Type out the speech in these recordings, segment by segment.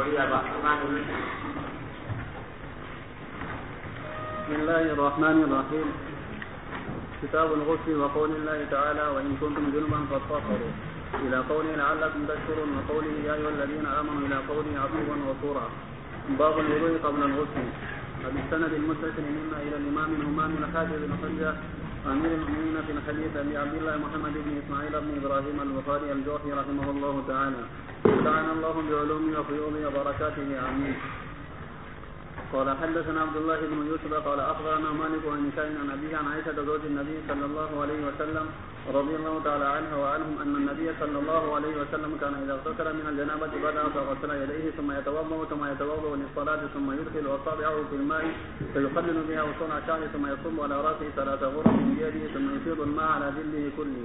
بسم الله الرحمن الرحيم. كتاب الغسل وقول الله تعالى وإن كنتم جنبا فاطهروا إلى قوله لعلكم تشكرون وقوله يا أيها الذين آمنوا إلى قوله عفوا وغفورا. باب الوضوء قبل الغسل. بالسند المتصل مما إلى الإمام الهمام الحافظ بن حجة أمير المؤمنين في الحديث أبي عبد الله محمد بن إسماعيل بن إبراهيم البخاري الجوفي رحمه الله تعالى. لعن الله بعلومه وفيوضه وبركاته آمين. قال حدثنا عبد الله بن يوسف قال أخبرنا مالك عن هشام عن أبيه عن عائشة زوج النبي صلى الله عليه وسلم رضي الله تعالى عنها وعنهم أن النبي صلى الله عليه وسلم كان إذا اغتسل من الجنابة بدأ فغسل يديه ثم يتوضأ للصلاة ثم يدخل أصابعه في الماء فيقلل بها وصول شعره ثم يصب على رأسه 3 غرف بيده ثم يفيض الماء على جلده كله.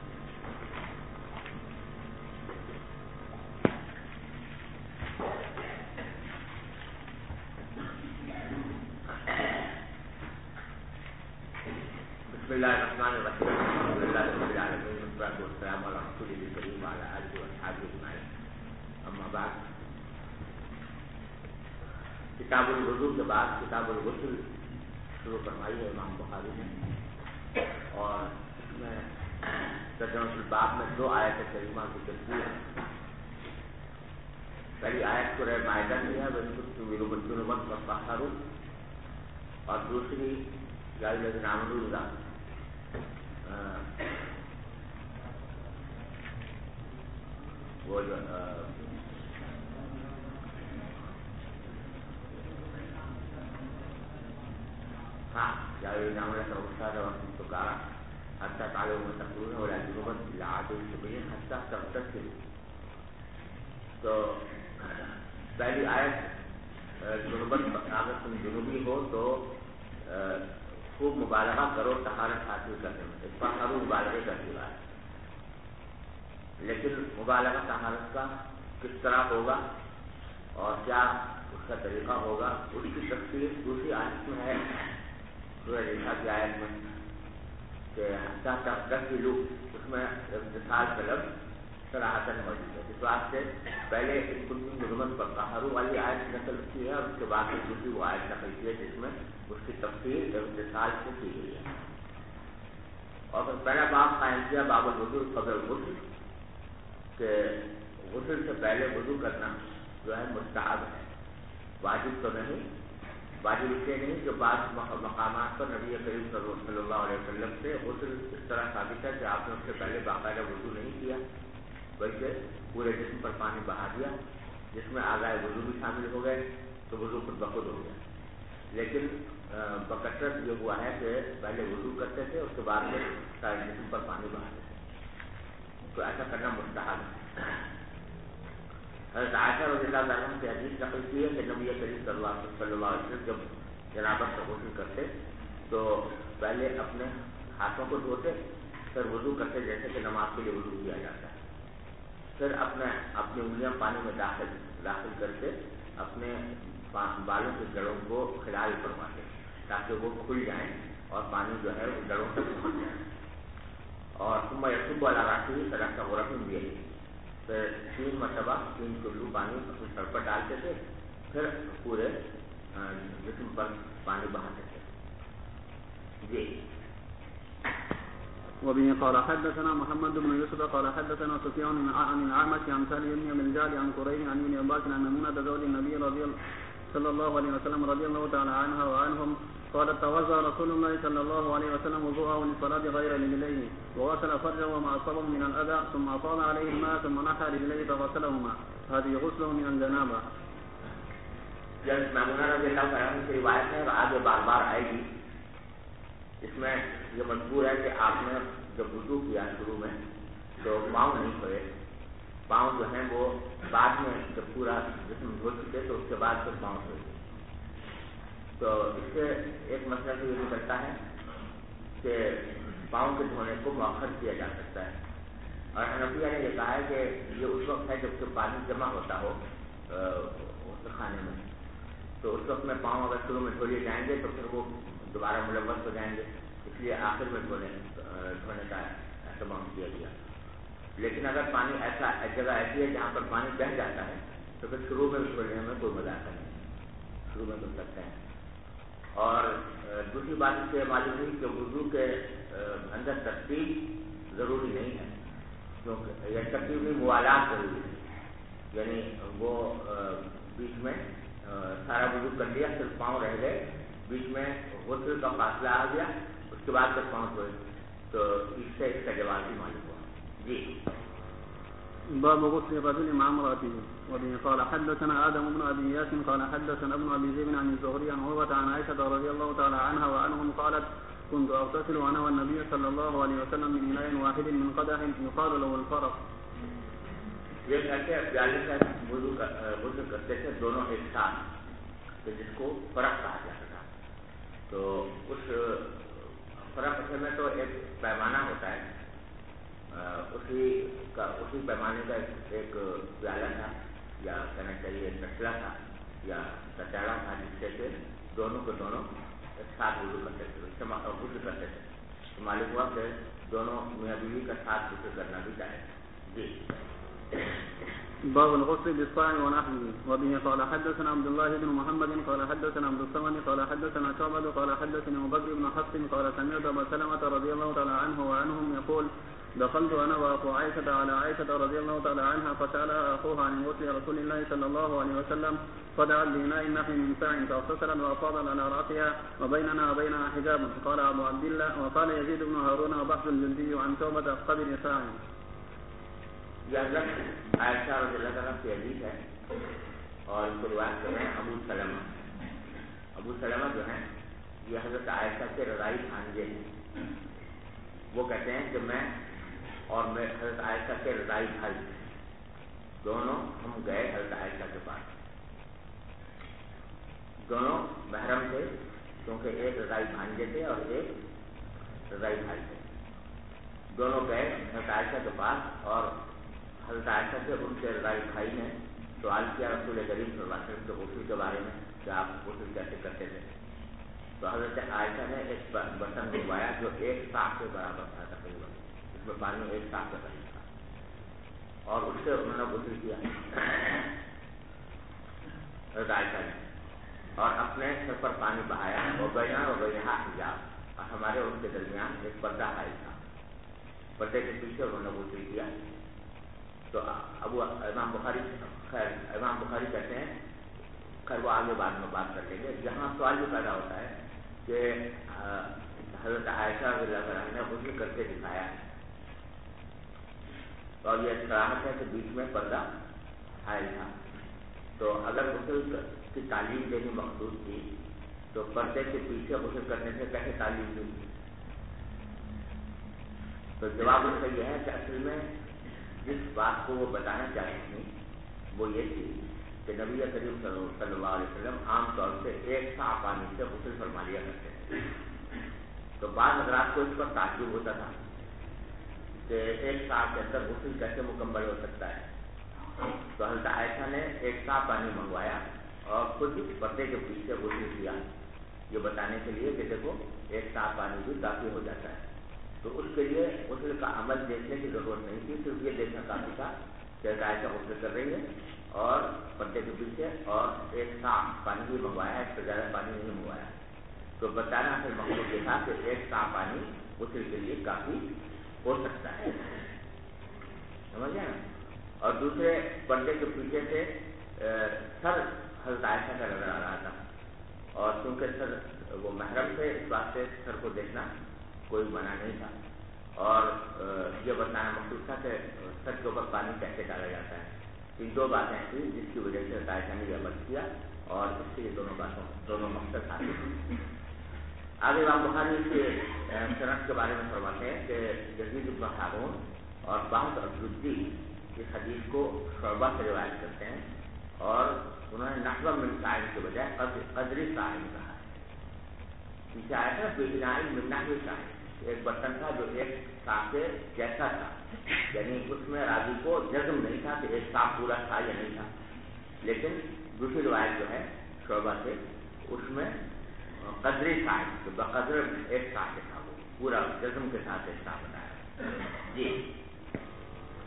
بسم الله الرحمن الرحيم. الحمد لله رب العالمين والصلاة والسلام على رسوله الكريم وعلى آله وأصحابه أجمعين. أما بعد، کتاب الوضو کے بعد کتاب الغسل شروع فرمائی ہے امام بخاری نے، اور اس میں ترجمہ الباب میں 2 آیات کریمہ کی تصویر ہے. پہلی آیت سورہ مائدہ کی ہے اور دوسری وہ جو تو پہلی آیت اگر تم جنوبی ہو تو خوب مبالغہ کرو طہارت حاصل کرنے میں. اس پر ہر مبالغے کا سوا ہے، لیکن مبالغہ طہارت کا کس طرح ہوگا اور کیا اس کا طریقہ ہوگا، اس کی تفصیل دوسری آیت میں ہے. سورہ نساء کی آیت میں کہ حتیٰ تک لوگ اس میں اتصال کا لفظ صراحتاً موجود ہے. اس واسطے پہلے جرمن پر طہارو والی آیت نقل کی ہے اور اس کے بعد دوسری وہ آیت نقل کی ہے جس میں اس کی تفصیل اتصال سے کی گئی ہے. اور پھر پہلا باب قائم کیا باب الوضو قبل الغسل، کہ غسل سے پہلے وضو کرنا جو ہے مستحب ہے، واجب تو نہیں. واجب اس لیے نہیں کہ بعض مقامات پر نبی کریم صلی اللہ علیہ وسلم سے غسل اس طرح ثابت ہے کہ آپ نے اس سے پہلے باقاعدہ وضو نہیں کیا، بلکہ پورے جسم پر پانی بہا دیا، جس میں آغاز وضو بھی شامل ہو گئے تو وضو خود بخود ہو گیا. لیکن بکثرت یہ ہوا ہے کہ پہلے وضو کرتے تھے، اس کے بعد میں سارے جسم پر پانی بہاتے تھے. تو ایسا کرنا مستحب ہے. حضرت عائشہ رضی اللہ عنہ کی حدیث نقل کی ہے کہ نبی کریم صلی اللہ علیہ وسلم جب جنابت سے غسل کرتے تو پہلے اپنے ہاتھوں کو دھوتے، پھر وضو کرتے جیسے کہ نماز کے لیے وضو کیا جاتا ہے. پھر اپنی انگلیاں پانی میں داخل کر کے اپنے بالوں کے جڑوں کو خلال فرماتے تاکہ وہ کھل جائیں اور پانی جو ہے وہ جڑوں تک پہنچ جائے. اور ثم یصب علی رأسہ 3 غرف بیده، پھر 3 مرتبہ 3 چلو پانی اپنے سر پر ڈالتے تھے، پھر پورے جسم پر پانی بہاتے تھے. جی. وبه قال حدثنا محمد بن يوسف قال حدثنا سفيان عن الأعمش عن سالم بن الجعد عن قريب عن ابن عباس عن ميمونة زوج النبي صلى الله عليه وسلم رضي الله تعالى عنها وعنهم قالت توضأ رسول الله صلى الله عليه وسلم وضوءه للصلاة غير رجليه وغسل فرجه وما أصابه من الأذى ثم أفاض عليه الماء ثم نحى رجليه فغسلهما. هذه غسله من الجنابة. جب میمونہ رضی اللہ عنہ کی روایت ہے اور آگے بار بار آئے گی، اس میں یہ مذکور ہے کہ آپ نے جب وضو کیا شروع میں تو پاؤں نہیں دھوئے. پاؤں جو ہیں وہ بعد میں جب پورا جسم دھو چکے تو اس کے بعد پھر پاؤں دھوئے. تو اس سے ایک مسئلہ تو یہ نکلتا ہے کہ پاؤں کے دھونے کو مؤخر کیا جا سکتا ہے. اور حنفیہ نے یہ کہا ہے کہ یہ اس وقت ہے جب کہ پانی جمع ہوتا ہو خانے میں، تو اس وقت میں پاؤں اگر شروع میں دھو لیے جائیں گے تو پھر وہ دوبارہ ملوث ہو جائیں گے، اس لیے آخر میں دھونے کا اہتمام کیا گیا. لیکن اگر پانی ایک جگہ ایسی ہے جہاں پر پانی بہہ جاتا ہے تو پھر شروع میں چھوڑنے میں کوئی مذاق نہیں، شروع میں کر سکتے ہیں۔ اور دوسری بات اس سے معلوم ہوئی کہ وضو کے اندر ترتیب ضروری نہیں ہے، کیونکہ یہ ترتیب نہیں، موالات ضروری ہے، یعنی وہ بیچ میں سارا وضو کر لیا، صرف پاؤں رہ گئے، بیچ میں غسل کا فاصلہ آ گیا، اس کے بعد جب پاؤں دھوئے تو اس کا جواب بھی معلوم ہوا۔ جی باب غسل الرجل مع امرأته. وبه قال حدثنا آدم بن أبي إياس قال حدثنا ابن أبي ذئب عن الزهري عن عروة عن عائشة رضي الله تعالى عنها وعنهم قالت كنت أغتسل أنا والنبي صلى الله عليه وسلم من إناء واحد من قدح يقال له الفرق. یہ کہتے ہیں پیالے سے غسل کرتے تھے دونوں ایک ساتھ، جس کو فرق کہا جاتا تھا۔ تو اس فرق میں تو ایک پیمانہ ہوتا ہے، اسی پیمانے کا ایک پیالہ تھا، یا کہنا چاہیے کچلا تھا یا کچاڑا تھا، جس سے کہ دونوں کے دونوں ایک ساتھ وضو کرتے تھے، اس سے غسل کرتے تھے۔ تو معلوم ہوا کہ دونوں میاں بیوی کا ساتھ غسل کرنا بھی چاہے۔ جی باب الغسل بالصاع ونحوه. وبه قال حدثنا عبد الله بن محمد قال حدثنا عبد الصمد قال حدثنا شعبة قال حدثني أبو بكر بن حفص قال سمعت أبا سلمة رضي الله تعالى عنه وعنهم يقول دخلت أنا وأخو عائشة على عائشة رضي الله تعالى عنها فسألها أخوها عن غسل رسول الله صلى الله عليه وسلم فدعت بإناء نحو من ساع فاغتسلت وأفاضت على رأسها وبيننا وبينها حجاب. قال أبو عبد الله وقال يزيد بن هارون وبحث الجلدي عن شعبة قدر ساع. یہ حضرت عائشہ رضی اللہ تعالیٰ کی حدیث ہے، اور اس کو روایت کر رہے ہیں ابو سلمہ جو ہیں یہ حضرت عائشہ کے رضائی بھانجے ہیں۔ وہ کہتے ہیں کہ میں اور حضرت عائشہ کے رضائی بھائی دونوں ہم گئے حضرت عائشہ کے پاس، دونوں محرم تھے کیونکہ ایک رضائی بھانجے تھے اور ایک رضائی بھائی تھے۔ دونوں گئے حضرت عائشہ کے پاس، اور حضرت عائشہ سے ان کے رضائی بھائی نے سوال کیا رسول کریم صلی اللہ علیہ وسلم کے غسل کے بارے میں کہ آپ غسل کیسے کرتے تھے۔ تو حضرت عائشہ نے ایک برتن منگوایا جو ایک ساق کے برابر تھا تقریباً، اس میں پانی ایک ساق کا قریب تھا، اور اس سے انہوں نے غسل کیا حضرت عائشہ نے، اور اپنے سر پر پانی بہایا، وہ بینا و بینا حجاب، اور ہمارے ان کے درمیان ایک پردہ حائل تھا، پردے کے پیچھے انہوں نے غسل کیا۔ تو امام بخاری کہتے ہیں، خیر وہ آگے بعد میں بات کر لیں گے۔ یہاں سوال یہ پیدا ہوتا ہے کہ حضرت عائشہ رضی اللہ عنہا نے غسل کرتے دکھایا ہے، اور یہ صراحت ہے کہ بیچ میں پردہ حائل تھا، تو اگر غسل کی تعلیم دینی مقصود تھی تو پردے کے پیچھے غسل کرنے سے کیسے تعلیم دی؟ تو جواب اس کا یہ ہے کہ اصل میں جس بات کو وہ بتانا چاہتی تھیں وہ یہ تھی کہ نبی کریم صلی اللہ علیہ وسلم عام طور سے ایک سا پانی سے غسل فرما لیا کرتے تھے۔ تو بعض حضرات کو اس پر تعجب ہوتا تھا کہ ایک سا کے اندر غسل کیسے مکمل ہو سکتا ہے۔ تو حضرت عائشہ نے ایک سا پانی منگوایا اور خود پردے کے پیچھے غسل کیا، یہ بتانے کے لیے کہ دیکھو ایک سا پانی بھی کافی ہو جاتا ہے۔ تو اس کے لیے غسل کا عمل دیکھنے کی ضرورت نہیں تھی، صرف یہ دیکھنا کافی تھا کہ عائشہ غسل کر رہی ہے اور پردے کے پیچھے، اور ایک سا پانی بھی منگوایا، اس سے زیادہ پانی نہیں منگوایا۔ تو بتانا پھر مقصود یہ تھا کہ ایک سا پانی غسل کے لیے کافی ہو سکتا ہے، سمجھ گئے نا۔ اور دوسرے پردے کے پیچھے سے سر حضرت عائشہ کا نظر آ رہا تھا، اور کیونکہ سر وہ محرم سے اس بات سے سر کو دیکھنا کوئی منع نہیں تھا، اور یہ بتانا مقصود تھا کہ سر کے اوپر پانی کیسے ڈالا جاتا ہے۔ ان دو باتیں تھیں جس کی وجہ سے عائشہ نے یہ عمل کیا، اور اس سے یہ دونوں مقصد حاصل ہوئے۔ آگے امام بخاری کے سند کے بارے میں فرماتے ہیں کہ یزید بن ہارون اور بحث الجلدی اس حدیث کو شعبہ سے روایت کرتے ہیں، اور انہوں نے نحو من ساع کے بجائے قدر ساع کہا ہے۔ پیچھے آیا تھا بِنَاءٍ مِن نَحْوِ ساع، ایک برتن تھا جو ایک سا کے جیسا تھا، یعنی اس میں راوی کو جزم نہیں تھا کہ ایک سا پورا تھا یا نہیں تھا، لیکن دوسری روایت جو ہے شعبہ سے اس میں قدر ساع، جو بقدر ایک سا کے تھا، وہ پورا جزم کے ساتھ ایک سا بتایا۔ جی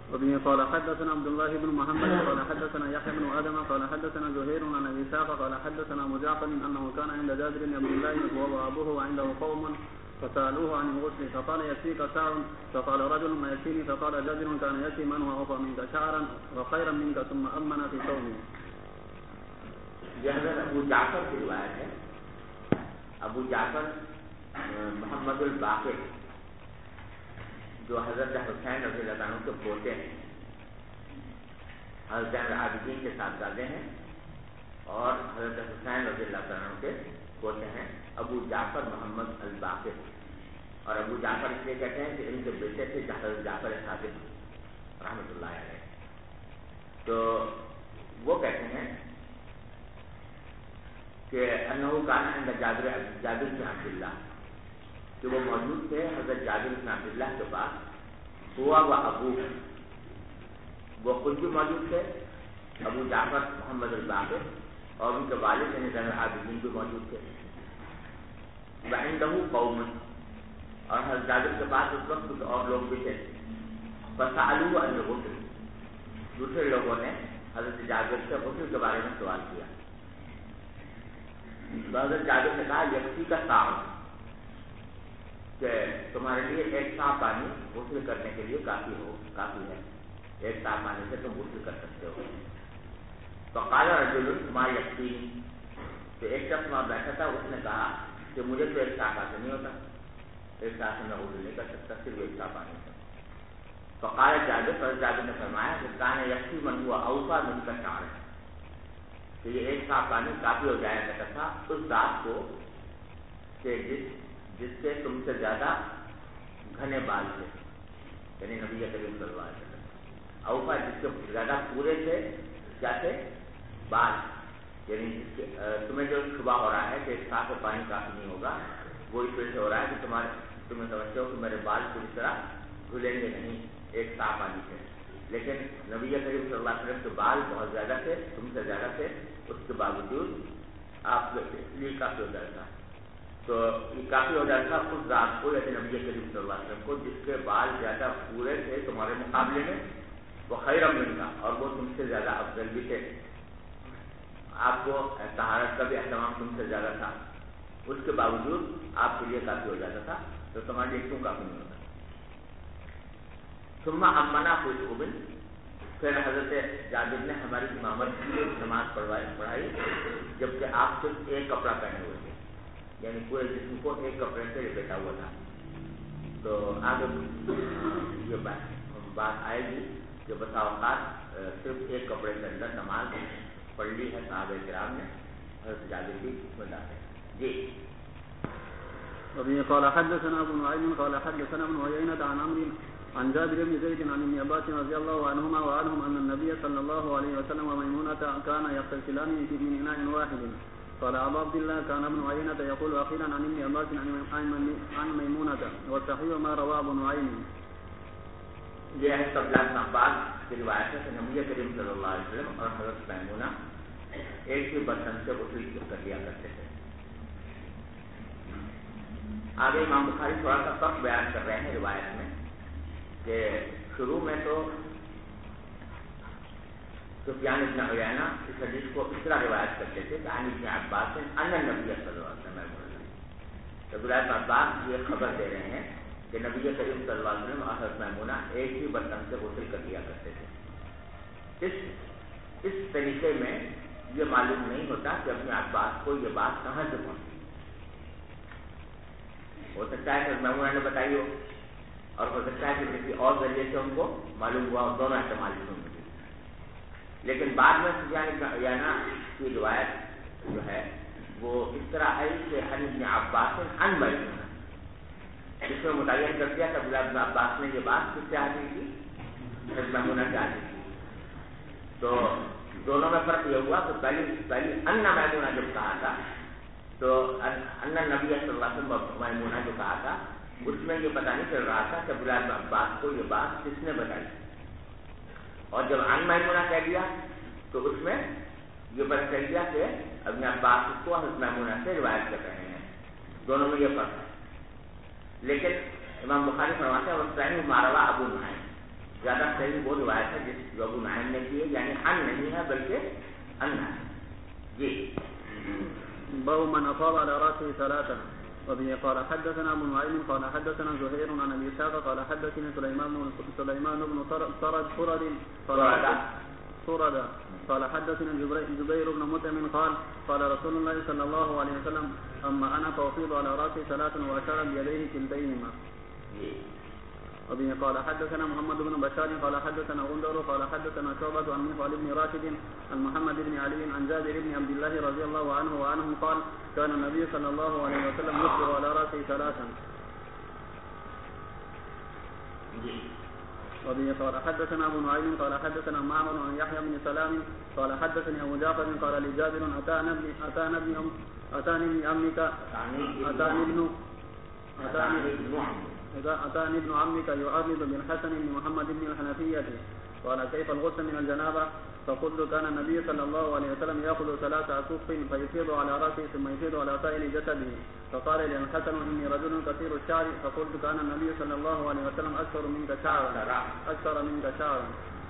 وبه قال حدثنا عبد الله بن محمد قال حدثنا يحيى بن آدم قال حدثنا زهير عن أبي إسحاق قال حدثنا أبو جعفر أنه كان عند جابر بن عبد الله وهو أبوه وعنده قوم فسألوه عن الغسل فقال يكفيك شعر فقال رجل ما يكفيني فقال جابر كان يكفي من هو أوفى منك شعرا وخيرا منك ثم أمن في صومه. یہ حضرت ابو جعفر کی روایت ہے. ابو جعفر محمد الباقر جو حضرت حسین رضی اللہ عنہ کے پوتے ہیں، حضرت العابدین کے ساتھ دادے ہیں اور حضرت حسین رضی اللہ عنہ کے پوتے ہیں، ابو جعفر محمد الباقر. اور ابو جعفر اس لیے کہتے ہیں کہ ان کے بیٹے تھے حضرت جعفر صادق رحمۃ اللہ علیہ. تو وہ کہتے ہیں کہ انہو کان عند جابر بن عبد اللہ، کہ وہ موجود تھے حضرت جابر بن عبد اللہ کے پاس، ہوا و ابو، وہ خود بھی موجود تھے ابو جعفر محمد الباقر، اور ان کے والد یعنی زین العابدین بھی موجود تھے. وعندہ قوم، اور حضرت جابر کے پاس اس وقت کچھ اور لوگ بھی تھے. فسألوه عن الغسل، دوسرے لوگوں نے حضرت جابر سے غسل کے بارے میں سوال کیا. حضرت جابر نے کہا یکفی کا صاحب، کہ تمہارے لیے ایک صاف پانی غسل کرنے کے لیے کافی ہے، ایک صاف پانی سے تم غسل کر سکتے ہو. فقال رجل ما یکفینی، تو ایک شخص وہاں بیٹھا تھا، اس نے کہا کہ مجھے تو ایک صاف پانی نہیں ہوتا، ایک صاف میں غسل نہیں کر سکتا، صرف ایک صاف پانی سے. فقال جابر نے فرمایا کہ کان یکفی من ہوا اوفا من کا شعر، کہ یہ ایک صاف پانی کافی ہو جایا کرتا تھا اس ذات کو کہ جس سے تم سے زیادہ گھنے بال تھے، یعنی نبی کریم صلی اللہ علیہ وسلم. اوفا جس کے زیادہ پورے تھے، کیا تھے؟ بال. یعنی تمہیں جو شبہ ہو رہا ہے کہ ایک صاف پانی کافی نہیں ہوگا، وہ اس وجہ سے ہو رہا ہے کہ تمہیں سمجھتے ہو کہ میرے بال پوری طرح دھلیں گے نہیں ایک صاف پانی سے. لیکن نبی کریم صلی اللہ علیہ وسلم کے بال بہت زیادہ تھے، تم سے زیادہ تھے، اس کے باوجود آپ کے لیے کافی ہو جاتا. تو یہ کافی ہو جاتا تھا اس ذات کو، یعنی نبی کریم صلی اللہ علیہ وسلم کو، جس کے بال زیادہ پورے تھے تمہارے مقابلے میں، وہ خیر من کا، اور وہ تم سے زیادہ افضل بھی تھے. آپ کو طہارت کا بھی اہتمام تم سے زیادہ تھا، اس کے باوجود آپ کے لیے کافی ہو جاتا تھا. تو تمہارے لیے کیوں کافی نہیں ہوتا؟ ثم امنا کوئی صوبن، پھر حضرت جابر نے ہماری امامت کی نماز پڑھائی جبکہ آپ صرف ایک کپڑا پہنے ہوئے تھے، یعنی پورے جسم کو ایک کپڑے سے لپیٹا ہوا تھا. تو آگے یہ بات آئے گی کہ بسا اوقات صرف ایک کپڑے کے اندر نماز پڑھ لی ہے صحابہ کرام نے، حضرت جابر بھی اس میں ڈالے. جی. وبه قال حدثنا ابو نعيم قال حدثنا ابن عيينة عن عمرو عن جابر بن زيد عن ابن عباس رضي الله عنهما وعنهم ان النبي صلى الله عليه وسلم وميمونة كان يغتسلان من اناء واحد. قال ابو عبد الله كان ابن عيينة يقول اخيرا عن ابن عباس عن ميمونة والصحيح ما رواه ابو نعيم. یہ ہے قبلہ ابن عباس کی روایت ہے کہ نبی کریم صلی اللہ علیہ وسلم اور حضرت میمونہ ایک ہی برتن سے غسل کر لیا کرتے تھے. آگے امام بخاری تھوڑا سا فرق بیان کر رہے ہیں روایت میں کہ شروع میں تو سفیان بن عیینہ اس حدیث کو اس طرح روایت کرتے تھے کہ عن ابن عباس ان النبی صلی اللہ علیہ وسلم، عبداللہ بن عباس یہ خبر دے رہے ہیں کہ نبی کریم صلی اللہ علیہ وسلم اور حضرت میمونہ ایک ہی برتن سے غسل کر لیا کرتے تھے. اس طریقے میں یہ معلوم نہیں ہوتا کہ ابن عباس کو یہ بات کہاں سے پہنچی. ہو سکتا ہے کہ میمونہ نے بتائی ہو، اور ہو سکتا ہے کہ کسی اور ذریعے سے ان کو معلوم ہوا، دونوں احتمال سن گئی. لیکن بعد میں سفیان بن عیینہ کی روایت جو ہے وہ اس طرح آئی کہ عن ابن عباس عن میمونہ، جس میں متعین کر دیا کہ عبداللہ بن عباس نے یہ بات کس سے حاصل کی؟ حضرت میمونہ سے حاصل کی. تو دونوں میں فرق یہ ہوا کہ پہلی ان میمونہ جب کہا تھا تو ان نبی صلی اللہ علیہ وسلم میمونہ جو کہا تھا اس میں یہ پتہ نہیں چل رہا تھا کہ عبداللہ بن عباس کو یہ بات کس نے بتائی. اور جب ان میمونہ کہہ دیا تو اس میں یہ پتہ چل گیا کہ ابن عباس کو حضرت میمونہ سے روایت کر رہے ہیں. دونوں میں یہ فرق ہے. لیکن امام بخاری فرماتے ہیں وہ صحیح ما روا ابو نعیم، زیادہ صحیح وہ روایت ہے جس جو ابو نعیم نے کی ہے، یعنی ان نہیں ہے بلکہ ان ہے. جی باب من أصاب على رأسه ثلاثة. وبه قال حدثنا ابو نعيم قال حدثنا زهير عن ابي اسحاق قال حدثني سليمان بن سرد قال حدثني جبير بن مطعم قال رسول الله صلى الله عليه وسلم اما انا فافيض على راسي ثلاثا واشار بيديه كلتيهما. وبه قال حدثنا محمد بن بشار قال حدثنا غندر قال حدثنا شعبة عن مخالد بن راشد عن محمد بن علي عن جابر بن عبد الله رضي الله عنه وعنهم قال كان النبي صلى الله عليه وسلم يصبر على راسه ثلاثا. وبه قال حدثنا ابو نعيم قال حدثنا معمر عن يحيى بن سلام قال حدثني ابو جعفر قال لجابر أتاني ابن عمك يعرض بالحسن بن محمد بن الحنفية قال كيف الغسل من الجنابة؟ فقلت كان النبي صلى الله عليه وسلم يأخذ 3 أكف فيفيض على رأسه ثم يفيض على سائر جسده. فقال لي الحسن إني رجل كثير الشعر فقلت كان النبي صلى الله عليه وسلم أكثر منك شعرا.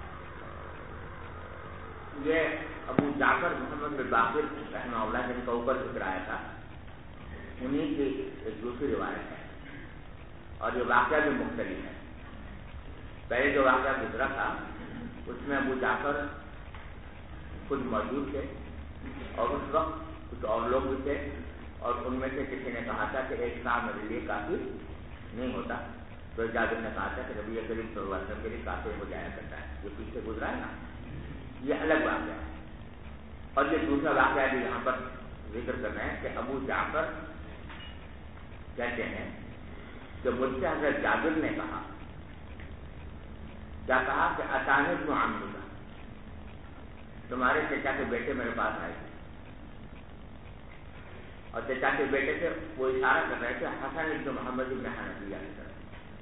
یہ ابو جعفر محمد بن باقر رحمہ اللہ جن کا اوپر ذکر آیا تھا انہیں کی ایک دوسری روایت ہے اور یہ واقعہ بھی مختلف ہے. پہلے جو واقعہ گزرا تھا اس میں ابو جعفر خود موجود تھے اور اس وقت کچھ اور لوگ بھی تھے اور ان میں سے کسی نے کہا تھا کہ ایک کام میرے لیے کافی نہیں ہوتا، تو جابر نے کہا تھا کہ نبی کریم صلی اللہ علیہ وسلم کے لیے کافی ہو جایا کرتا ہے. جو پیچھے گزرا ہے نا یہ الگ واقعہ ہے. اور یہ دوسرا واقعہ بھی یہاں پر ذکر کر رہے ہیں کہ ابو جعفر کہتے ہیں کہ مجھ سے حضرت جابر نے کہا کیا کہا کہ اتانی ابن عمک تمہارے چچا کے بیٹے میرے پاس آئے تھے اور چچا کے بیٹے سے وہ اشارہ کر رہے تھے حسن ابن محمد ابن حنفیہ کی طرف.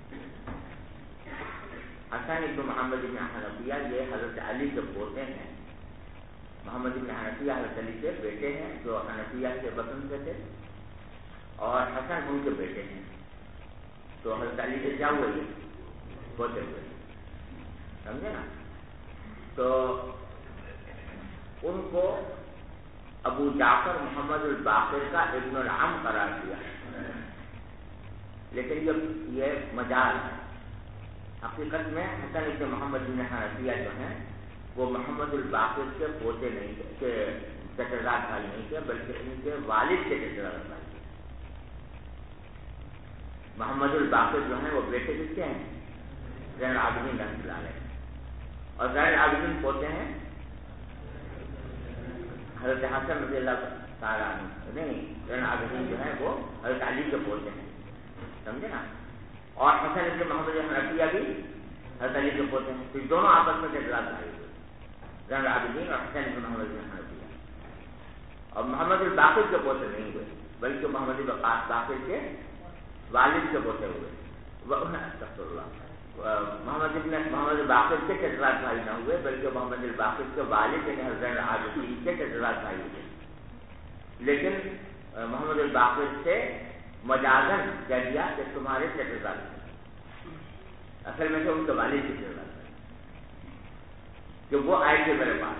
حسن ابن محمد ابن حنفیہ یہ حضرت علی کے پوتے ہیں. محمد ابن حنفیہ حضرت علی کے بیٹے ہیں جو حنفیہ کے وطن سے تھے اور حسن ان کے بیٹے ہیں. تو حضرت علی سے کیا ہوئے ہوتے ہوئے سمجھے نا. تو ان کو ابو جعفر محمد الباقر کا ابن العم قرار دیا، لیکن یہ مجاز ہے. حقیقت میں حسن ابن محمد بن حنفیہ جو ہیں وہ محمد الباقر کے پوتے نہیں تھے، کہ چچزاد بھائی نہیں تھے، بلکہ ان کے والد کے چچزاد بھائی. محمد الباقر جو ہیں وہ بیٹے کس کے ہیں؟ زین العابدین رحمۃ اللہ علیہ، اور زین العابدین پوتے ہیں حضرت حسن رضی اللہ تعالیٰ عنہ. نہیں، زین العابدین جو ہیں وہ حضرت علی کے پوتے ہیں، سمجھے نا. اور حسن ابن محمد حنفیہ بھی حضرت علی کے پوتے ہیں. تو دونوں آپس میں اختلاف آئے ہوئے، زین العابدین اور حسن ابن محمد حنفیہ. اور محمد الباقر کے پوتے نہیں ہوئے بلکہ محمد الباقر کے والد کے پوتے ہوئے. محمد الباقر کے چچزاد بھائی نہ ہوئے بلکہ محمد الباقر کے والد یعنی حضرت العابدین کے چچزاد بھائی ہوئے. لیکن محمد الباقر سے مجازن کہہ دیا کہ تمہارے چچزاد، اصل میں سے ان کے والد کے چچزاد کہ وہ آئے تھے میرے پاس.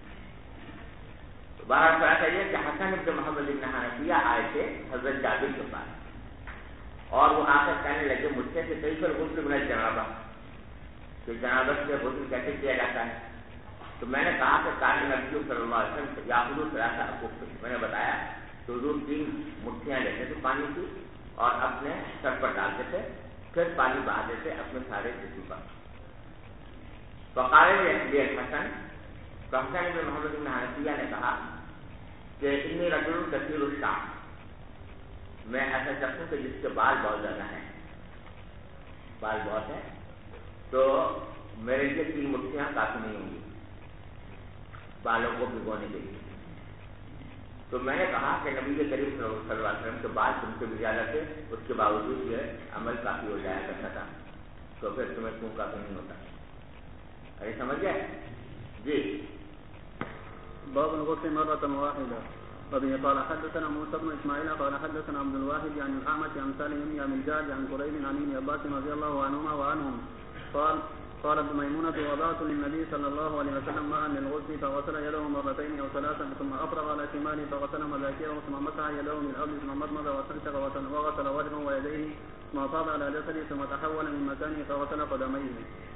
بہرحال خلاصہ یہ کہ حسن ابن محمد ابن حنفیہ آئے تھے حضرت جابر کے پاس اور وہ آ کر کہنے لگے مجھ سے کہ کئی پر غسل من الجنابہ، کہ جنابت سے غسل کیسے کیا جاتا ہے. تو میں نے کہا کہ کان نبی صلی اللہ علیہ وسلم یاخذ 3 اکف، میں نے بتایا تو حضور 3 مٹھیاں لیتے تھے پانی کی اور اپنے سر پر ڈالتے تھے، پھر پانی بہا دیتے اپنے سارے جسم پر. فقال لي الحسن، تو حسن بن محمد بن حنفیہ نے کہا کہ انی رجل کثیر الشعر، میں ایسا شخص ہوں کہ جس کے بال بہت زیادہ ہیں، بال بہت ہیں، تو میرے لیے 3 مٹھیاں کافی نہیں ہوں گی بالوں کو بھگونے کے لیے. تو میں نے کہا کہ نبی کے کریم صلی اللہ علیہ وسلم کے بال تم سے بھی زیادہ تھے، اس کے باوجود یہ عمل کافی ہو جایا کرتا تھا، تو پھر تمہیں کیوں کافی نہیں ہوتا؟ ارے سمجھ گئے جی. باب الغسل مرة واحدة. وبه قال حدثنا موسى بن اسماعيل قال حدثنا عبد الواحد عن الأعمش عن سالم بن مجاهد عن قريب عن ابن عباس رضي الله عنهما وعنهم قال قالت ميمونة وضعت للنبي صلى الله عليه وسلم ماء للغسل فغسل يده مرتين أو ثلاثا ثم أفرغ على شماله فغسل مذاكيره ثم مسح يده من الأرض ثم مضمض واستنشق وغسل وجهه ويديه ثم أفاض على جسده ثم تحول من مكانه فغسل قدميه.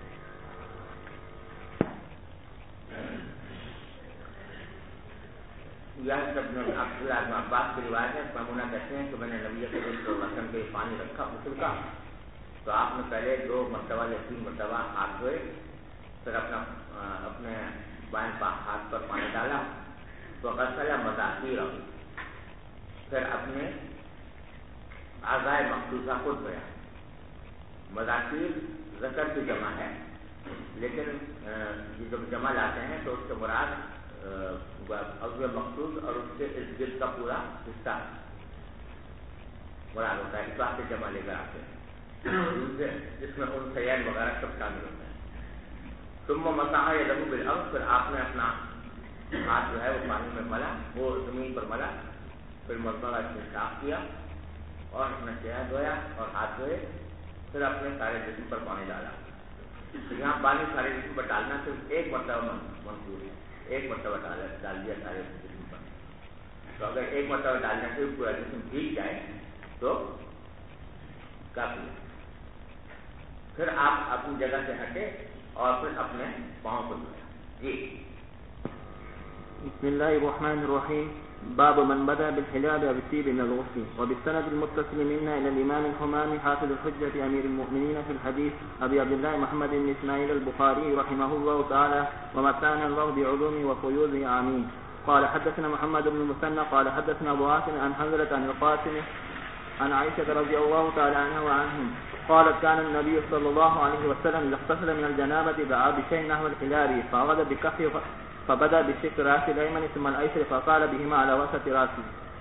یہ سب عبداللہ بن عباس کی روایت ہے. میمونہ کہتے ہیں کہ میں نے نبی کریم صلی اللہ علیہ وسلم کے پانی رکھا غسل کا تو آپ نے پہلے 2 مرتبہ یا 3 مرتبہ ہاتھ دھوئے, پھر اپنے بائیں ہاتھ پر پانی ڈالا تو غسل مذاکیر, پھر اپنے اعضاء مقدوسہ کو دھویا. مذاکیر ذکر کی جمع ہے, لیکن یہ جب جمع لاتے ہیں تو اس سے مراد عضو مخصوص اور اس کے ارد گرد کا پورا حصہ مراد ہوتا ہے. اس بات سے جمع لے کر آتے ہیں جس میں ان سیاد وغیرہ سب شامل ہوتے ہیں. ثم مسح یدہ بالارض, پھر آپ نے اپنا ہاتھ جو ہے وہ پانی میں ملا, وہ زمین پر ملا, پھر مرتبہ صاف کیا اور اپنا چہرہ دھویا اور ہاتھ دھوئے, پھر اپنے سارے جسم پر پانی ڈالا. یہاں پانی سارے جسم پر ڈالنا صرف ایک مرتبہ منظور ہے, ایک مرتبہ ڈال دیا سارے جسم پر. تو اگر ایک مرتبہ ڈالنے سے پورا جسم بھیگ جائے تو کافی ہے. پھر آپ اپنی جگہ سے ہٹے اور پھر اپنے پاؤں کو دھویا. جی. بسم الله الرحمن الرحيم. باب من بدأ بالحلاب بالطيب من الغسل. وبالسند المتصل منا إلى الإمام الحمامي حافظ الحجة أمير المؤمنين في الحديث أبي عبد الله محمد بن إسماعيل البخاري رحمه الله تعالى ومتعنا الله بعلومه وفيوضه آمين. قال حدثنا محمد بن المثنى قال حدثنا أبو عاصم عن حنظلة عن القاسم عن عائشة رضي الله تعالى عنها وعنهم قالت كان النبي صلى الله عليه وسلم إذا اغتسل من الجنابة دعا بشيء نحو الحلاب فأخذ بكفه فبدأ بشق رأس الأيمن ثم الأيسر فقال بهما على وسط رأسه.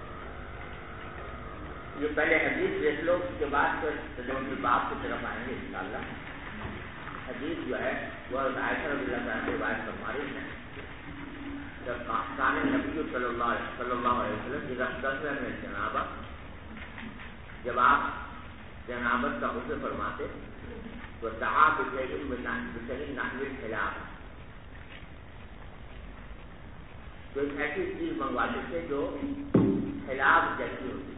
یہ پہلے حدیث دیکھ لو, اس کے بعد پھر ترجمہ کی باب کی طرف آئیں گے انشاءاللہ. حدیث جو ہے وہ عائشہ رضی اللہ عنہا سے روایت فرما رہی ہے جب کان نبی صلی اللہ علیہ وسلم اذا اغتسل من الجنابہ, جب آپ جنابت کا غسل فرماتے تو دعا بشیء نحو الحلاب, تو ایک ایسی چیز منگواتے تھے جو حلاب جیسی ہوتی.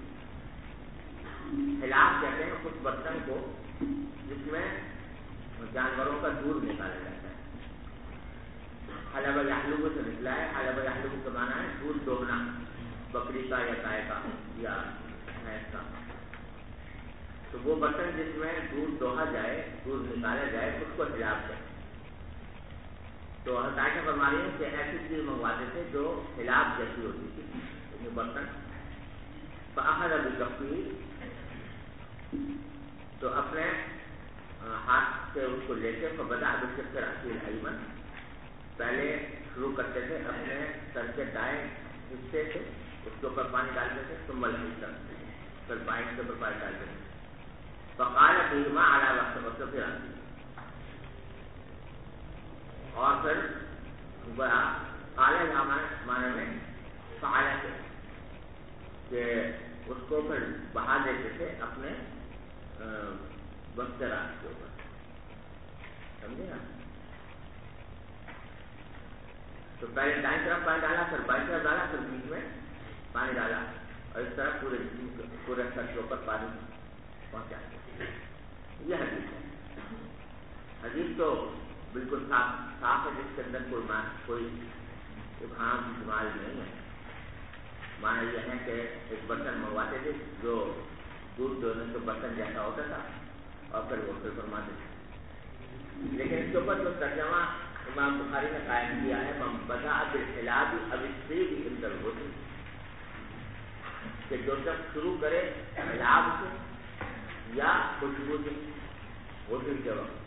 حلاب کہتے ہیں اس برتن کو جس میں جانوروں کا دودھ نکالا جاتا ہے. حلب یحلب سے نکلا ہے. حلب یحلب کا معنی ہے دودھ دوہنا, بکری کا یا گائے کا یا بھینس کا. تو وہ برتن جس میں دودھ دوہا جائے, دودھ نکالا جائے, اس کو حلاب کہتے ہیں. تو عائشہ فرما رہی ہیں کہ ایسی چیز منگواتے تھے جو حلاب جیسی ہوتی تھی, یہ برتن. فأخذ بكفه, تو اپنے ہاتھ سے اس کو لے کے فبدأ بشق رأسه الأيمن, پہلے شروع کرتے تھے اپنے سر کے دائیں حصے سے, اس کے اوپر پانی ڈالتے تھے. ثم الأيسر, پھر بائیں حصے پر پانی ڈالتے تھے. فقال بهما على وسط رأسه, اور پھر کالے معنی میں فعال ہے کہ اس کو پھر بہا دیتے تھے اپنے وسط رات کے اوپر. سمجھے نا؟ تو پہلے دائیں طرف پانی ڈالا, پھر بائیں طرف ڈالا, پھر بیچ میں پانی ڈالا, اور اس طرح پورے سر کے اوپر پانی پہنچا. یہ حدیث ہے. حدیث تو بالکل صاف ہے, جس کے اندر کوئی ابہام استعمال نہیں ہے. معنی یہ ہے کہ ایک برتن منگواتے تھے جو دودھ دھونے کے برتن جیسا ہوتا تھا, اور پھر وہ پھر فرماتے تھے. لیکن اس کے اوپر جو ترجمہ امام بخاری نے قائم کیا ہے من بدأ بالحلاب او الطیب عند الغسل, کہ جو شخص شروع کرے حلاب سے یا خوشبو سے غسل کے وقت.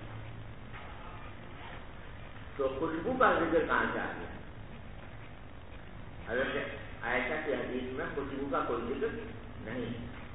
تو خوشبو کا ذکر کہاں سے آ گیا؟ حضرت عائشہ کی حدیث میں خوشبو کا کوئی ذکر نہیں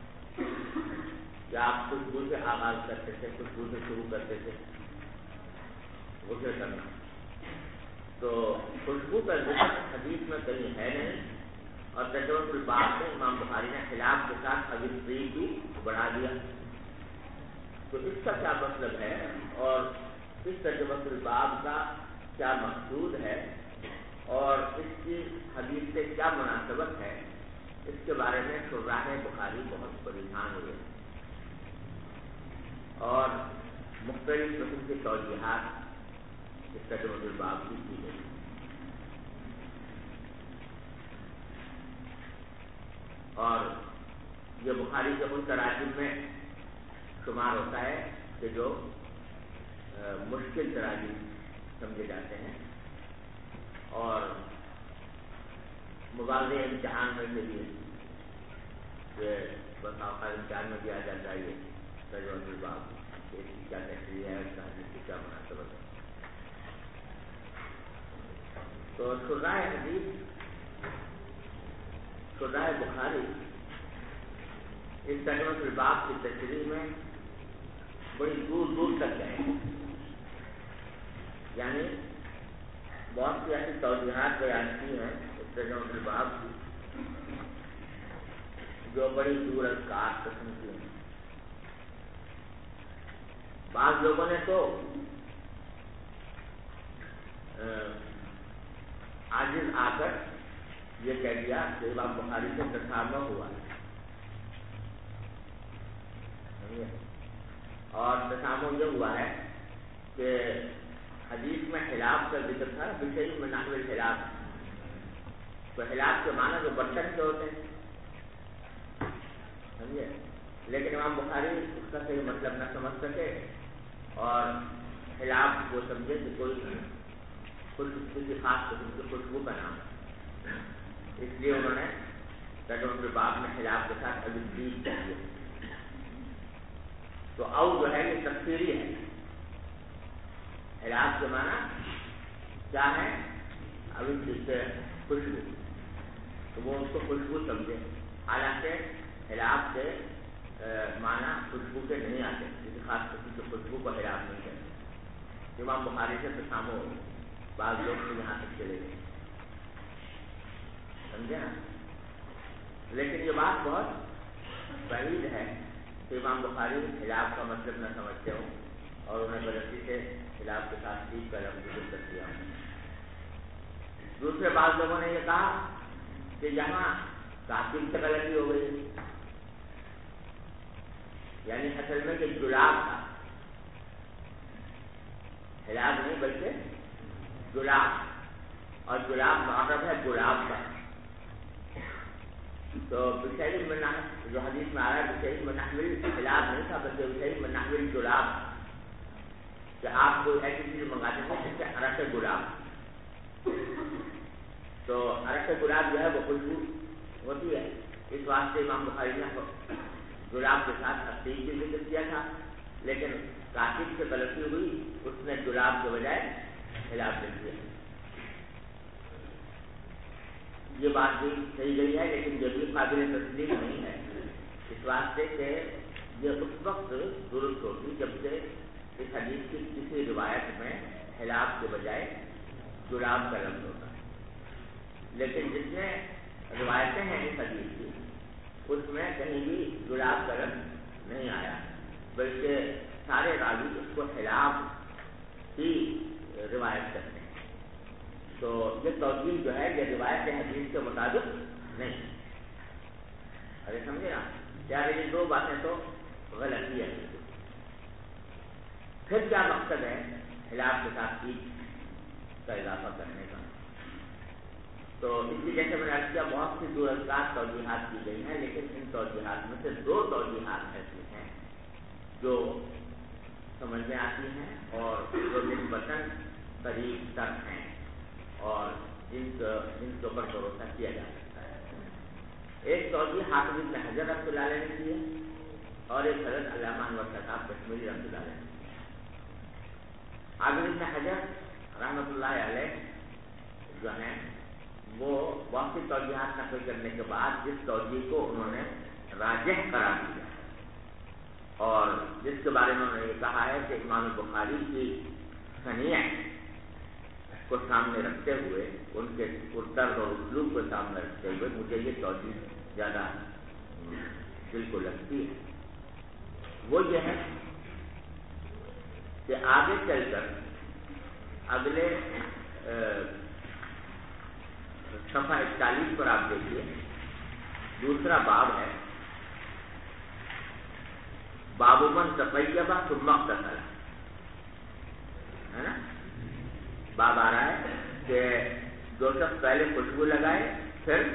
کہ آپ خوشبو سے آغاز کرتے تھے, خوشبو سے شروع کرتے تھے غسل کرنا. تو خوشبو کا ذکر حدیث میں کہیں ہے نہیں, اور ترجمہ الباب میں امام بخاری نے خلاف کے ساتھ ابھی بھی بڑھا دیا. تو اس کا کیا مطلب ہے, اور اس ترجمۃ الباب کا کیا مقصود ہے اور اس کی حدیث سے کیا مناسبت ہے، اس کے بارے میں شراح بخاری بہت پریشان ہوئے اور مختلف قسم کے توجیحات اس ترجمۃ الباب کی گئی۔ اور یہ بخاری کے ان تراجم میں شمار ہوتا ہے کہ جو مشکل تراجم سمجھے جاتے ہیں اور مواضع امتحان میں سے بھی کہ بس اوقات امتحان میں بھی آ جاتا ہے یہ ترجمۃ الباب اس کی کیا تشریح ہے، اس کا حدیث کی کیا مناسبت ہے۔ تو شراح حدیث، شراح بخاری اس ترجمۃ الباب کی تشریح میں بڑی دور دور تک گئے، یعنی بہت سی ایسی توضیحات بیان کی ہیں اس ترجمۃ الباب کی جو بڑی دور اذکار قسم کی ہیں۔ بعض لوگوں نے تو عاجز آ کر یہ کہہ دیا کہ امام بخاری سے تسامح ہوا ہے، اور تسامح یہ ہوا ہے کہ حدیث میں خلاف کا ذکر تھا، بشیء من نحو الخلاف، تو خلاف کے معنی جو برتن کے ہوتے ہیں، سمجھے، لیکن امام بخاری اس کا صحیح مطلب نہ سمجھ سکے اور خلاف کو سمجھے کہ کوئی کسی خاص قسم کی خوشبو کا نام ہے، اس لیے انہوں نے ترجمۃ الباب میں خلاف کے ساتھ التفریق کر دیا۔ تو او جو ہے یہ تفسیری ہے، خلاف کے معنی کیا ہے، ابھی جس سے خوشبو، تو وہ اس کو خوشبو سمجھے، حالانکہ خلاف کے معنی خوشبو کے نہیں آتے، کسی خاص قسم کی خوشبو کو خلاف نہیں کرتے۔ امام بخاری سے تسامح ہو، بعض لوگ تو یہاں تک چلے گئے، سمجھے نا، لیکن یہ بات بہت بعید ہے کہ امام بخاری خلاف کا مطلب نہ سمجھتے ہوں اور انہیں غلطی سے خلاف کے ساتھ ٹھیک کا لفظ ذکر کر دیا ہوں۔ دوسرے بعض لوگوں نے یہ کہا کہ یہاں کاتب سے غلطی ہو گئی، یعنی اصل میں کہ جلاب تھا، خلاف نہیں بلکہ جلاب، اور جلاب معرب ہے گلاب کا، تو بشیء من نحو جو حدیث میں آ رہا ہے بشیء من نحو الخلاف نہیں تھا بلکہ بشیء من نحو الجلاب، کہ آپ کوئی ایسی چیز منگاتے ہیں جس سے عرق گلاب، تو عرق گلاب جو ہے وہ خوشبو ہوتی ہے، اس واسطے امام بخاری نے گلاب کے ساتھ عقیق بھی ذکر کیا تھا، لیکن کاتب سے غلطی ہوئی، اس نے گلاب کے بجائے خلاف لکھ دیا۔ یہ بات بھی صحیح گئی ہے، لیکن یہ بھی قابل تصدیق نہیں ہے، اس واسطے کہ یہ اس وقت درست ہوگی جب سے اس حدیث کی کسی روایت میں خلاف کے بجائے گلاب کا لفظ ہوتا ہے، لیکن جس میں روایتیں ہیں اس حدیث کی اس میں کہیں بھی گلاب کا لفظ نہیں آیا، بلکہ سارے راوی اس کو خلاف ہی روایت کرتے ہیں، تو یہ توجیہ جو ہے یہ روایت حدیث کے مطابق نہیں، ارے سمجھے نا، یار یہ دو باتیں تو غلطی ہے۔ پھر کیا مقصد ہے خلاف کے ساتھ عید کا اضافہ کرنے کا؟ تو اس کی جیسے میں نے عرض کیا بہت سی دور اذکار توجیحات کی گئی ہیں، لیکن ان توجیحات میں سے دو توجیحات ایسی ہیں جو سمجھ میں آتی ہیں اور جو نسبتاً قریب تک ہیں اور ان کے اوپر بھروسہ کیا جا سکتا ہے۔ ایک توجیہ حافظ ابن حجر رحمۃ اللہ علیہ نے کی ہے اور ایک حضرت علامہ انور صاحب کشمیری رحمۃ اللہ علیہ نے۔ حافظ ابن حجر رحمۃ اللہ علیہ جو ہیں وہ بہت سی توجیحات نقل کرنے کے بعد جس توجیہ کو انہوں نے راجح قرار دیا اور جس کے بارے میں انہوں نے یہ کہا ہے کہ امام بخاری کی صنیع کو سامنے رکھتے ہوئے، ان کے طرز اور اسلوب کو سامنے رکھتے ہوئے مجھے یہ توجیہ زیادہ دل کو لگتی ہے، وہ یہ ہے کہ آگے چل کر اگلے صفحہ 41 پر آپ دیکھیے، دوسرا باب ہے، باب من تطیبہ ثم اغتسل، ہے نا؟ باب آ رہا ہے کہ جو شخص پہلے خوشبو لگائے پھر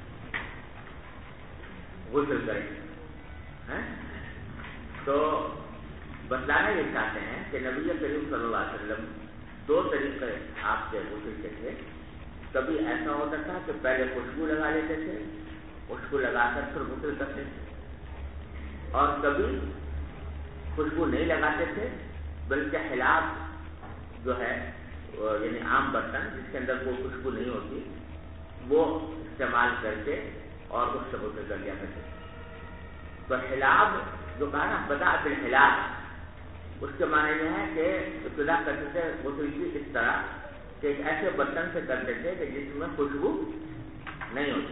غسل کرے، تو بتلانا یہ چاہتے ہیں کہ نبی کریم صلی اللہ علیہ وسلم 2 طریقے آپ کے غسل کے تھے۔ کبھی ایسا ہوتا تھا کہ پہلے خوشبو لگا لیتے تھے، خوشبو لگا کر پھر غسل کرتے تھے، اور کبھی خوشبو نہیں لگاتے تھے بلکہ حلاب جو ہے یعنی عام برتن جس کے اندر کوئی خوشبو نہیں ہوتی وہ استعمال کر کے اور اس سے غسل کر لیا کرتے تھے۔ تو حلاب جو کہا نا بدا بالحلاب، اس کے معنی یہ ہے کہ ابتدا کرتے تھے غسل کی اس طرح کہ ایک ایسے برتن سے کرتے تھے کہ جس میں خوشبو نہیں ہوتی،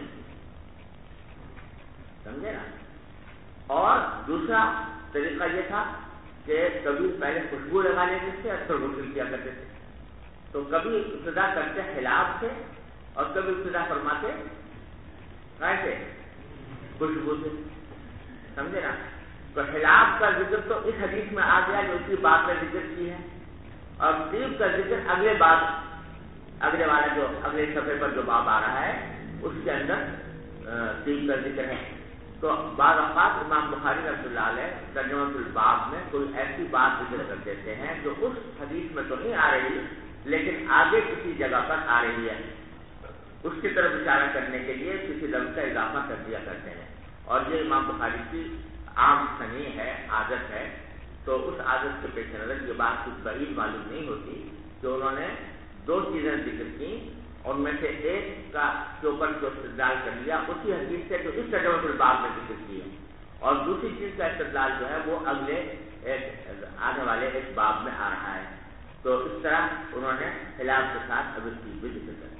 سمجھے نا؟ اور دوسرا طریقہ یہ تھا کہ کبھی پہلے خوشبو لگا لیتے تھے اور پھر غسل کیا کرتے تھے۔ تو کبھی ابتدا کرتے حلاب سے اور کبھی ابتدا فرماتے کیسے؟ خوشبو سے، سمجھے نا؟ تو حلاب کا ذکر تو اس حدیث میں آ گیا جو اسی بات میں ذکر کی ہے، اور طیب کا ذکر اگلے باب، اگلے والا جو اگلے صفحے پر جو باب آ رہا ہے اس کے اندر طیب کا ذکر ہے۔ تو بعض اوقات امام بخاری رحمۃ اللہ علیہ ترجمۃ الباب میں کوئی ایسی بات ذکر کر دیتے ہیں جو اس حدیث میں تو نہیں آ رہی لیکن آگے کسی جگہ پر آ رہی ہے، اس کی طرف اشارہ کرنے کے لیے کسی لفظ کا اضافہ کر دیا کرتے ہیں، اور یہ امام بخاری کی عام سنی ہے، عادت ہے۔ تو اس عادت کے پیش نظر یہ بات کچھ بعید معلوم نہیں ہوتی کہ انہوں نے 2 چیزیں ذکر کی، ان میں سے ایک کا کے اوپر جو استدلال کر لیا اسی حدیث سے جو اس ترجمۃ الباب میں ذکر کی ہے، اور دوسری چیز کا استدلال جو ہے وہ اگلے آنے والے ایک باب میں آ رہا ہے۔ تو اس طرح انہوں نے حلاب کے ساتھ ابھی چیز بھی ذکر کر دی۔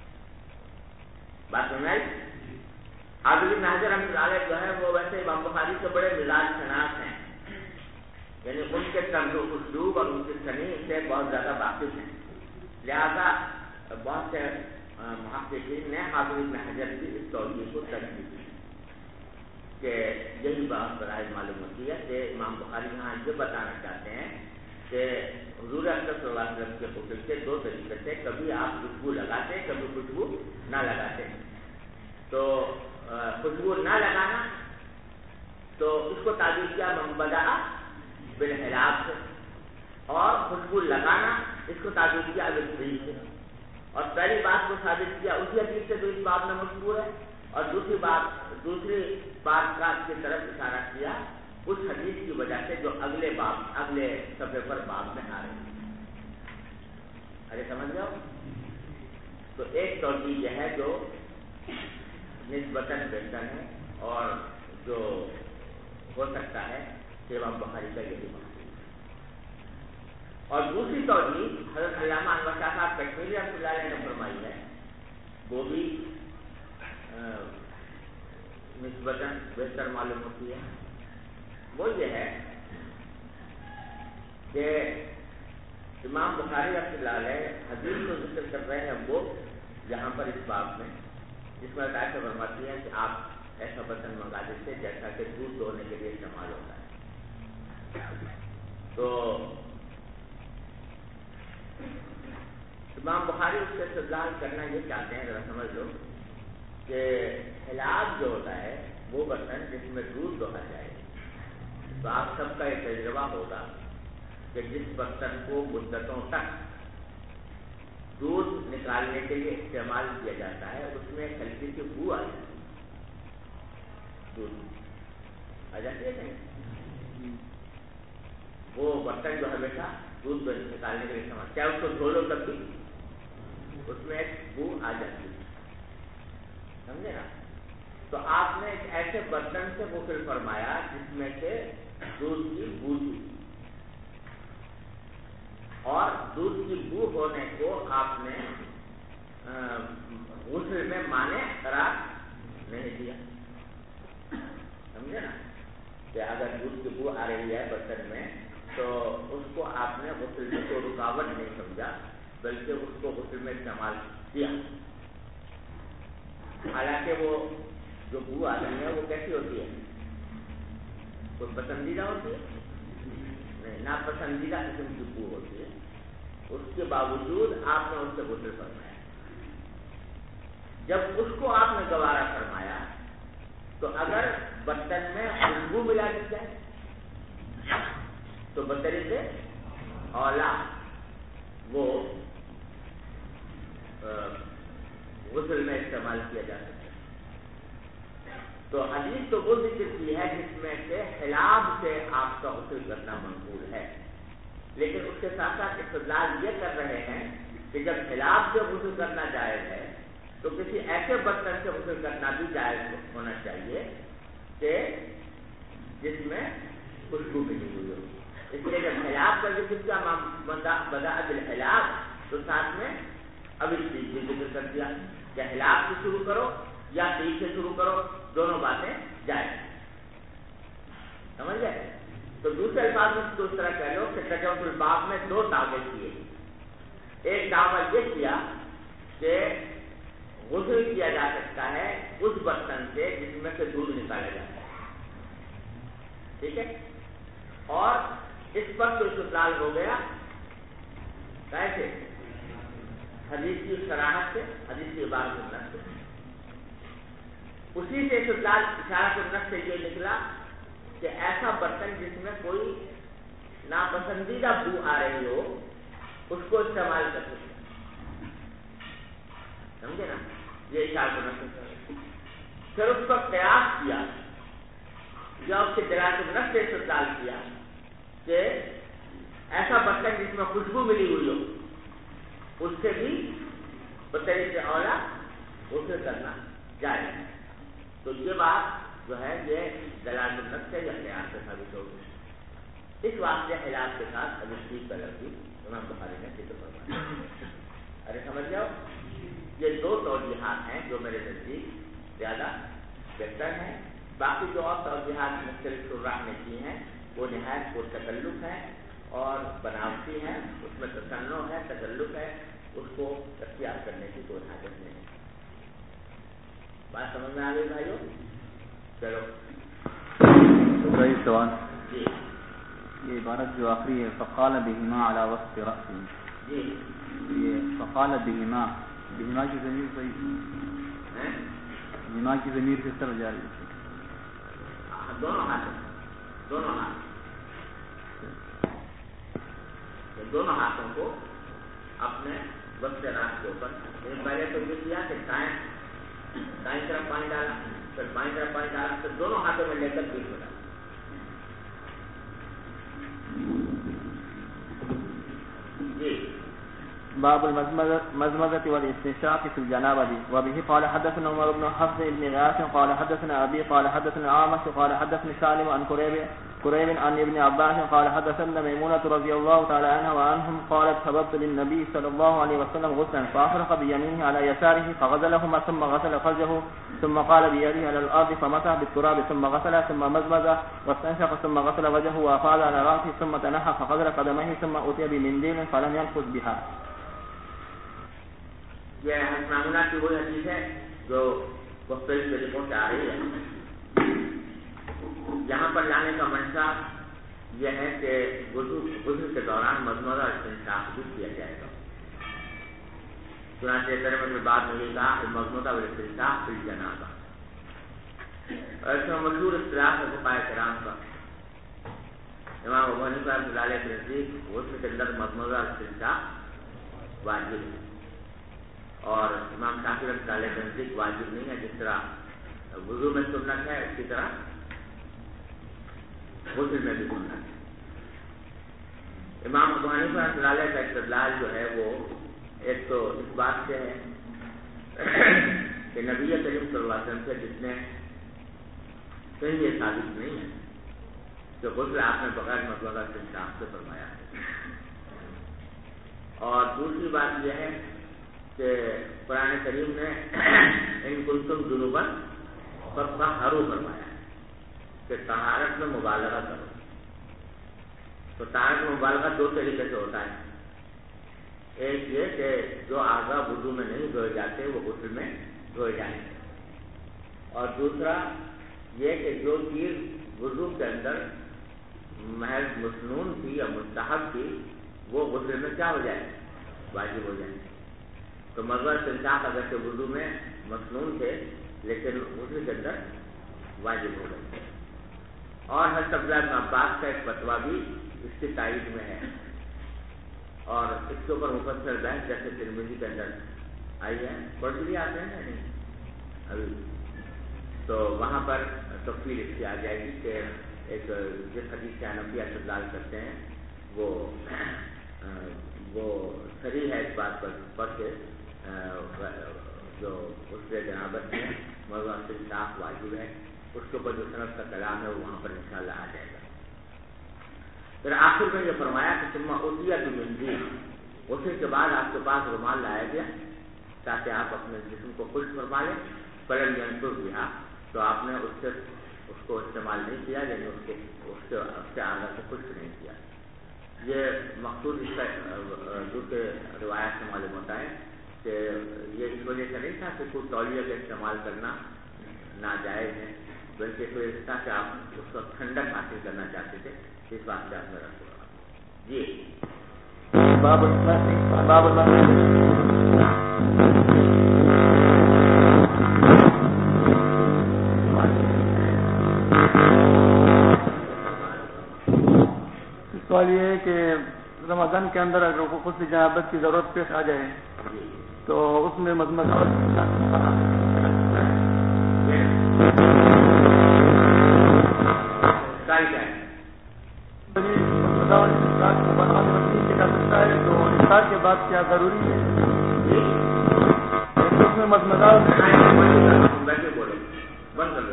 بات سمجھ آئی؟ حافظ ابن حجر رحمۃ اللہ علیہ جو ہے وہ ویسے امام بخاری سے بڑے مزاج شناس ہیں، یعنی ان کے طرز و اسلوب اور ان کی سنی سے بہت زیادہ واقف ہیں، لہذا بہت سے محققین نے حافظ ابن حجر کی اس توجیہ کو ترجیح دی کہ یہی بات برائے معلوم ہوتی ہے کہ امام بخاری یہاں یہ بتانا چاہتے ہیں کہ حضور اکرم صلی اللہ علیہ وسلم کے غسل کے 2 طریقے تھے، کبھی آپ خوشبو لگاتے کبھی خوشبو نہ لگاتے۔ تو خوشبو نہ لگانا تو اس کو تعبیر کیا منبدأ بالحلاب سے، اور خوشبو لگانا اس کو تعبیر کیا بالطیب سے، اور پہلی بات کو ثابت کیا اسی حدیث سے جو اس باب میں مذکور ہے، اور دوسری بات کا کی طرف اشارہ کیا اس حدیث کی وجہ سے جو اگلے صفحے پر باب میں آ رہی ہے۔ ارے سمجھ جاؤ؟ تو ایک توجیہ یہ ہے جو نسبتاً بہتر ہے اور جو ہو سکتا ہے کہ امام بخاری کا یہی مقصود ہے، اور دوسری توجیہ حضرت علامہ انور شاہ صاحب کشمیری رحمۃ اللہ علیہ نے فرمائی ہے، وہ بھی نسبتاً بہتر معلوم ہوتی ہے۔ وہ یہ ہے کہ امام بخاری رحمۃ اللہ علیہ حدیث کو ذکر کر رہے ہیں وہ جہاں پر اس باب میں جس میں عائشہ فرماتی ہے کہ آپ ایسا برتن منگا دیتے جیسا کہ دودھ دھونے کے لیے استعمال ہوتا ہے۔ تو امام بخاری اس سے استدلال کرنا یہ چاہتے ہیں، ذرا سمجھ لو کہ حلاب جو ہوتا ہے وہ برتن جس میں دودھ دھونا جائے، تو آپ سب کا یہ تجربہ ہوگا کہ جس برتن کو مدتوں تک دودھ نکالنے کے لیے استعمال کیا جاتا ہے اس میں ایک ہلکی سی بو آ جاتی ہے، دودھ آ جاتی ہے نہیں، وہ برتن جو ہمیشہ دودھ نکالنے کے لیے استعمال، چاہے اس کو دھو لو تب بھی اس میں ایک بو آ جاتی ہے، سمجھے نا؟ تو آپ نے ایک ایسے برتن سے غسل فرمایا جس میں سے دودھ کی بو تھی، اور دودھ کی بو ہونے کو آپ نے غسل میں مانع قرار نہیں دیا، سمجھے نا؟ کہ اگر دودھ کی بو آ رہی ہے برتن میں تو اس کو آپ نے غسل میں کوئی رکاوٹ نہیں سمجھا بلکہ اس کو غسل میں استعمال کیا. حالانکہ وہ جو بو آتی ہے وہ کیسی ہوتی ہے؟ کوئی پسندیدہ ہوتی ہے؟ نہیں، ناپسندیدہ قسم کی بو ہوتی ہے. اس کے باوجود آپ نے اس سے غسل فرمایا. جب اس کو آپ نے گوارا فرمایا تو اگر برتن میں خوشبو ملا دی جائے تو بطریق سے اولا وہ غسل میں استعمال کیا جا سکتا ہے. تو حدیث تو وہ ذکر کی ہے جس میں سے خلاف سے آپ کا غسل کرنا منقول ہے، لیکن اس کے ساتھ ساتھ استدلال یہ کر رہے ہیں کہ جب خلاف سے غسل کرنا جائز ہے تو کسی ایسے برتن سے غسل کرنا بھی جائز ہونا چاہیے کہ جس میں خوشبو ملی ہوئی ہو. اس لیے جب خلاف کا ذکر کا بدا بالخلاف تو ساتھ میں اب اس چیز کی ذکر کر دیا کہ خلاف سے شروع کرو یا تیز سے شروع کرو، دونوں باتیں جائز. سمجھ گئے؟ تو دوسرے الفاظ میں تو اس طرح کہہ لو کہ تجوز الباب میں دو دعوے کیے. ایک دعویٰ یہ کیا کہ غسل کیا جا سکتا ہے اس برتن سے جس میں سے دودھ نکالا جاتا ہے، ٹھیک ہے، اور اس پر تو استدلال ہو گیا کیسے؟ حدیث کی صراحت سے، حدیث کی عبارت النص سے. اسی سے استدلال اشارت النص سے یہ نکلا کہ ایسا برتن جس میں کوئی ناپسندیدہ بو آ رہی ہو اس کو استعمال کر سکتے. سمجھے نا؟ یہ اشارت النص. پھر اس پر قیاس کیا یا اس کے دلالت النص سے استدلال کیا کہ ایسا برتن جس میں خوشبو ملی ہوئی ہو اس سے بھی بطریق اولا غسل کرنا جائز ہے. تو یہ بات جو ہے یہ دلالت النص سے یا قیاس سے ثابت ہوگی. اس واسطے خلاف کے ساتھ ابھی کا لفظ امام بخاری نے ذکر فرمایا. ارے سمجھ جاؤ، یہ دو توجیحات ہیں جو میرے نزدیک زیادہ بہتر ہیں. باقی جو اور توجیحات مختلف شراح نے کی ہیں وہ نہایت کو تکلف ہے اور بناوٹی ہے، اس میں تصنع ہے، تکلف ہے، اس کو اختیار کرنے کی کوئی حاجت نہیں ہے. بات سمجھ میں آ گئی بھائیو؟ چلو صحیح سوال. جی یہ عبارت جو آخری ہے فقال بہما علی وسط رأسی، جی یہ فقال بہما کی ضمیر صحیح، بہما کی ضمیر کس طرح جا رہی ہے؟ دونوں ہاتھوں کو اپنے وسط راس کے اوپر. پہلے تو یہ کیا کہ دائیں طرف پانی ڈالا، پھر بائیں طرف پانی ڈالا، پھر دونوں ہاتھوں میں لے کر بیچ میں ڈالا. جی باب المزمزة والاستنشاق في الجنابة. وبه قال حدثنا عمر بن حفص بن غياث قال حدثنا أبي قال حدثنا الأعمش قال حدثني سالم عن كريب عن ابن عباس قال حدثنا ميمونة رضي الله تعالى عنها وعنهم قالت سببت للنبي صلى الله عليه وسلم غسلا فأفرق بيمينه على يساره فغسلهما ثم غسل فرجه ثم قال بيده على الأرض فمسح بالتراب ثم غسل ثم مزمز واستنشق ثم غسل وجهه وأفاض على رأسه ثم تنحى فغسل قدميه ثم أتي بمنديل فلم ينفذ بها. یہ نامونہ کی وہی حدیث ہے جو مختلف طریقوں سے آ رہی ہے. یہاں پر لانے کا منشا یہ ہے کہ غسل کے دوران مضمضہ اور استنشاق بھی کیا جائے گا. چنانچہ ترجمے میں بعد میں یہ کہا کہ مضمضہ اور استنشاق فی الجنابہ. ایسا مشہور اصطلاح ہے فقہاء کرام کا. امام ابو حنیفہ رحمۃ اللہ علیہ کے نزدیک غسل کے اندر مضمضہ اور استنشاق واجب ہے، اور امام شافعی رحمۃ اللہ علیہ کے نزدیک واجب نہیں ہے. جس طرح وضو میں سنت ہے اسی طرح غسل میں بھی سنت ہے. امام ابو حنیفہ رحمۃ اللہ علیہ کا استدلال جو ہے وہ ایک تو اس بات سے ہے کہ نبی کریم صلی اللہ علیہ وسلم سے جس نے کہیں یہ ثابت نہیں ہے کہ غسل آپ نے بغیر مضمضہ استنشاق سے فرمایا ہے. اور دوسری بات یہ ہے کہ قرآن کریم نے ان کنتم جنوبا فطہروا فرمایا ہے کہ طہارت میں مبالغہ کرو. تو طہارت میں مبالغہ دو طریقے سے ہوتا ہے. ایک یہ کہ جو اعضاء وضو میں نہیں دھوئے جاتے وہ غسل میں دھوئے جائیں گے، اور دوسرا یہ کہ جو چیز وضو کے اندر محض مسنون تھی یا مستحب تھی وہ غسل میں کیا ہو جائے، واجب ہو جائے. تو مضمر استنشاق اگر کہ وضو میں مسنون تھے لیکن غسل کے اندر واجب ہو گئے. اور حضرت عبداللہ بن عباس کا ایک فتویٰ بھی اس کی تائید میں ہے، اور اس کے اوپر مفصل بحث جیسے ترمذی کے اندر آئی ہے. پڑھ بھی آتے ہیں نہیں ابھی تو وہاں پر تفصیل اس کی آ جائے گی کہ ایک جس حدیث سے حنفی استدلال کرتے ہیں وہ صحیح ہے اس بات پر کہ جو غسل جنابت میں مضمر استنشاق واجب ہے. اس کے اوپر جو سند کا کلام ہے وہ وہاں پر انشاءاللہ آ جائے گا. پھر آخر میں یہ فرمایا کہ ثم اوتیہ بمندیل، غسل کے بعد آپ کے پاس رومال لایا گیا تاکہ آپ اپنے جسم کو خشک فرما لیں. فلم ینفر بہا، تو آپ نے اس کو استعمال نہیں کیا، یعنی اس کے اعضاء کو خشک نہیں کیا. یہ مقصود اس کا دوسرے روایات سے معلوم ہوتا ہے کہ یہ اس وجہ سے نہیں تھا کہ کوئی تولیہ کا استعمال کرنا ناجائز ہے، بلکہ اس وجہ سے تھا کہ آپ اس وقت ٹھنڈک حاصل کرنا چاہتے تھے، اس بات سے آپ نے رکھا. جی باب سوال یہ ہے کہ رمضان کے اندر اگر غسل جنابت کی ضرورت پیش آ جائے تو اس میں مضمر تو افطار کے بعد کیا ضروری ہے اس میں مضمر بند کر دو.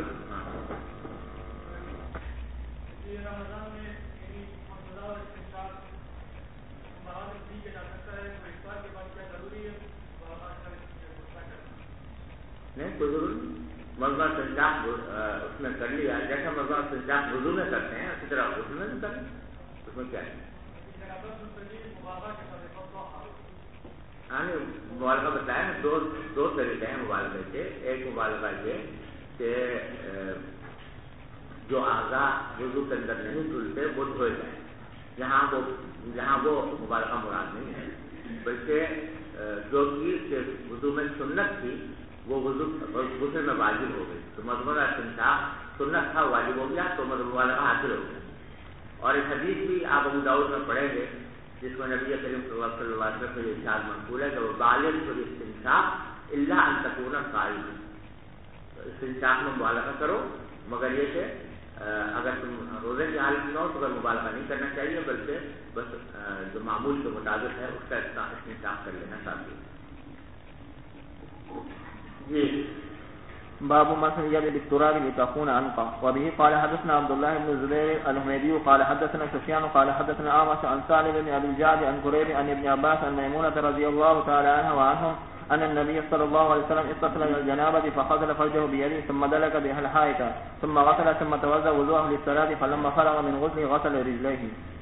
نہیں کوئی ضرور نہیں. مضمر استنشاق اس میں کر لیا جیسا مضمر استنشاق وضو میں کرتے ہیں اسی طرح غسل میں بھی کریں، اس میں کیا ہے. ہاں مبالغہ بتایا نا، دو طریقے ہیں مبالغے کے. ایک مبالغہ یہ کہ جو اعضاء وضو کے اندر نہیں دھلتے وہ دھوئے جائیں، جہاں وہ مبالغہ مراد نہیں ہے، بلکہ جو چیز کے وضو میں سنت تھی وہ غسل میں واجب ہو گئی. تو مضمر استنشاق سنت تھا واجب ہو گیا تو مبالغہ حاصل ہو گیا. اور ایک حدیث بھی آپ ابو داؤد میں پڑھیں گے جس میں نبی کریم صلی اللہ علیہ وسلم کا ارشاد منقول ہے کہ وہ بالغ فی الاستنشاق الا ان تکون صائما. تو استنشاق میں مبالغہ کرو مگر یہ کہ اگر تم روزے کی حالت میں ہو تو اگر مبالغہ نہیں کرنا چاہیے بلکہ بس جو معمول کے مطابق ہے اس کا استنشاق کر لینا چاہیے. جی باب مسح اليد بالتراب لتكون انقى. وبه قال حدثنا عبد الله بن الزبير الحميدي قال حدثنا سفيان قال حدثنا اعمش عن سالم بن ابي الجعد عن كريب عن ابن عباس عن ميمونه رضي الله تعالى عنها وعنهم ان النبي صلى الله عليه وسلم اغتسل من الجنابه فغسل فرجه بيده ثم دلك بها الحائط ثم غسل ثم توضا وضوءه للصلاه فلما فرغ من غسله غسل رجليه.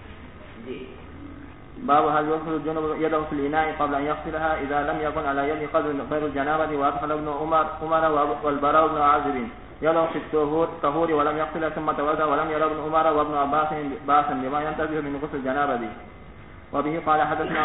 باب هل يغسل الجنوب يده في الإناء قبل أن يغسلها إذا لم يكن على يد قدر غير الجنابة. وأدخل ابن عمر والبراء بن عازب يده في الطهور ولم يغسلها ثم توضأ ولم يرى ابن عمر وابن عباس باسا لما ينتبه من غسل الجنابة. وبه قال حدثنا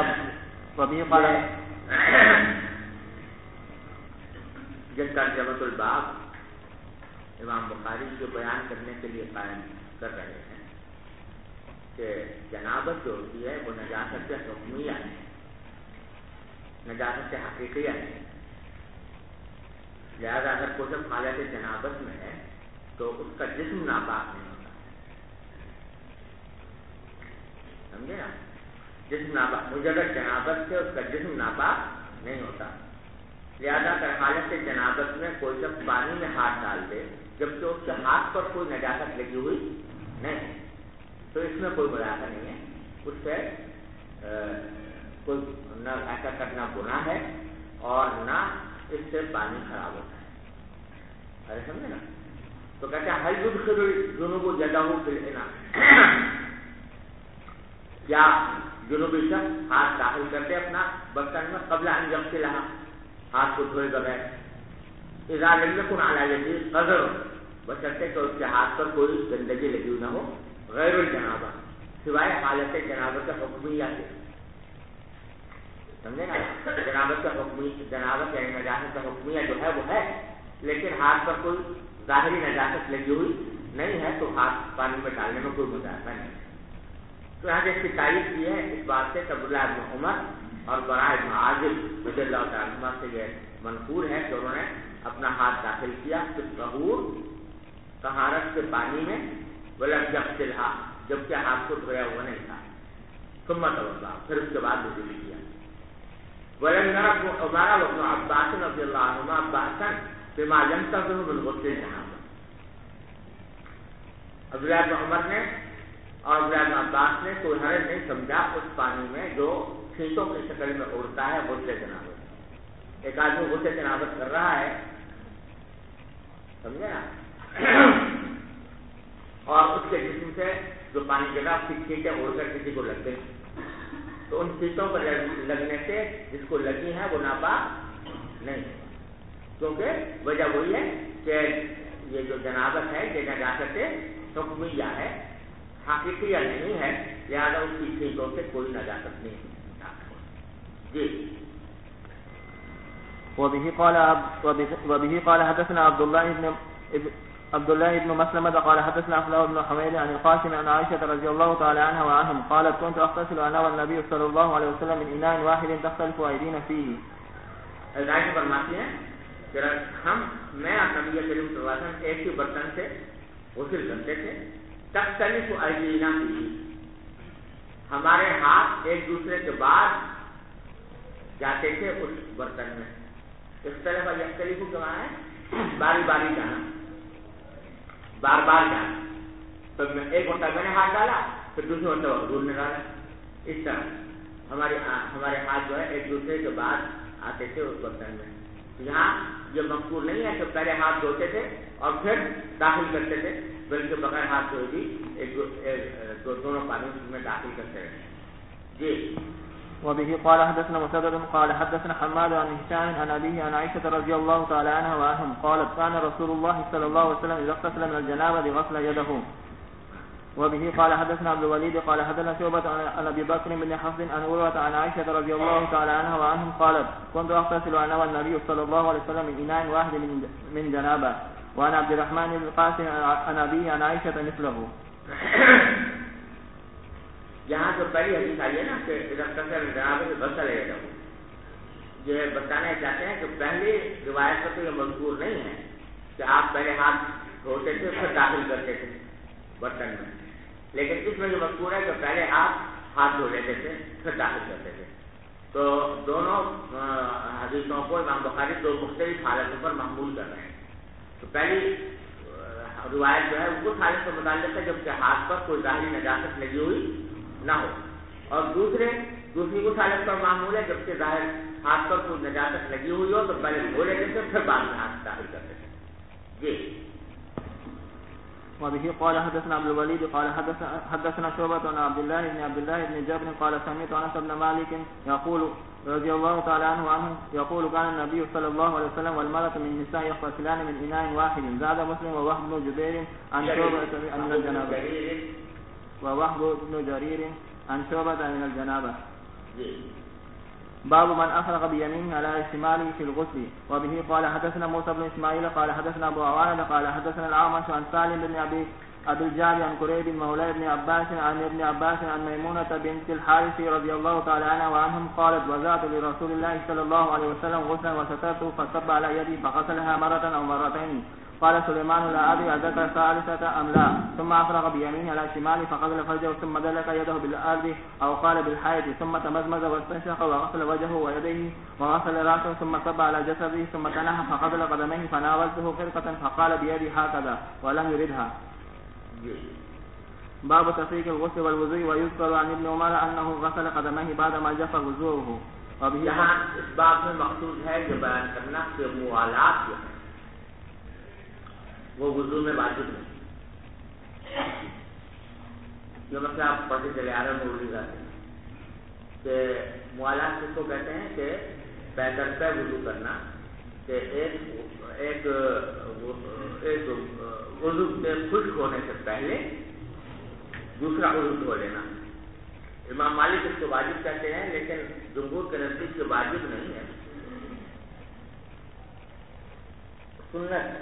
جن ترجمۃ الباب امام بخاری جو بیان کرنے کے لیے قائم کر رہے ہیں کہ جنابت جو ہوتی ہے وہ نجاست حکمیہ ہے، نجاست حقیقیہ ہے. لہذا اگر کوئی جب حالت جنابت میں ہے تو اس کا جسم ناپاک نہیں ہوتا، سمجھے نا. جسم ناپاک مجرد جنابت سے اس کا جسم ناپاک نہیں ہوتا. لہذا اگر حالت جنابت میں کوئی جب پانی میں ہاتھ ڈال دے جبکہ اس کے ہاتھ پر کوئی نجاست لگی ہوئی نہیں تو اس میں کوئی ملاقہ نہیں ہے، اس سے کوئی نہ ایسا کرنا گناہ ہے اور نہ اس سے پانی خراب ہوتا ہے. ارے سمجھے نا. تو کہتے ہیں حل يدخل الجنوب يده في الاناء، یا جنوبی شخص ہاتھ داخل کرتے اپنا برتن میں قبل ان یغسلھا، ہاتھ کو دھوئے بغیر، اذا لم یکن علی یدہ قذر، بشرطے کہ اس کے ہاتھ پر کوئی گندگی لگی ہوئی نہ ہو، غیر الجنابہ، سوائے حالت جنابت حکمیہ کے، سمجھے نا؟ جنابت کا جنابت یعنی نجاست حکمیہ جو ہے وہ ہے، لیکن ہاتھ پر کوئی ظاہری نجاست لگی ہوئی نہیں ہے تو ہاتھ پانی میں ڈالنے میں کوئی مضافہ نہیں ہے۔ تو یہاں جس کی تعریف کی ہے اس بات سے عبداللہ بن عمر اور براء بن عازب رضی اللہ تعالیٰ عنہما سے یہ منقول ہے کہ انہوں نے اپنا ہاتھ داخل کیا طہور طہارت کے پانی میں، ولم یغسلھا، جبکہ ہاتھ کو دھویا ہوا نہیں تھا، ثم توضا، پھر اس کے بعد وضو کیا۔ ولم ير ابن عمر وابن عباس رضی اللہ عنہما بأسا بما ينتظر من غسل الجنابہ، عبداللہ بن عمر نے اور عبداللہ بن عباس نے کوئی حرج نہیں سمجھا اس پانی میں جو چھینٹوں کی شکل میں اڑتا ہے غسل جنابت۔ ایک آدمی غسل جنابت کر رہا ہے، سمجھے نا، اور اس کے جسم سے جو پانی گر اس کی چھینٹیں اڑ کر کسی کو لگ گئی، تو ان چھینٹوں پر لگنے سے جس کو لگی ہے وہ ناپاک نہیں، کیونکہ وجہ وہی ہے کہ یہ جو جنابت ہے یہ نجاست حکمیہ ہے، حقیقیہ نہیں ہے، لہٰذا اس کی چھینٹوں سے کوئی نجاست نہیں جی۔ وبه قال حدثنا عبد الله بن مسلمة قال حدثنا أخلاق بن حميد عن القاسم عن عائشة رضي الله تعالى عنها وعنهم قالت كنت أغتسل أنا والنبي صلى الله عليه وسلم من إناء واحد تختلف أيدينا فيه۔ عائشہ فرماتی ہیں کہ میں اور نبی کریم صلی اللہ علیہ وسلم ایک ہی برتن سے غسل کرتے تھے، تختلف أيدينا فيه، ہمارے ہاتھ ایک دوسرے کے بعد جاتے تھے اس برتن میں۔ اختلاف یختلف کا معنی ہے باری باری جانا، بار بار جانا، تو ایک مرتبہ میں نے ہاتھ ڈالا پھر دوسرے مرتبہ حضور نے ڈالا، اس طرح ہمارے ہاتھ جو ہے ایک دوسرے کے بعد آتے تھے اس برتن میں۔ یہاں یہ مذکور نہیں ہے کہ پہلے ہاتھ دھوتے تھے اور پھر داخل کرتے تھے، بلکہ بغیر ہاتھ دھوئے بھی دونوں پانیوں میں داخل کرتے رہے جی۔ وبه قال حدثنا مسدد قال حدثنا حماد عن هشام عن أبيه عن عائشة رضي الله تعالى عنها وعنهم قالت كان رسول الله صلى الله عليه وسلم إذا اغتسل من الجنابة غسل يده۔ وبه قال حدثنا عبد الوليد قال حدثنا شعبة عن أبي بكر بن حفص عن عروة عن عائشة رضي الله تعالى عنها وعنهم قالت كنت أغتسل أنا والنبي صلى الله عليه وسلم من إناء واحد من جنابة، وعن عبد الرحمن بن القاسم عن أبيه عن عائشة مثله۔ یہاں جو پہلی حدیث آئی ہے نا کہ جناب غسل ہے، یہ بتانا چاہتے ہیں کہ پہلی روایت پر تو یہ مذکور نہیں ہے کہ آپ پہلے ہاتھ دھوتے تھے پھر داخل کرتے تھے برتن میں، لیکن اس میں جو مذکور ہے کہ پہلے آپ ہاتھ دھو لیتے تھے پھر داخل کرتے تھے۔ تو دونوں حدیثوں کو امام بخاری دو مختلف حالتوں پر محمول کر رہے ہیں۔ تو پہلی روایت جو ہے وہ اس حالت سے متعلق ہے جب کہ ہاتھ پر کوئی ظاہری نجاست لگی ہوئی نہ ہو، اور دوسری اس حالت پر معمول ہے جبکہ ظاہر ہاتھ پر کوئی نجاست لگی ہوئی ہو تو پہلے دھو لیتے تھے پھر بعد میں ہاتھ داخل کرتے تھے جی۔ وبه قال حدثنا عبد الوليد قال حدثنا شعبة عن عبد الله بن جابر قال سمعت أنس بن مالك يقول رضي الله تعالى عنه يقول كان النبي صلى الله عليه وسلم والمرأة من النساء يغتسلان من إناء واحد، زاد مسلم ووهب بن جبير عن شعبة من الجنابة، ووهب بن جرير عن شعبة من الجنابة۔ باب من أفرغ بيمينه على شماله في الغسل۔ وبه قال حدثنا موسى بن إسماعيل قال حدثنا أبو عوانة قال حدثنا الأعمش عن سالم بن أبي الجعد عن كريب مولى ابن عباس عن ابن عباس عن ميمونة بنت الحارث رضي الله تعالى عنها وعنهم قالت وزعت لرسول الله صلى الله عليه وسلم غسلا وسترته فصب على يدي فغسلها مرة أو مرتين، قال سليمان لا أدري أذكر ثالثة أم لا، ثم أفرغ بيمينه على شماله فغسل فرجه ثم دلك يده بالأرض أو قال بالحائط، ثم تمزمز واستنشق وغسل وجهه ويديه وغسل رأسه ثم صب على جسده ثم تنحى فغسل قدميه فناولته خرقة فقال بيدي هكذا ولم يردها۔ باب تفريق الغسل والوضوء، ويذكر عن ابن عمر أنه غسل قدميه بعدما جف وضوءه۔ یہاں اس باب میں مقصود ہے جو بیان کرنا کہ موالات جو ہے وہ وضو میں واجب نہیں، یہ مسئلہ آپ پڑھتے چلے آ رہے ہیں اردو سے کہ موالات کس کو کہتے ہیں کہ بہتر پہ وضو کرنا کہ ایک وضو کے خشک ہونے سے پہلے دوسرا وضو دھو لینا. امام مالک اس کو واجب کہتے ہیں لیکن جمہور کے نزدیک کے واجب نہیں ہے، سنت ہے.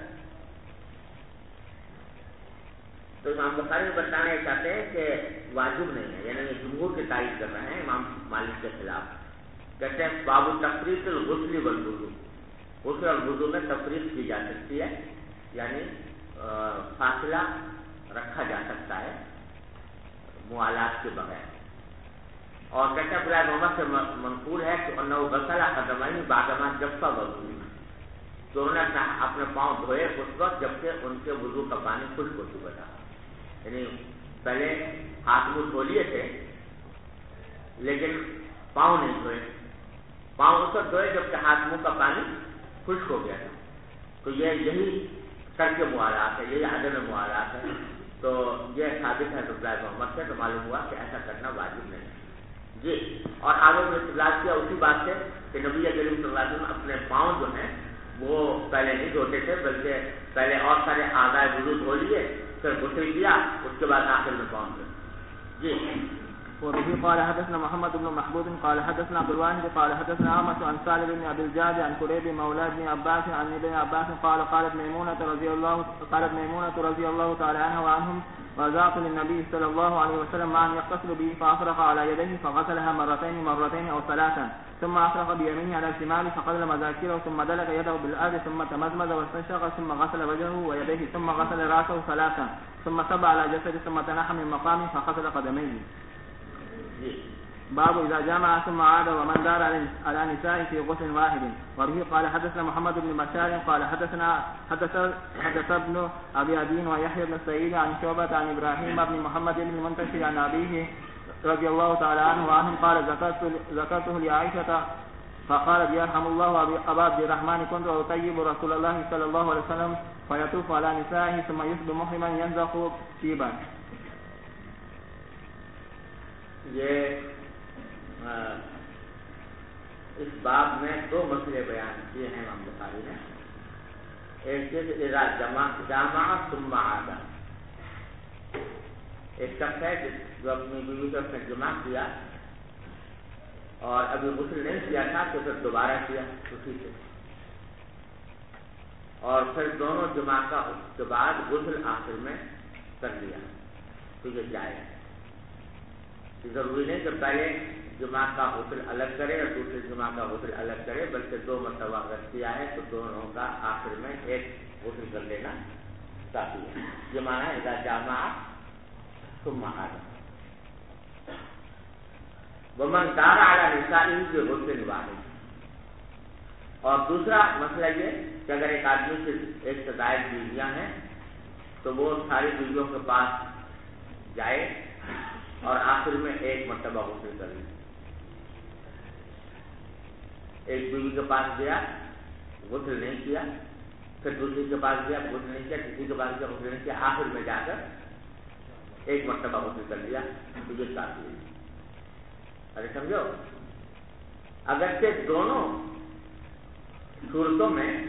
تو امام بخاری بتانا یہ چاہتے ہیں کہ واجب نہیں ہے، یعنی یہ جمہور کی تعریف کر رہے ہیں امام مالک کے خلاف. کہتے ہیں باب تفریق الغسل والوضو، غسل اور وضو میں تفریق کی جا سکتی ہے، یعنی فاصلہ رکھا جا سکتا ہے موالات کے بغیر. اور کہتے ہیں عبداللہ محمد سے منقول ہے کہ انہو غسل قدمین بعدما جف وضو، تو انہوں نے اپنے پاؤں دھوئے اس وقت جبکہ ان کے وضو کا پانی خشک ہو چکا تھا. یعنی پہلے ہاتھ منہ دھو لیے تھے لیکن پاؤں نہیں دھوئے، پاؤں اس وقت دھوئے جبکہ ہاتھ منہ کا پانی خشک ہو گیا تھا. تو یہی ترک موالات ہے، یہی عدم موالات ہے. تو یہ ثابت ہے عبداللہ محمد سے، تو معلوم ہوا کہ ایسا کرنا واجب نہیں ہے جی. اور آگے میں استدلال کیا اسی بات سے کہ نبی کریم صلی اللہ علیہ وسلم اپنے پاؤں جو ہیں وہ پہلے نہیں دھوتے تھے، بلکہ پہلے اور سارے اعضاء وضو دھو لیے، پھر غسل کیا، اس کے بعد آخر میں پاؤں دھوئے جی. وبه قال حدثنا محمد بن محبوب قال حدثنا عبد الواحد قال حدثنا عامة عن سالم بن ابي الجعد عن كريب مولى بن عباس عن ابن عباس قالت ميمونة رضي الله تعالى عنها وعنهم وزعت للنبي صلى الله عليه وسلم ما يغتسل به فأفرغ على يديه فغسلها مرتين أو ثلاثا ثم أفرغ بيمينه على الشمال فقلل مذاكره ثم دلك يده بالأرض ثم تمزمز واستنشق ثم غسل وجهه ويديه ثم غسل رأسه ثلاثا ثم صب على جسده ثم تنحى من مقامه فغسل قدميه. باب إذا جامع ثم عاد ومن دار على نسائه في غسل واحد. وبه قال حدثنا محمد بن بشار قال حدث ابن أبي عدين ويحيى بن سعيد عن شعبة عن إبراهيم بن محمد بن منتشر عن أبيه رضي الله تعالى عنه وعنهم قال ذكرته لعائشة فقالت يرحم الله أبا عبد الرحمن كنت أطيب رسول الله صلى الله عليه وسلم فيطوف على نسائه ثم يصبح محرما ينزخ طيبا. یہ اس باب میں دو مسئلے بیان کیے ہیں امام بخاری نے. ایک چیز اذا جمع ثم عاد، ایک شخص ہے جو اپنی بیوی سے نے جمع کیا اور ابھی غسل نہیں کیا تھا تو پھر دوبارہ کیا اسی سے، اور پھر دونوں جمع کا اس کے بعد غسل آخر میں کر لیا تو یہ جائز. ضروری نہیں کہ پہلے جمعہ کا غسل الگ کرے اور دوسرے جمعہ کا غسل الگ کرے، بلکہ دو مرتبہ اگر کیا ہے تو دونوں کا آخر میں ایک غسل کر لینا کافی ہے. یہ معنی ہے اذا جامع ثم عاد. ومن دار علی نسائہ بغسل واحد. اور دوسرا مسئلہ یہ کہ اگر ایک آدمی سے ایک سے زائد بیویاں ہیں تو وہ ساری بیویوں کے پاس جائے اور آخر میں ایک مرتبہ غسل کر لیں. ایک بیوی کے پاس گیا غسل نہیں کیا، پھر دوسری کے پاس گیا غسل نہیں کیا، کسی کے پاس گیا غسل نہیں کیا، آخر میں جا کر ایک مرتبہ غسل کر لیا تو یہ کافی ہے. ارے سمجھو، اگرچہ دونوں صورتوں میں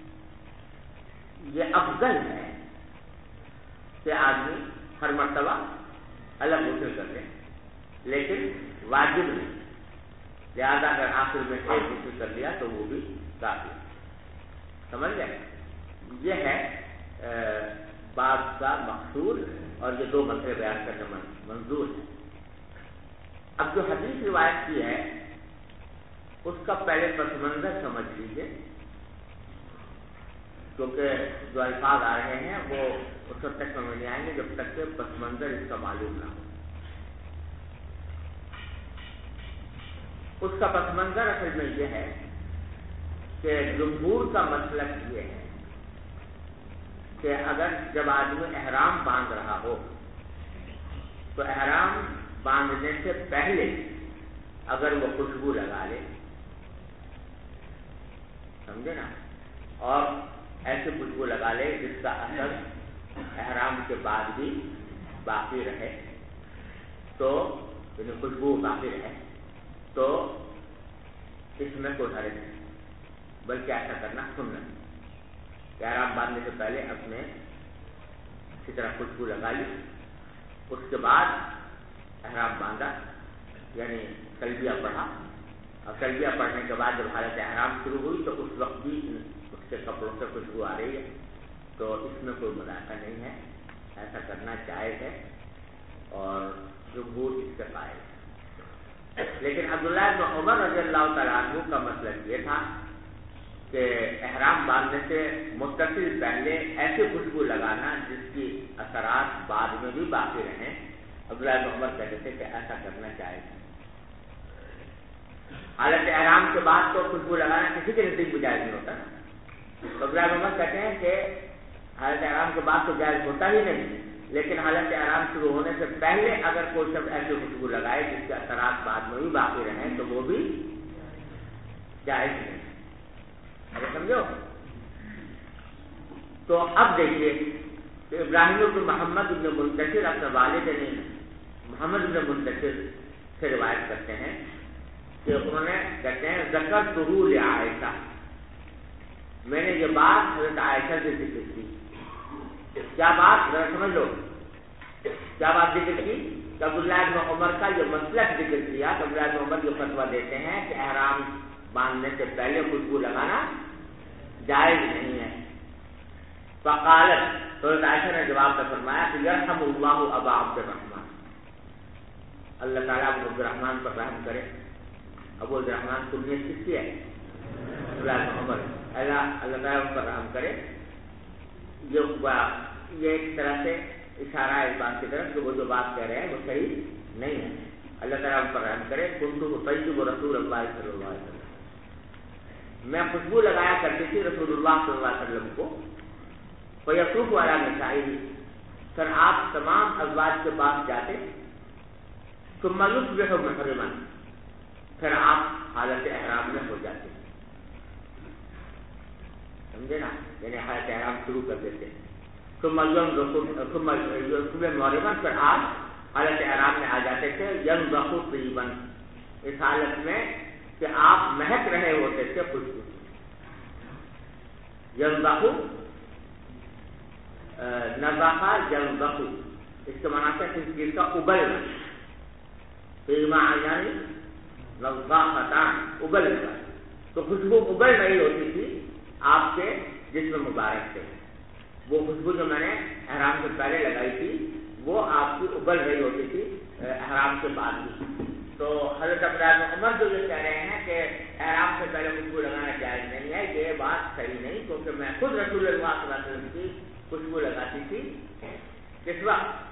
یہ افضل ہے کہ آدمی ہر مرتبہ الگ غسل کر لیں، لیکن واجب نہیں. لہذا اگر آخر میں ایک غسل کر لیا تو وہ بھی کافی ہے. سمجھ گئے؟ یہ ہے باب کا مقصود، اور یہ دو مسئلے بیان کرنے منظور ہے. اب جو حدیث روایت کی ہے اس کا پہلے پس منظر سمجھ لیجیے، کیونکہ جو الفاظ آ رہے ہیں وہ اس وقت تک سمجھ نہیں آئیں گے جب تک کہ پس منظر اس کا معلوم نہ ہو. اس کا پس منظر اصل میں یہ ہے کہ جمہور کا مسلک یہ ہے کہ اگر جب آدمی احرام باندھ رہا ہو تو احرام باندھنے سے پہلے اگر وہ خوشبو لگا لے، سمجھے نا، اور ایسے خوشبو لگا لے جس کا اثر احرام کے بعد بھی باقی رہے، تو یعنی خوشبو باقی رہے تو اس میں کوئی حرج نہیں، بلکہ ایسا کرنا سنت کہ احرام باندھنے سے پہلے اپنے اسی طرح خوشبو لگا لی، اس کے بعد احرام باندھا یعنی تلبیہ پڑھا، اور تلبیہ پڑھنے کے بعد جب حالت احرام شروع ہوئی تو اس وقت بھی اس کے کپڑوں سے خوشبو آ رہی ہے، تو اس میں کوئی مذاکرہ نہیں ہے، ایسا کرنا جائز ہے اور جمہور اس سے قائل ہے۔ لیکن عبداللہ بن عمر رضی اللہ تعالیٰ عنہ کا مسئلہ یہ تھا کہ احرام باندھنے سے متصل پہلے ایسی خوشبو لگانا جس کی اثرات بعد میں بھی باقی رہیں، عبداللہ بن عمر کہتے تھے کہ ایسا کرنا جائز ہے۔ حالت احرام کے بعد تو خوشبو لگانا کسی کے نزدیک بھی جائز نہیں ہوتا، تو عبداللہ بن عمر کہتے ہیں کہ حالت احرام کے بعد تو جائز ہوتا ہی نہیں، لیکن حالت احرام شروع ہونے سے پہلے اگر کوئی شخص ایسی خوشبو لگائے جس کے اثرات بعد میں بھی باقی رہیں تو وہ بھی جائز نہیں، اگر سمجھو۔ تو اب دیکھیے کہ ابراہیم بن محمد بن منتشر اپنے والد محمد بن منتشر سے روایت کرتے ہیں کہ انہوں نے کہتے ہیں ذکر سرور عائشہ، میں نے یہ بات حضرت عائشہ سے ذکر کی۔ کیا بات ذرا سمجھ لو، کیا بات ذکر کی کہ عبداللہ بن عمر کا یہ مسلک ذکر کیا کہ عبداللہ بن عمر یہ فتویٰ دیتے ہیں کہ احرام باندھنے سے پہلے خوشبو لگانا جائز نہیں ہے۔ فقالت، تو حضرت عائشہ نے جواب میں فرمایا کہ یرحم اللہ ابا عبد الرحمن، اللہ تعالیٰ ابو عبد الرحمن پر رحم کرے۔ ابو عبد الرحمن کنیت کس کی ہے؟ عبداللہ بن عمر، اللہ تعالیٰ ان پر رحم کرے۔ یہ ایک طرح سے اشارہ ہے اس بات کی طرف کہ وہ جو بات کہہ رہے ہیں وہ صحیح نہیں ہے، اللہ تعالیٰ ان پر رحم کرے۔ کنت اطیب رسول اللہ صلی اللہ علیہ وسلم، میں خوشبو لگایا کرتی تھی رسول اللہ صلی اللہ علیہ وسلم کو، فیطوف علی نسائہ، پھر آپ تمام ازواج کے پاس جاتے، ثم یصبح محرما، پھر آپ حالت احرام میں ہو جاتے، سمجھے نا، یعنی حالت احرام شروع کر دیتے، ثم یصبح محرما، پھر آپ حالت احرام میں آ جاتے تھے، ینضح طیبا، اس حالت میں کہ آپ مہک رہے ہوتے تھے خوشبو، ینضح نضحہ ینضح، اس کے معنی ہے کسی چیز کا ابلنا، فیما یعنی نضاحتان، ابلنا، تو خوشبو ابل رہی ہوتی تھی آپ کے جسم مبارک سے، وہ خوشبو جو میں نے احرام سے پہلے لگائی تھی وہ آپ کی ابل رہی ہوتی تھی احرام کے بعد بھی۔ تو حضرت عبداللہ بن عمر جو یہ کہہ رہے ہیں کہ احرام سے پہلے خوشبو لگانا جائز نہیں ہے، یہ بات صحیح نہیں، کیونکہ میں خود رسول اللہ صلی اللہ علیہ وسلم کی خوشبو لگاتی تھی کس وقت؟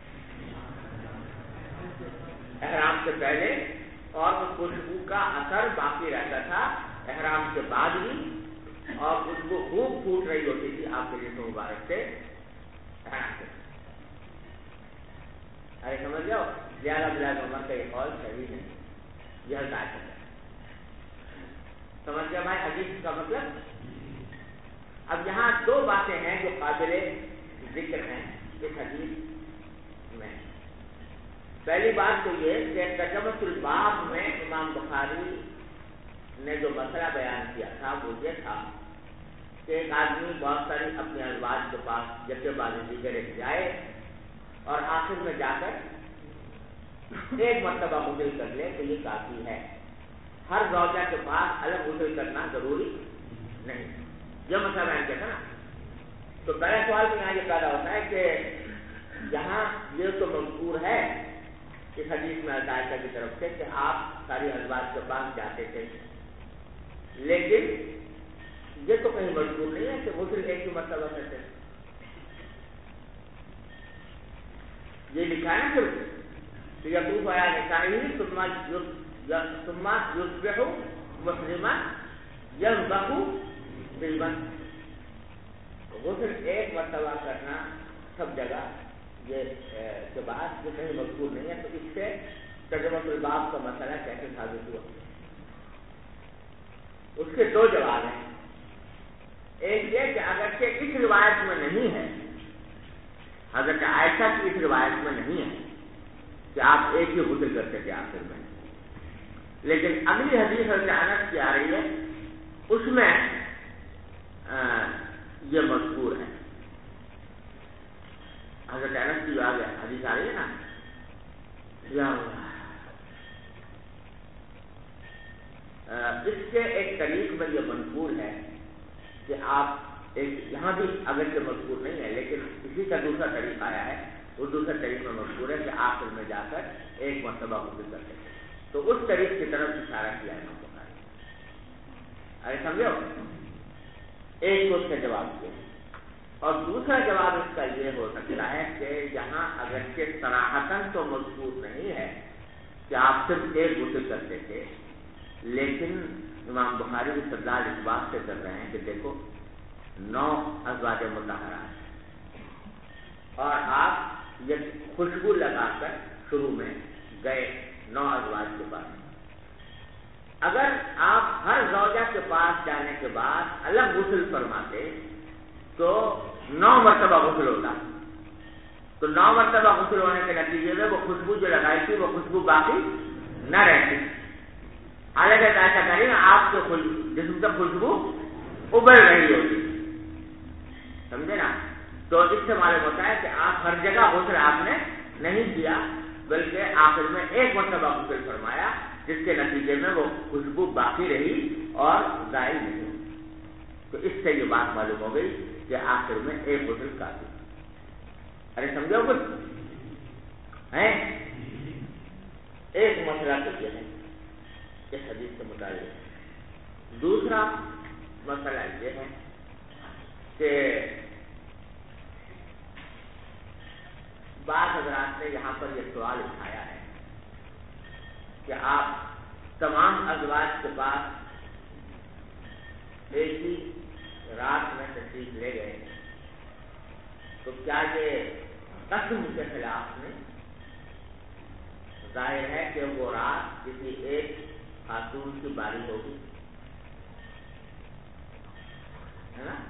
احرام سے پہلے، اور اس خوشبو کا اثر باقی رہتا تھا احرام کے بعد بھی، اور خوشبو خوب پھوٹ رہی ہوتی تھی آپ کے جسم مبارک سے احرام سے۔ ارے سمجھ جاؤ، زیادہ عبداللہ عمر کا یہ قول صحیح نہیں، یہ ہدایت ہے، سمجھ گیا بھائی حدیث کا مطلب۔ اب یہاں دو باتیں ہیں جو قابل ذکر ہیں اس حدیث میں۔ پہلی بات تو یہ کہ ترجمۃ الباب میں امام بخاری نے جو مسئلہ بیان کیا تھا وہ یہ تھا کہ ایک آدمی بہت ساری اپنے ازواج کے پاس جگہ بازی دیگر جائے اور آخر میں جا کر ایک مرتبہ غسل کر لے تو یہ کافی ہے، ہر زوجہ کے پاس الگ غسل کرنا ضروری نہیں، یہ مسئلہ بیان کیا تھا نا۔ تو پہلا سوال بھی یہاں یہ پیدا ہوتا ہے کہ یہاں یہ تو مذکور ہے اس حدیث میں عائشہ کی طرف سے کہ آپ ساری ازواج کے پاس جاتے تھے، لیکن یہ تو کہیں مذکور نہیں ہے کہ غسل ایک ہی مرتبہ کرتے ہیں، یہ لکھا ہے نا صرف کہ یطوف علی نسائہ ثم یصبح محرما ینضح طیبا، غسل ایک مرتبہ کرنا سب جگہ یہ کے بعد جو کہیں مذکور نہیں ہے، تو اس سے ترجمۃ الباب کا مسئلہ کیسے ثابت ہوا؟ اس کے دو جواب ہیں۔ ایک یہ کہ اگرچہ اس روایت میں نہیں ہے، حضرت عائشہ کی اس روایت میں نہیں ہے، کہ آپ ایک ہی غسل کرتے تھے آخر میں. لیکن اگلی حدیث حضرت انس کی آ رہی ہے، اس میں یہ مذکور ہے. حضرت انس کی حدیث آ رہی ہے نا، یا اس کے ایک طریق میں یہ منقول ہے کہ آپ یہاں بھی اگرچہ مذکور نہیں ہے لیکن اسی کا دوسرا طریق آیا ہے. وہ دوسرا طریق میں مذکور ہے کہ آخر میں جا کر ایک مرتبہ غسل کرتے تھے. تو اس طریق کی طرف اشارہ کیا ہے امام بخاری. ارے سمجھو، ایک اس کا جواب دیا، اور دوسرا جواب اس کا یہ ہو سکتا ہے کہ یہاں اگرچہ صراحتاً تو مذکور نہیں ہے کہ آپ صرف ایک غسل کرتے تھے، لیکن امام بخاری استدلال اس بات سے کر رہے ہیں کہ دیکھو 9 ازواج مطہرات اور آپ یہ خوشبو لگا کر شروع میں گئے 9 ازواج کے پاس. اگر آپ ہر زوجہ کے پاس جانے کے بعد الگ غسل فرماتے تو 9 مرتبہ غسل ہوتا. تو 9 مرتبہ غسل ہونے کے نتیجے میں وہ خوشبو جو لگائی تھی وہ خوشبو باقی نہ رہتی. حالانکہ ایسا کریں آپ کے جسم سے خوشبو ابل رہی ہوتی. سمجھے نا؟ تو اس سے معلوم ہوتا ہے کہ آپ ہر جگہ غسل آپ نے نہیں کیا، بلکہ آخر میں ایک مرتبہ غسل فرمایا، جس کے نتیجے میں وہ خوشبو باقی رہی اور ضائع نہیں ہوئی. تو اس سے یہ بات معلوم ہو گئی کہ آخر میں ایک غسل کافی. ارے سمجھو کچھ ہے؟ ایک مسئلہ تو یہ ہے اس حدیث کے مطابق. دوسرا مسئلہ یہ ہے کہ بعض حضرات نے یہاں پر یہ سوال اٹھایا ہے کہ آپ تمام ازواج کے بعد ایک ہی رات میں تشریف لے گئے، تو کیا یہ قسم کے خلاف میں؟ ظاہر ہے کہ وہ رات کسی ایک خاتون کی باری ہوگی، ہے نا؟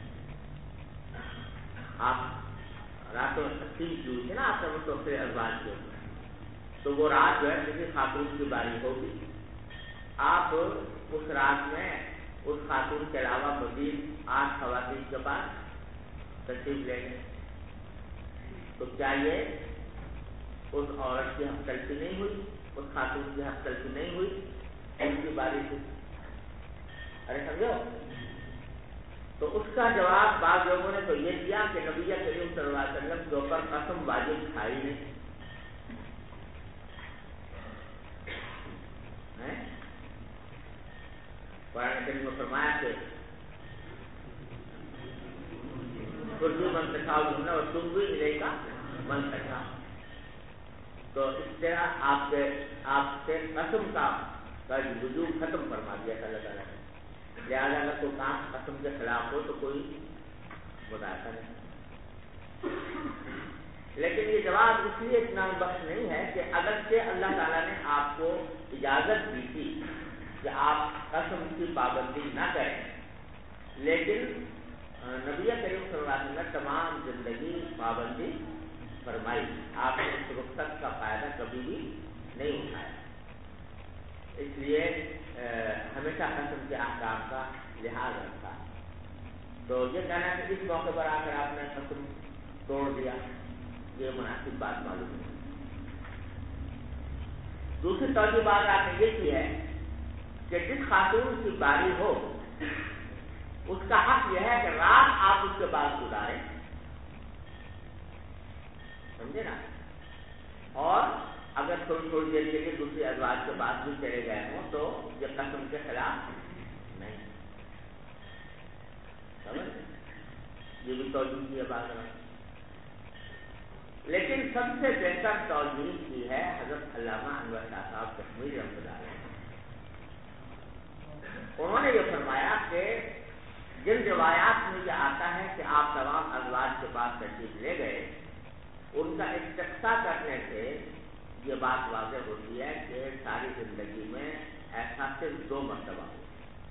آپ راتوں تقسیم کی ہوئی تھی نا آپ نے متوفر ازواج کے اوپر، تو وہ رات جو ہے کسی خاتون کی باری ہوگی. آپ اس رات میں اس خاتون کے علاوہ مزید 8 خواتین کے پاس تشریف لے گئے، تو کیا یہ اس عورت کی حق تلفی نہیں ہوئی؟ اس خاتون کی حق تلفی نہیں ہوئی؟ ان کی باری تھی. ارے سمجھو، تو اس کا جواب بعض لوگوں نے تو یہ دیا کہ نبی کریم صلی اللہ علیہ وسلم کے اوپر قسم واجب تھا ہی نہیں. قرآن کریم میں فرمایا کہ اردو منتخا اور تم بھی ملے گا منتخا. تو اس طرح آپ سے قسم کا وجوب ختم فرما دیا تھا اللہ تعالیٰ نے. لہٰذا اگر کوئی کام قسم کے خلاف ہو تو کوئی مداخلہ نہیں. لیکن یہ جواب اس لیے اطمینان بخش نہیں ہے کہ اگرچہ اللہ تعالیٰ نے آپ کو اجازت دی تھی کہ آپ قسم کی پابندی نہ کریں، لیکن نبی کریم صلی اللہ علیہ وسلم نے تمام زندگی پابندی فرمائی. آپ نے اس رخصت کا فائدہ کبھی بھی نہیں اٹھایا. اس لیے ہمیشہ قسم کے احکام کا لحاظ رکھا. تو یہ کہنا ہے کہ اس موقع پر آ کر آپ نے قسم توڑ دیا، یہ مناسب بات معلوم ہے. دوسری توجہ بات آپ نے یہ کی ہے کہ جس خاتون کی باری ہو اس کا حق یہ ہے کہ رات آپ اس کے بعد گزاریں، سمجھے نا؟ اور اگر تھوڑی دیر کے لیے دوسری ازواج کے بعد بھی چلے گئے ہوں تو یہ قسم کے خلاف نہیں. سمجھ یہ بھی توجہ کی ہے بات. لیکن سب سے بہتر توجہ کی ہے حضرت علامہ انور شاہ صاحب کشمیری رحمۃ اللہ علیہ. انہوں نے یہ فرمایا کہ جن روایات میں یہ آتا ہے کہ آپ تمام ازواج کے بعد تشریف لے گئے، ان کا استقصا کرنے سے یہ بات واضح ہوتی ہے کہ ساری زندگی میں ایسا صرف 2 مرتبہ ہو.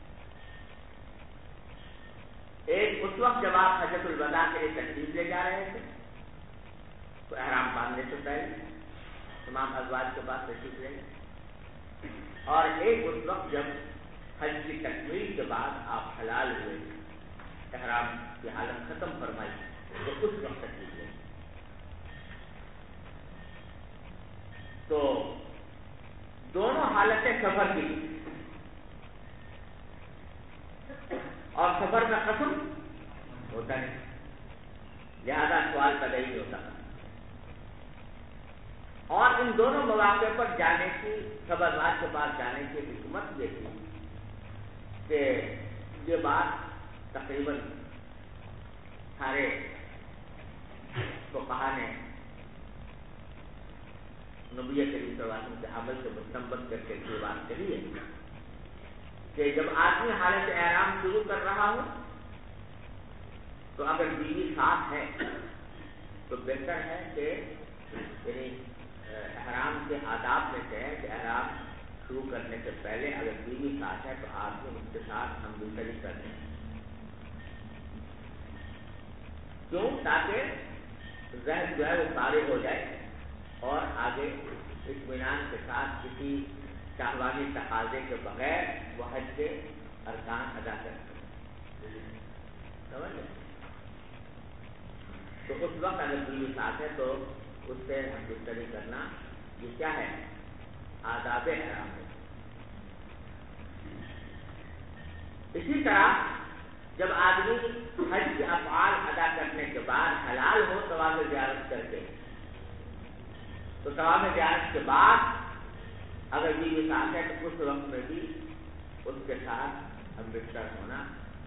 ایک اس وقت جب آپ حجۃ الوداع کے لیے تشریف لے جا رہے تھے تو احرام باندھنے سے پہلے، تمام ازواج کے پاس تشریف لے گئے، اور ایک اس وقت جب حج کی تکمیل کے بعد آپ حلال ہوئے، احرام کی حالت ختم فرمائی، تو اس وقت تشریف لے گئے۔ تو دونوں حالتیں سفر کی، اور سفر کا قسم ہوتا ہے، لہذا سوال پیدا ہی ہوتا ہے۔ اور ان دونوں مواقع پر جانے کی، سب ازواج کے پاس جانے کی حکمت یہ تھی کہ یہ بات تقریباً سارے فقہا نے نبی کریم صلی اللہ علیہ وسلم کے عمل سے مستنبط کر کے یہ بات کہی ہے کہ جب آدمی حالت احرام شروع کر رہا ہو تو اگر بیوی ساتھ ہے تو بہتر ہے کہ یعنی احرام کے آداب میں سے ہے کہ احرام شروع کرنے سے پہلے اگر بیوی ساتھ ہے تو آدمی اس کے ساتھ ہم دلچسپی کر دیں، کیوں؟ تاکہ ذہن جو ہے وہ فارغ ہو جائے اور آگے اطمینان کے ساتھ کسی شہوانی تقاضے کے بغیر وہ حج کے ارکان ادا کر سکے، سمجھ لیں؟ تو اس وقت اگر بیوی ساتھ ہے تو اس سے ہم گفتگو کرنا یہ کیا ہے؟ آداب احرام ہے۔ اسی طرح جب آدمی حج کے افعال ادا کرنے کے بعد حلال ہو طواف زیارت کر کے، تو طواف زیارت کے بعد اگر بیوی ساتھ ہے تو اس وقت میں بھی اس کے ساتھ امرتسر ہونا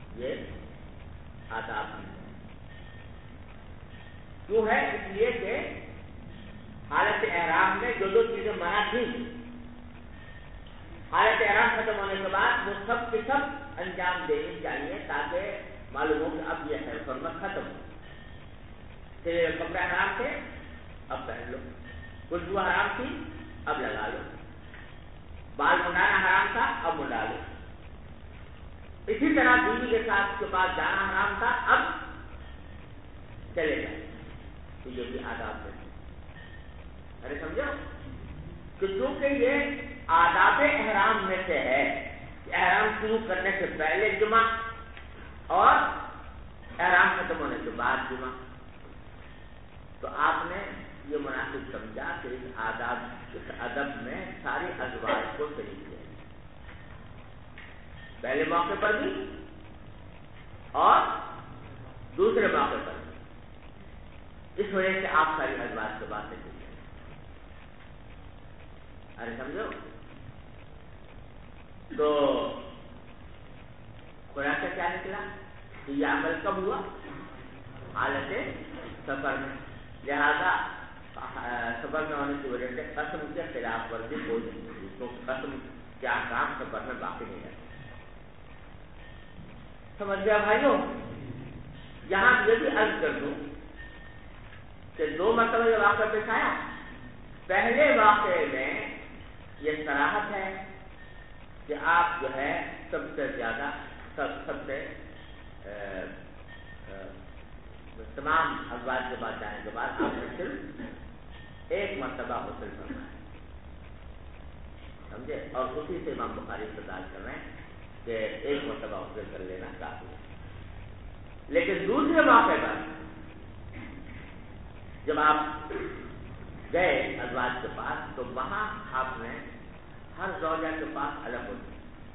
یہ آداب ہے۔ کیوں ہے؟ اس لیے کہ حالت احرام میں جو دو چیزیں منع تھیں، حالت احرام ختم ہونے کے بعد وہ سب کے سب انجام دینی چاہیے تاکہ معلوم ہو کہ اب یہ خیر فرمت ختم ہو۔ کپڑے حرام تھے اب پہن لو، خوشبو حرام تھی اب لگا لو، بال منڈانا حرام تھا اب منڈا لو۔ اسی طرح بیوی کے ساتھ اس کے پاس جانا حرام تھا اب چلے جائے، تو یہ بھی آداب ہے۔ ارے سمجھو کہ چونکہ یہ آداب احرام میں سے ہے کہ احرام شروع کرنے سے پہلے جمعہ اور احرام ختم ہونے کے بعد جمعہ، تو آپ نے یہ مناسب سمجھا کہ اس آداب اس ادب میں ساری ازواج کو شریک کیا، پہلے موقع پر بھی اور دوسرے موقع پر بھی، اس وجہ سے آپ ساری ازواج سے باتیں کی۔ ارے سمجھو، تو خلاصہ کیا نکلا کہ یہ عمل کب ہوا؟ حالت سفر میں، لہذا سفر میں ہونے کی وجہ سے قسم کے خلاف ورزی کوئی نہیں ہوگی، کیونکہ قسم کے احکام سفر میں باقی نہیں رہتے۔ سمجھ گیا بھائیوں؟ یہاں یہ بھی عرض کر دوں کہ دو مرتبہ یہ واقعہ پیش آیا، پہلے واقعے میں یہ صراحت ہے کہ آپ جو ہے سب سے زیادہ سب سے تمام ازواج کے بعد جانے کے بعد آپ نے صرف ایک مرتبہ غسل کرنا ہے، سمجھے؟ اور اسی سے امام بخاری استدلال کر رہے ہیں کہ ایک مرتبہ غسل کر لینا کافی ہے۔ لیکن دوسرے موقع پر جب آپ گئے ازواج کے پاس تو وہاں آپ نے ہر زوجہ کے پاس الگ ہوتی،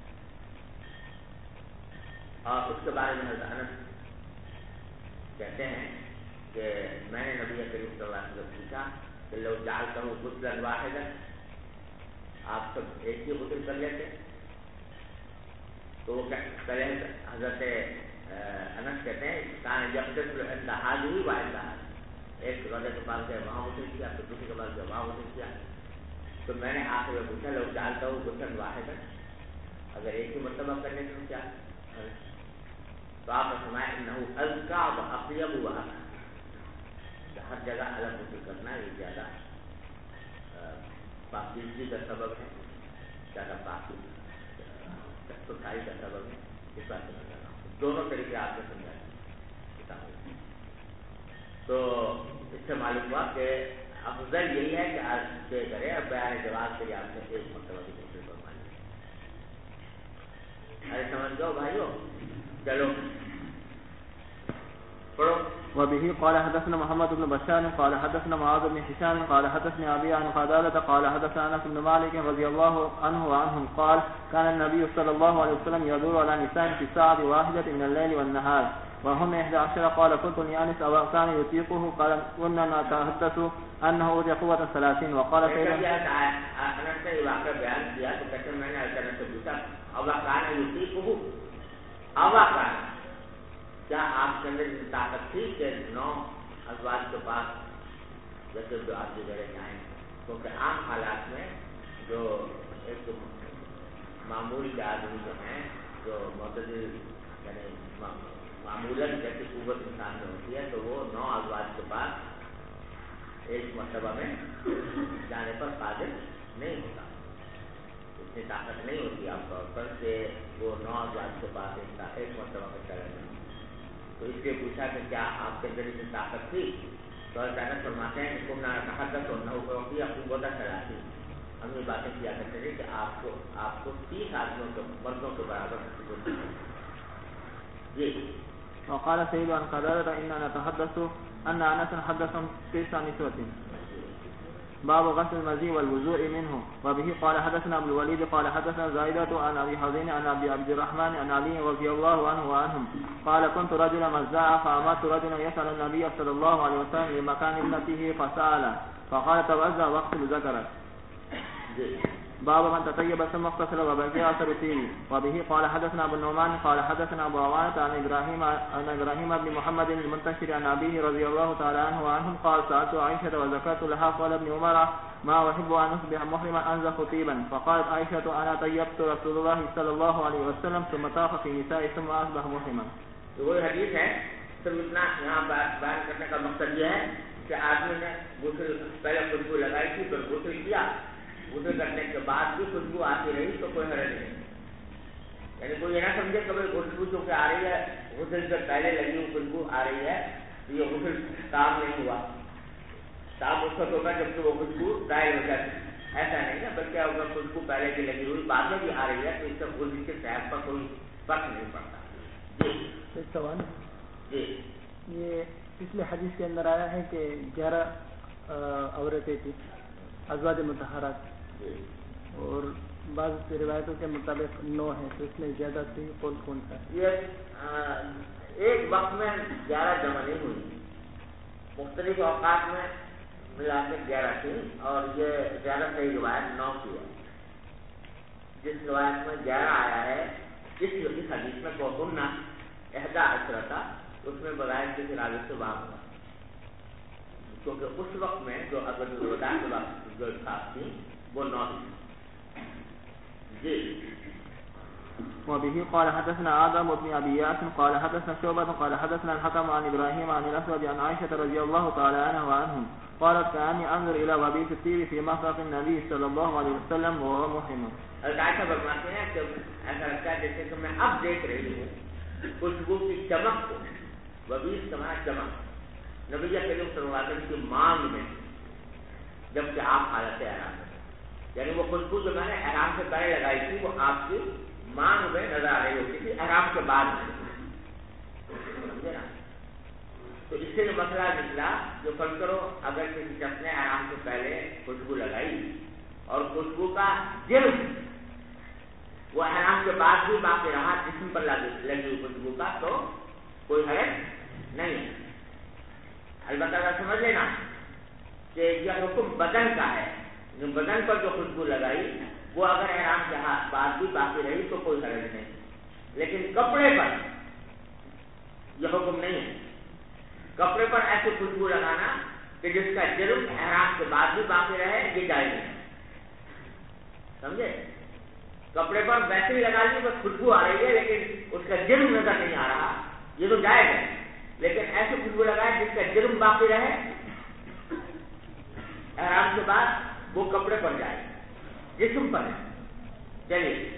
اور اس کے بارے میں حضرت انس کہتے ہیں کہ میں نے نبی کریم صلی اللہ علیہ وسلم سے پوچھا کہ لو جعلتہ غسلا واحدا، آپ سب ایک ہی غسل کر لیتے؟ تو وہ پہلے حضرت انس کہتے ہیں کان یغتسل عند هذه وعند هذه، ایک زوجہ کے پاس گئے وہاں غسل کیا، پھر دوسرے کے پاس گئے وہاں غسل کیا۔ تو میں نے آخر میں پوچھا لو جعلتہ غسلا واحدا، اگر ایک ہی مرتبہ کرنے سے کیا؟ تو آپ نے فرمایا انه ازکى واطيب واحسن، ہر جگہ الگ غسل کرنا یہ زیادہ پاکیزگی کا سبب ہے، زیادہ پاکی صفائی کا سبب ہے، اس بات سے بتانا دونوں طریقے آپ نے سمجھا کتابوں۔ تو اس سے معلوم ہوا کہ افضل یہی ہے کہ بیان جواز کے لیے آپ نے ایک مرتبہ کی تفصیل فرمائی. ارے سمجھ جاؤ بھائیو, چلو پڑھو. وبه قال حدثنا محمد بن بشار قال حدثنا معاذ بن هشام قال حدثني أبي عن قتادة قال حدثنا أنس بن مالك رضي الله عنه وعنهم قال كان النبي صلى الله عليه وسلم يدور على نساء في ساعة واحدة من الليل والنهار وهم 11. قال قلت لأنس أو كان يطيقه قال كنا نتحدث أنه أوتي قوة 30. وقال سيدنا انس نے واقعہ بیان کیا تو کہتے ہیں میں نے الطرف سے پوچھا او كان يطيقه او كان کیا آپ کے اندر طاقت تھی کہ 9 ازواج کے پاس جیسے جو آپ کی جگہ جائیں, کیونکہ عام حالات میں جو ایک معمول کے آدمی جو ہیں جو معتدل یعنی معمولاً جیسی قوت انسان میں ہوتی ہے تو وہ 9 ازواج کے پاس ایک مرتبہ میں جانے پر قادر نہیں ہوتا, اتنی طاقت نہیں ہوتی عام طور پر کہ وہ 9 ازواج کے پاس ایک مرتبہ میں چلا جائے. تو اس لیے پوچھا کہ کیا آپ کے اندر اتنی طاقت تھی؟ تو اللہ فرماتے ہیں کہ نہ تحدث اور نہ اوپر اپنی بوتا چلاتی. ہم یہ باتیں کیا کرتے تھے کہ آپ کو 30 آدمیوں کے مردوں کے برابر جی. وقال سيد عن قتادة إننا نتحدث أن أنس حدثهم 9 نسوة. باب غسل المزي والوضوء منه. وبه قال حدثنا ابو الوليد قال حدثنا زائدة عن ابي حزين عن ابي عبد الرحمن عن علي رضي الله عنه وعنهم قال كنت رجلا مزاعا فامرت رجلا يسأل النبي صلى الله عليه وسلم لمكان ابنته فسأل فقال توزع واغسل ذكرك. باب من تطيب ثم اغتسل وبقي اثر طيبه. وبه قال حدثنا ابو النعمان قال حدثنا ابو عوانة عن ابراهيم بن محمد المنتشر عن ابيه رضي الله تعالى عنه وعنهم قال سألت عائشة وذكرت لها قال ابن عمر ما احب ان اصبح محرما انزخ طيبا فقالت عائشة انا طيبت رسول الله صلى الله عليه وسلم ثم طاف في نساء ثم اصبح محرما. وہ حدیث ہے. صرف اتنا یہاں بیان کرنے کا مقصد یہ ہے کہ آدمی نے غسل پہلے خوشبو لگائی تھی پھر غسل کیا, غسل کرنے کے بعد بھی خوشبو آتی رہی تو کوئی حرج نہیں. یعنی کوئی یہ نہ سمجھے کہ خوشبو جو کہ آ رہی ہے غسل سے پہلے لگی ہوئی خوشبو آ رہی ہے تو یہ غسل کام نہیں ہوا. کام اس وقت ہوگا جب کہ وہ خوشبو ظاہر ہو جاتی. ایسا نہیں ہے, بلکہ اگر خوشبو پہلے کی لگی ہوئی بعد میں بھی آ رہی ہے تو اس سے غسل کے صحت پر کوئی فرق نہیں پڑتا. جی ایک سوال جی. یہ پچھلے حدیث کے اندر آیا ہے کہ 11 عورتیں تھیں ازواج مطہرات, اور بعض روایتوں کے مطابق 9 ہیں, تو اس میں زیادہ صحیح قول کون سا ہے؟ یہ ایک وقت میں 11 جمع نہیں ہوئی, مختلف اوقات میں ملا کے 11 تھی, اور یہ زیادہ صحیح روایت 9 کی ہے. جس روایت میں 11 آیا ہے اس حدیث میں کوہنہ 11 تھا, اس میں بغیر کسی راوی سے وہاں ہوا, کیونکہ اس وقت میں جو اگر الوداع کے وقت جو خاص تھی وہ 9 تھی. جی. وبه قال حدثنا آدم بن أبي ياس قال حدثنا شعبة قال حدثنا الحكم عن إبراهيم عن الأسود عن عائشة رضي الله تعالى عنها وعنهم قالت كأني أنظر إلى وبيس الطيب في مفرق النبي صلى الله عليه وسلم وهو محرم. عائشہ فرماتے ہیں کہ ایسا لگتا ہے جیسے کہ میں اب دیکھ رہی ہوں خوشبو کی چمک کو. وبیس کا چمک نبی کریم صلی اللہ علیہ وسلم کی مانگ میں جب کہ آپ حالت احرام میں, یعنی وہ خوشبو جو میں نے احرام سے پہلے لگائی تھی وہ آپ کی مانگ میں نظر آ رہی ہوتی تھی, احرام کے بعد سمجھے نا. تو اس سے جو مسئلہ نکلا, جو فرض کرو اگر کسی شخص نے احرام سے پہلے خوشبو لگائی اور خوشبو کا جرم وہ احرام کے بعد بھی باقی رہا جسم پر لگی ہوئی خوشبو کا, تو کوئی حرج نہیں ہے. البتہ سمجھ لینا کہ یہ حکم بدن کا ہے, جو بدن پر جو خوشبو لگائی وہ اگر احرام کے بعد بھی باقی رہی تو کوئی حرج نہیں, لیکن کپڑے پر یہ حکم نہیں ہے. کپڑے پر ایسی خوشبو لگانا کہ جس کا جرم احرام کے بعد بھی باقی رہے یہ جائز نہیں, سمجھے. کپڑے پر ویسے ہی لگا لی بس خوشبو آ رہی ہے لیکن اس کا جرم نظر نہیں آ رہا, یہ تو جائز ہے. لیکن ایسی خوشبو لگائے جس کا جرم باقی رہے احرام کے بعد وہ کپڑے پر جائے, جسم پر ہے. چلیے.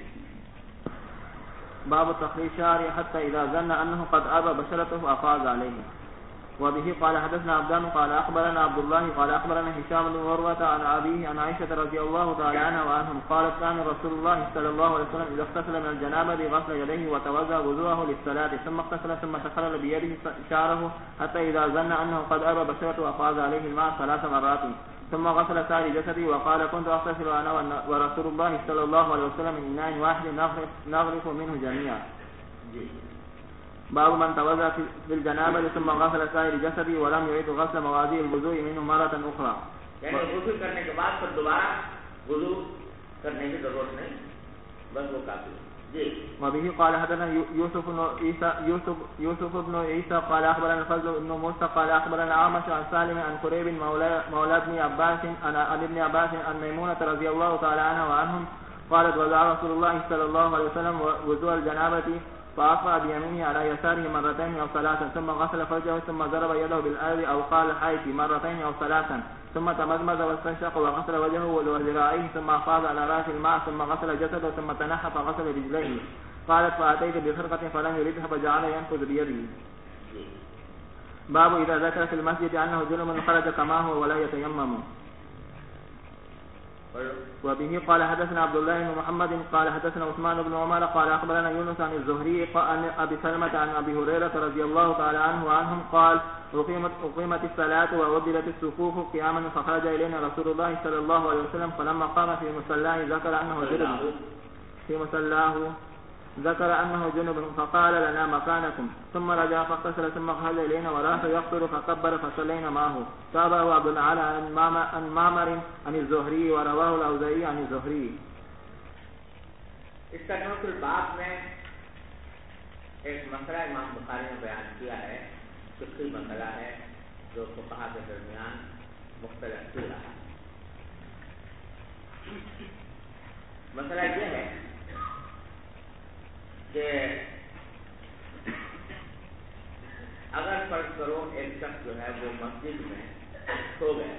باب تخلیل شعره حتى اذا ظن انه قد ابى بشرته افاض عليه. وبه قال حدثنا عبدان قال أخبرنا عبد الله قال أخبرنا هشام بن عروة عن أبيه عن عائشة رضي الله تعالى عنها وعنهم قالت كان رسول الله صلى الله عليه وسلم إذا اغتسل من الجنابة غسل يديه وتوضأ وضوءه للصلاة ثم اغتسل ثم تخلل بيده شعره حتى إذا ظن أنه قد أبى بشرته أفاض عليه الماء 3 مرات ثم غسل سائر جسده وقال كنت أغتسل أنا ورسول الله صلى الله عليه وسلم من إناء واحد نغرف منه جميعا. باب من توضأ في الجنابة ثم غسل سائر جسده ولم يعيد غسل مواضيع الوضوء منه مرة أخرى. یعنی غسل کرنے کے بعد پھر دوبارہ وضو کرنے کی ضرورت نہیں، بس وہ کافی ہے. وبه قال حدثنا يوسف بن عيسى قال أخبرنا الفضل بن موسى قال أخبرنا أعمش عن سالم عن قريب مولى ابن عباس عن ابن عباس عن ميمونة رضي الله تعالى عنها وعنهم قالت وضع رسول الله صلى الله عليه وسلم وضوء الجنابة فأصبع بيمينه على يساره مرتين أو 3 ثم غسل فرجه ثم ضرب يده بالأرض أو قال حيث مرتين أو 3 ثم تمزمز واستنشق وغسل وجهه وذراعيه ثم أفاض على رأس الماء ثم غسل جسده ثم تنحى فغسل رجليه. قالت فأتيت بخرقة فلم يردها فجعل ينفذ بيده. باب إذا ذكر في المسجد أنه جنب خرج كما هو ولا يتيمم. وبه قال حدثنا عبد الله بن محمد قال حدثنا عثمان بن عمر قال أخبرنا يونس عن الزهري عن أبي سلمة عن أبي هريرة رضي الله تعالى عنه وعنهم قال أقيمت الصلاة وعدلت الصفوف قياما فخرج إلينا رسول الله صلى الله عليه وسلم فلما قام في مصلاه ذكر أنه جنب فقال لنا مكانكم ثم رجع فاغتسل ثم خرج إلينا وراح يقصر فكبر فصلينا معه. تابعه عبد الأعلى عن معمر عن الزهري ورواه الأوزاعي عن الزهري. اس ترجمۃ الباب میں ایک مسئلہ امام بخاری نے بیان کیا ہے، فقہی مسئلہ ہے جو فقہا کے درمیان مختلف چل رہا ہے. مسئلہ یہ ہے کہ اگر فرض کرو ایک شخص جو ہے وہ مسجد میں سو گیا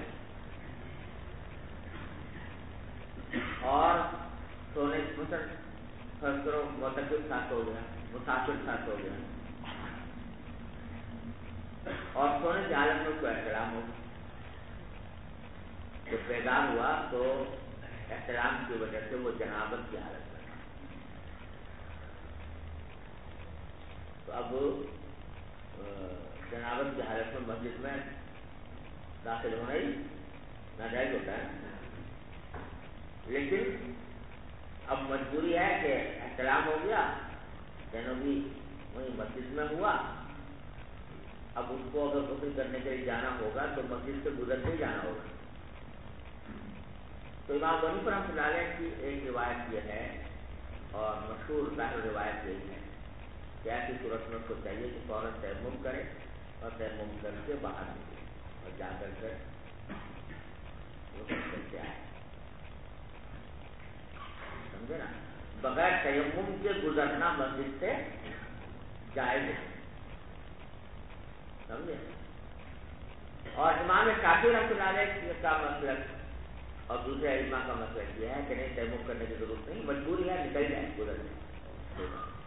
اور سونے فرض کرو معتکف ساتھ ہو گیا، مسافر ساتھ ہو گیا اور سونے کی حالت میں اس کو احترام ہو جب بیدار ہوا تو احترام کی وجہ سے وہ جنابت کی حالت میں. تو اب جنابت کی حالت میں مسجد میں داخل ہونا ہی ناجائز ہوتا ہے، لیکن اب مجبوری ہے کہ احترام ہو گیا، جنوبی وہی مسجد میں ہوا. اب اس کو اگر غسل کرنے کے لیے جانا ہوگا تو مسجد سے گزرتے ہی جانا ہوگا. تو امام بنی پر رحمۃ اللہ علیہ کی ایک روایت یہ ہے اور مشہور ظاہر روایت یہی ہے کہ ایسی صورت میں اس کو چاہیے کہ فوراً تیمم کرے اور تیمم کر کے باہر نکلے اور جا کر کے آئے. سمجھے نا؟ بغیر تیمم کے گزرنا مسجد سے جائز ہے. سمجھے؟ اور امام شافعی رحمۃ اللہ علیہ کا مسلک اور دوسرے علماء کا مسلک یہ ہے کہ نہیں، تیمم کرنے کی ضرورت نہیں، مجبوری ہے نکل جائے گزرنے.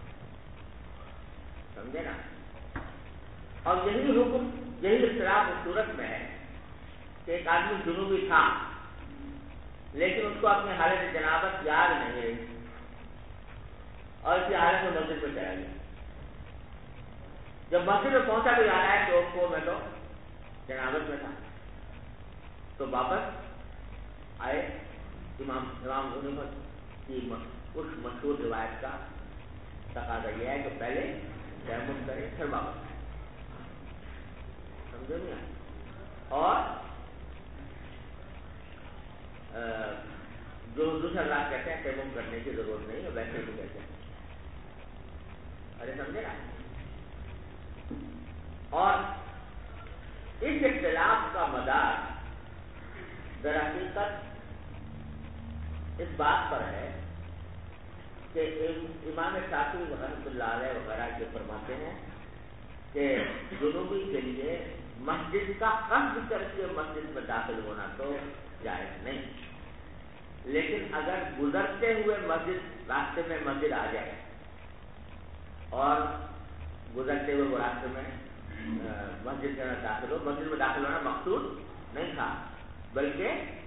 سمجھے نا؟ اور یہی حکم، یہی اختلاف اس صورت میں ہے کہ ایک آدمی جنوبی تھا لیکن اس کو اپنی حالت جنابت یاد نہیں رہی اور اسی حالت میں مسجد میں چلا گیا. جب مسجد میں پہنچا تو یاد آیا کہ کو میں تو جنابت میں تھا، تو واپس آئے. امام کی اس مشہور روایت کا تقاضا یہ ہے کہ پہلے تیمم کرے پھر واپس آئے. سمجھو نہیں؟ اور جو دوسرا راہ کہتے ہیں تیمم کرنے کی ضرورت نہیں ہے، ویسے بھی کہتے ہیں. ارے سمجھے نا؟ اور اس اختلاف کا مدار در حقیقت اس بات پر ہے کہ امام شافعی رحمۃ اللہ علیہ وغیرہ کے فرماتے ہیں کہ جنوبی کے لیے مسجد کا قصد کر کے مسجد میں داخل ہونا تو جائز نہیں، لیکن اگر گزرتے ہوئے مسجد راستے میں مسجد آ جائے اور گزرتے ہوئے وہ راستے میں مسجد کے اندر داخل ہو. مسجد میں داخل ہونا مقصود نہیں تھا بلکہ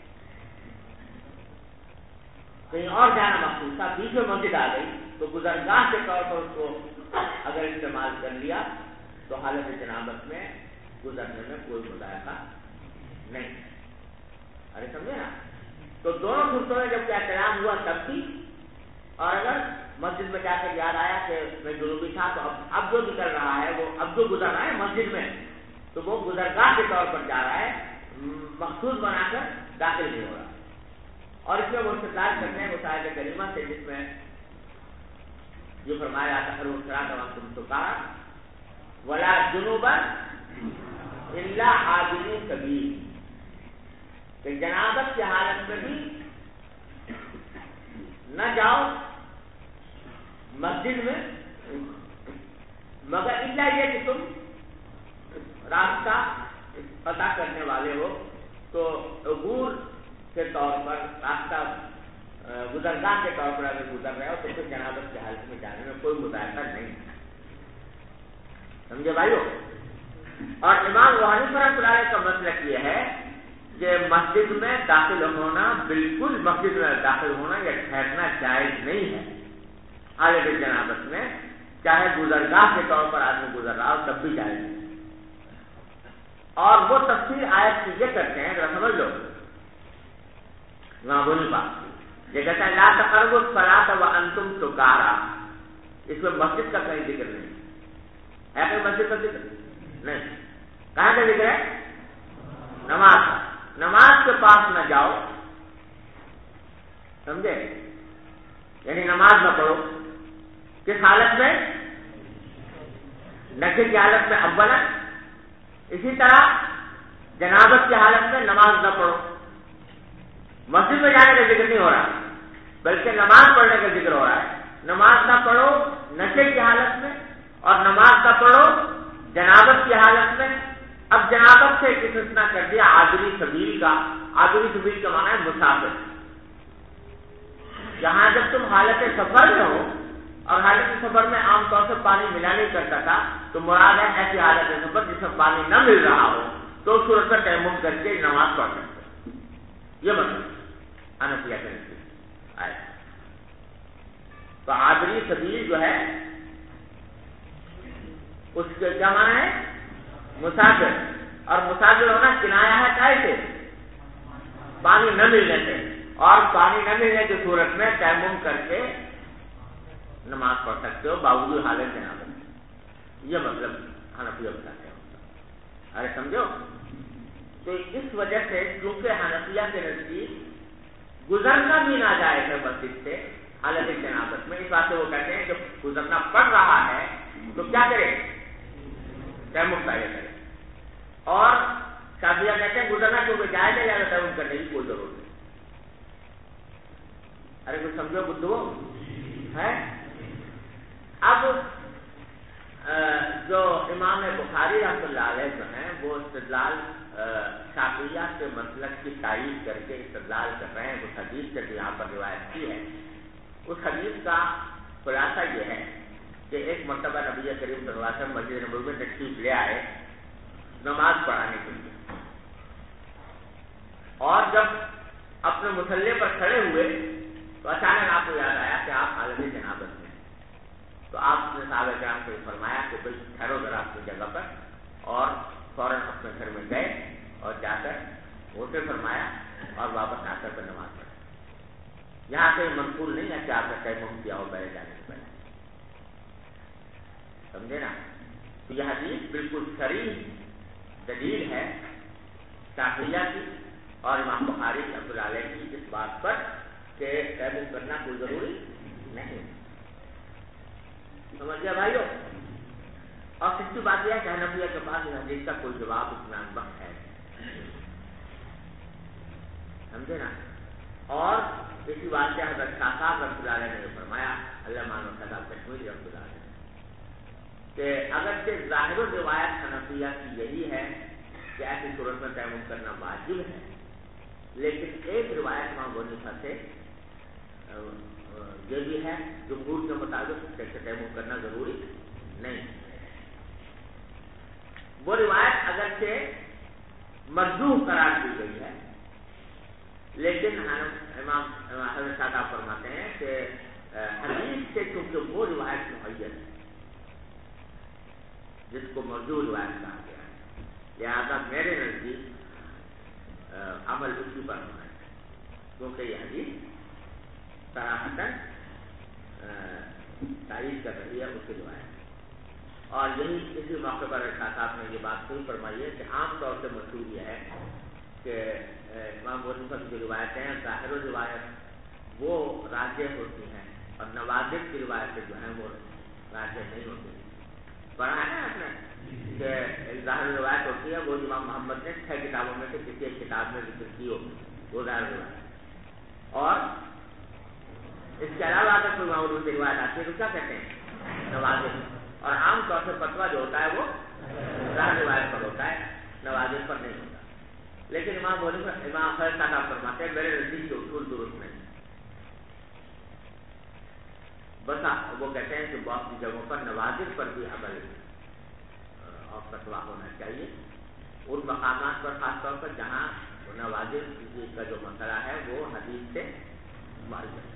کہیں اور جانا مقصود تھا. بیچ میں مسجد آ گئی تو گزرگاہ کے طور پر اس کو اگر استعمال کر لیا تو حالت جنابت میں گزرنے میں کوئی مذائقہ نہیں. ارے سمجھے نا؟ تو دونوں صورتوں میں جب احترام ہوا تب بھی، اور اگر مسجد میں جا کر یاد آیا کہ میں جنوبی تھا تو اب جو نکل رہا ہے وہ اب جو گزر رہا ہے مسجد میں تو وہ گزرگاہ کے طور پر جا رہا ہے، مخصوص بنا کر داخل نہیں ہو رہا. اور اس میں وہ استدلال کرتے ہیں اس آیت کریمہ سے جس میں جو فرمایا تقرر الصلاۃ وانتم سکارى ولا جنبا الا عابري سبيل، کہ جنابت کی حالت میں بھی نہ جاؤ مسجد میں مگر الا یہ کہ تم راستہ پتہ کرنے والے ہو تو عبور کے طور پر راستہ گزرگاہ کے طور پر اگر گزر رہے ہو تو پھر جنابت کی حالت میں جانے میں کوئی مذائقہ نہیں. سمجھے بھائیو؟ اور امام ابو حنیفہ رحمۃ اللہ علیہ کا مسلک یہ ہے کہ مسجد میں داخل ہونا، بالکل مسجد میں داخل ہونا یا ٹھہرنا جائز نہیں ہے حالت جنابت میں، چاہے گزرگاہ کے طور پر آدمی گزر رہا ہو تب بھی جائز نہیں. اور وہ تفسیر آیت کی یہ کرتے ہیں، ذرا سمجھ لو. امام ابو حنیفہ یہ کہتا ہے لا تقربوا الصلاۃ وانتم سکارى، اس میں مسجد کا کہیں ذکر نہیں ہے. کوئی مسجد کا ذکر نہیں. کہاں کا ذکر ہے؟ نماز. نماز کے پاس نہ جاؤ، سمجھے؟ یعنی نماز نہ پڑھو. کس حالت میں؟ نشے کی حالت میں اولا. اسی طرح جنابت کی حالت میں نماز نہ پڑھو. مسجد میں جانے کا ذکر نہیں ہو رہا بلکہ نماز پڑھنے کا ذکر ہو رہا ہے. نماز نہ پڑھو نشے کی حالت میں، اور نماز نہ پڑھو جنابت کی حالت میں. اب جنابت سے ایک استثناء کر دیا عابری سبیل کا. عابری سبیل کا معنی ہے مسافر. جہاں جب تم حالت سفر میں ہو، اور حالت سفر میں عام طور سے پانی ملا نہیں کرتا تھا، تو مراد ہے ایسی حالت سفر جس میں پانی نہ مل رہا ہو تو اس صورت میں تیمم کر کے نماز پڑھ سکتے. یہ مطلب حنفیہ کے نزدیک آئے. تو عابری سبیل جو ہے اس کے کیا معنی ہے؟ مسافر. اور مسافر ہونا کنایا ہے کائے سے؟ پانی نہ ملنے سے. اور پانی نہ ملنے کی صورت میں تیمم کر کے نماز پڑھ سکتے ہو باوجود حالت جنابت. یہ مطلب حنفیہ بتاتے ہیں. ارے سمجھو؟ تو اس وجہ سے کیونکہ حنفیہ کے نزدیک گزرنا بھی ناجائز ہے مسجد سے حالت جنابت میں، اس بات سے وہ کہتے ہیں جب گزرنا پڑ رہا ہے تو کیا کرے؟ تیمم پہلے کرے. اور شافعیہ کہتے ہیں گزرنا کیونکہ جائز ہے یا تیمم کرنے کی کوئی ضرورت نہیں. ارے کچھ سمجھو بدھو ہے. اب جو امام بخاری رحمۃ اللہ علیہ جو ہیں وہ استدلال شافعیہ کے مسلک کی تائید کر کے استدلال کر رہے ہیں. اس حدیث سے جو یہاں پر روایت کی ہے، اس حدیث کا خلاصہ یہ ہے کہ ایک مرتبہ نبی کریم صلی اللہ علیہ وسلم مسجد نبوی میں تشریف لے آئے نماز پڑھانے کے لیے، اور جب اپنے مصلی پر کھڑے ہوئے تو اچانک آپ کو یاد آیا کہ آپ حالت جنابت میں. تو آپ نے صحابہ کرام سے فرمایا کہ بھائی ٹھہرو ذرا اپنی جگہ پر، اور فوراً اپنے گھر میں گئے اور جا کر غسل فرمایا اور واپس آ کر نماز پڑھی. یہاں سے منقول نہیں ہے کہ آپ نے تیمم کیا ہو پہلے جانے سے پہلے. سمجھے نا؟ تو یہ حدیث بالکل صریح دلیل ہے شافعیہ کی اور امام بخاری رحمۃ اللہ علیہ کی اس بات پر کہ تیمم کرنا کوئی ضروری نہیں. سمجھ گیا بھائیو؟ اور سچی بات یہ ہے کہ حنفیہ کے پاس اس حدیث کا کوئی جواب اطمینان بخش ہے. سمجھے نا؟ اور اسی بات سے حضرت شاہ صاحب رحمۃ اللہ علیہ نے فرمایا، اللہ مانو صاحب کشمیری رحمۃ اللہ علیہ، کہ اگرچہ ظاہر روایت حنفیہ کی یہی ہے کہ ایسی صورت میں تیمم کرنا واجب ہے، لیکن ایک روایت امام ابو حنیفہ سے یہ بھی ہے جمہور کے مطابق کہ تیمم کرنا ضروری نہیں. وہ روایت اگرچہ مرجوح قرار دی گئی ہے، لیکن امام حضرت صاحب فرماتے ہیں کہ حدیث سے چونکہ وہ روایت معین ہے جس کو مرجوح روایت کہا گیا ہے، لہذا میرے نزدیک عمل اسی پر ہونا ہے، کیونکہ یہ حدیث صراحتاً تائید کر رہی ہے اس کی روایت۔ اور یہی اسی موقع پر صاحب نے یہ بات صحیح فرمائی ہے کہ عام طور سے مشہور یہ ہے کہ امام ابو حنیفہ کی روایتیں ظاہر و روایت وہ راجح ہوتی ہیں اور نوازش کی روایتیں جو ہیں وہ راجح نہیں ہوتی۔ پڑھا ہے نا آپ نے کہ ایک ظاہر روایت ہوتی ہے، وہ امام محمد نے 6 کتابوں میں سے کسی ایک کتاب میں ذکر کی ہوگی، وہ ظاہر روایت۔ اور اس کے علاوہ اگر کوئی امام ابو کی روایت آتی ہے تو کیا کہتے ہیں؟ نوازش۔ اور عام طور سے فتویٰ جو ہوتا ہے وہ ظاہر روایت پر ہوتا ہے، نوازش پر نہیں ہوتا۔ لیکن امام خیر صاحب فرماتے ہیں میرے نزدیک کے اصول درست نہیں، بس وہ کہتے ہیں کہ بہت سی جگہوں پر نوازش پر بھی عمل اور فتویٰ ہونا چاہیے، ان مقامات پر خاص طور پر جہاں نوازش کا جو مسئلہ ہے وہ حدیث سے معلوم ہے،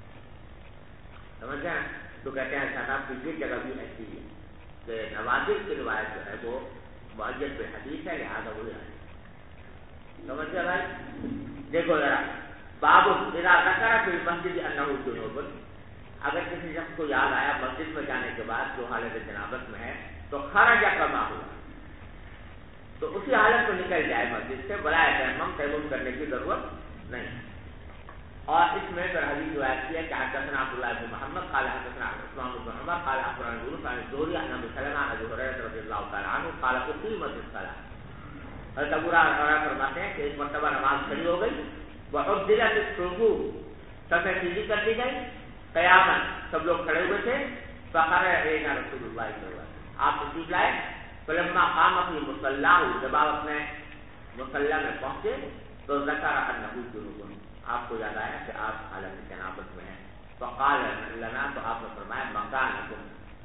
سمجھ گئے؟ تو کہتے ہیں صاحب کی یہ جگہ بھی ایسی ہے کہ نوازش کی روایت جو ہے وہ معجز پہ حدیث ہے، لہٰذا وہی ہے۔ سمجھ گیا بھائی؟ دیکھو ذرا باب اذا ذکر فی المسجد انہ جنوب، اگر کسی شخص کو یاد آیا مسجد میں جانے کے بعد جو حالت جنابت میں ہے تو خرج کما ہوا، تو اسی حالت کو نکل جائے مسجد سے، برائے تیمم تیمم کرنے کی ضرورت نہیں۔ اور اس میں پھر حدیث روایت کی ہے کہ حدثنا عبداللہ بن محمد قال حدثنا عثمان بن عمر قال اخبرنا یونس عن الزهري عن ابي سلمة عن ابي هريرة رضي الله تعالى عنه قال اقيمت الصلاة، حضرت ابو ہریرہ فرماتے ہیں کہ ایک مرتبہ نماز کھڑی ہو گئی، وعدلت الصفوف، صفیں سیدھی کر دی گئی، قیاما سب لوگ کھڑے ہوئے تھے، فقرأ علينا رسول اللہ صلی اللہ علیہ وسلم، آپ تشریف لائے، فلما قام في مصلاه، جب آپ اپنے مصلی میں پہنچے تو ذکر انه جنوب، آپ کو یاد آیا کہ آپ حالت جنابت میں ہیں، فقال لنا، تو آپ نے فرمایا مکانکم،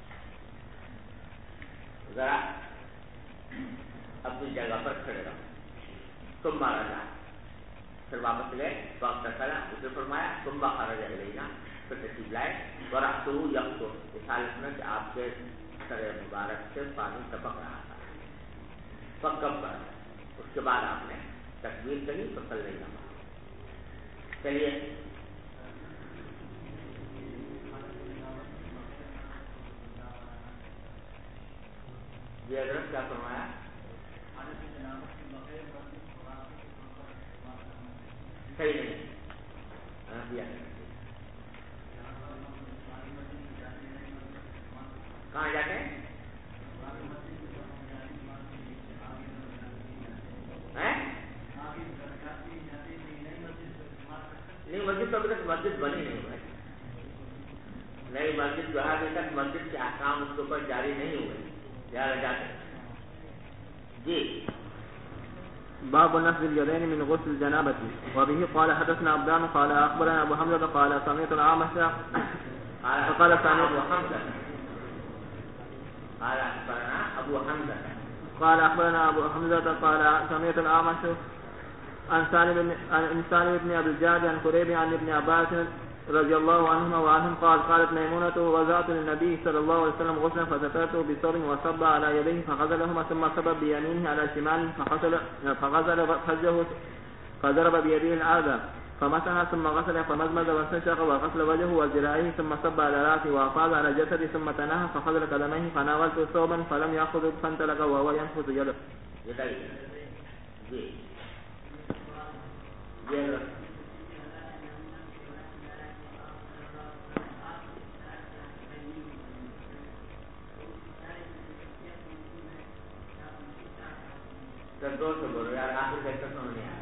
ذرا اپنی جگہ پر کھڑے رہو، ثم رجع، پھر واپس گئے، فاغتسل، اسے فرمایا، ثم خرج الینا، پھر تشریف لائے، ورأسہ یقطر، اس حالت میں کہ آپ کے سر مبارک سے پانی ٹپک رہا تھا، فکبر، اس کے بعد آپ نے تکبیر کہی، فصلی نماز۔ چلیے جی حضرت کیا فرمایا؟ صحیح نہیں کہاں جاتے ہیں؟ نہیں، مسجد تو ابھی تک مسجد بنی نہیں ہے، نئی مسجد جو ہے ابھی تک مسجد کے احکام اس کے اوپر جاری نہیں ہوئے، لہٰذا جاتے جی۔ باب نفل اليدين من غسل الجنابة، وبه قال حدثنا عبدان قال اخبرنا ابو حمزة قال سمعت الأعمش قال سمعت قال اخبرنا ابو حمزة قال سمعت الأعمش عن سالم بن ابي الجعد عن قريب عن ابن عباس رضي الله عنهما وعنهم قال قالت ميمونة وضعت للنبي صلى الله عليه وسلم غسلا فسترته بثوب وصب على يديه فغسلهما ثم صب بيمينه على شماله فغسل فجه فضرب بيده الأرض فمسح ثم غسل فمزمز واستنشق وغسل وجهه وذراعيه ثم صب على رأسه وأفاض على جسده ثم تناهى فغسل قدميه فناولت ثوبا فلم يأخذ فانطلق وهو ينفث يده. دور سے بولو یار، آخر کیسے سمجھ نہیں آیا؟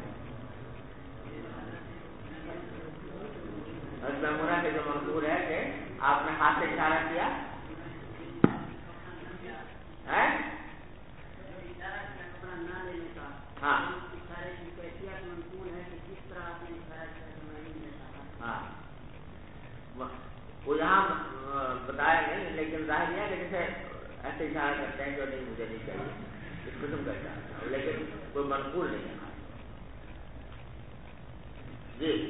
میمونہ کے جو منظور ہے کہ آپ نے ہاتھ سے اشارہ کیا، ہاں ہاں، وہ یہاں بتایا نہیں، لیکن ظاہر یہ ہے کہ جیسے ایسے اشارہ کرتے ہیں جو نہیں مجھے نہیں چاہیے، اس قسم کا چاہتا ہوں، لیکن کوئی منقول نہیں ہے جی۔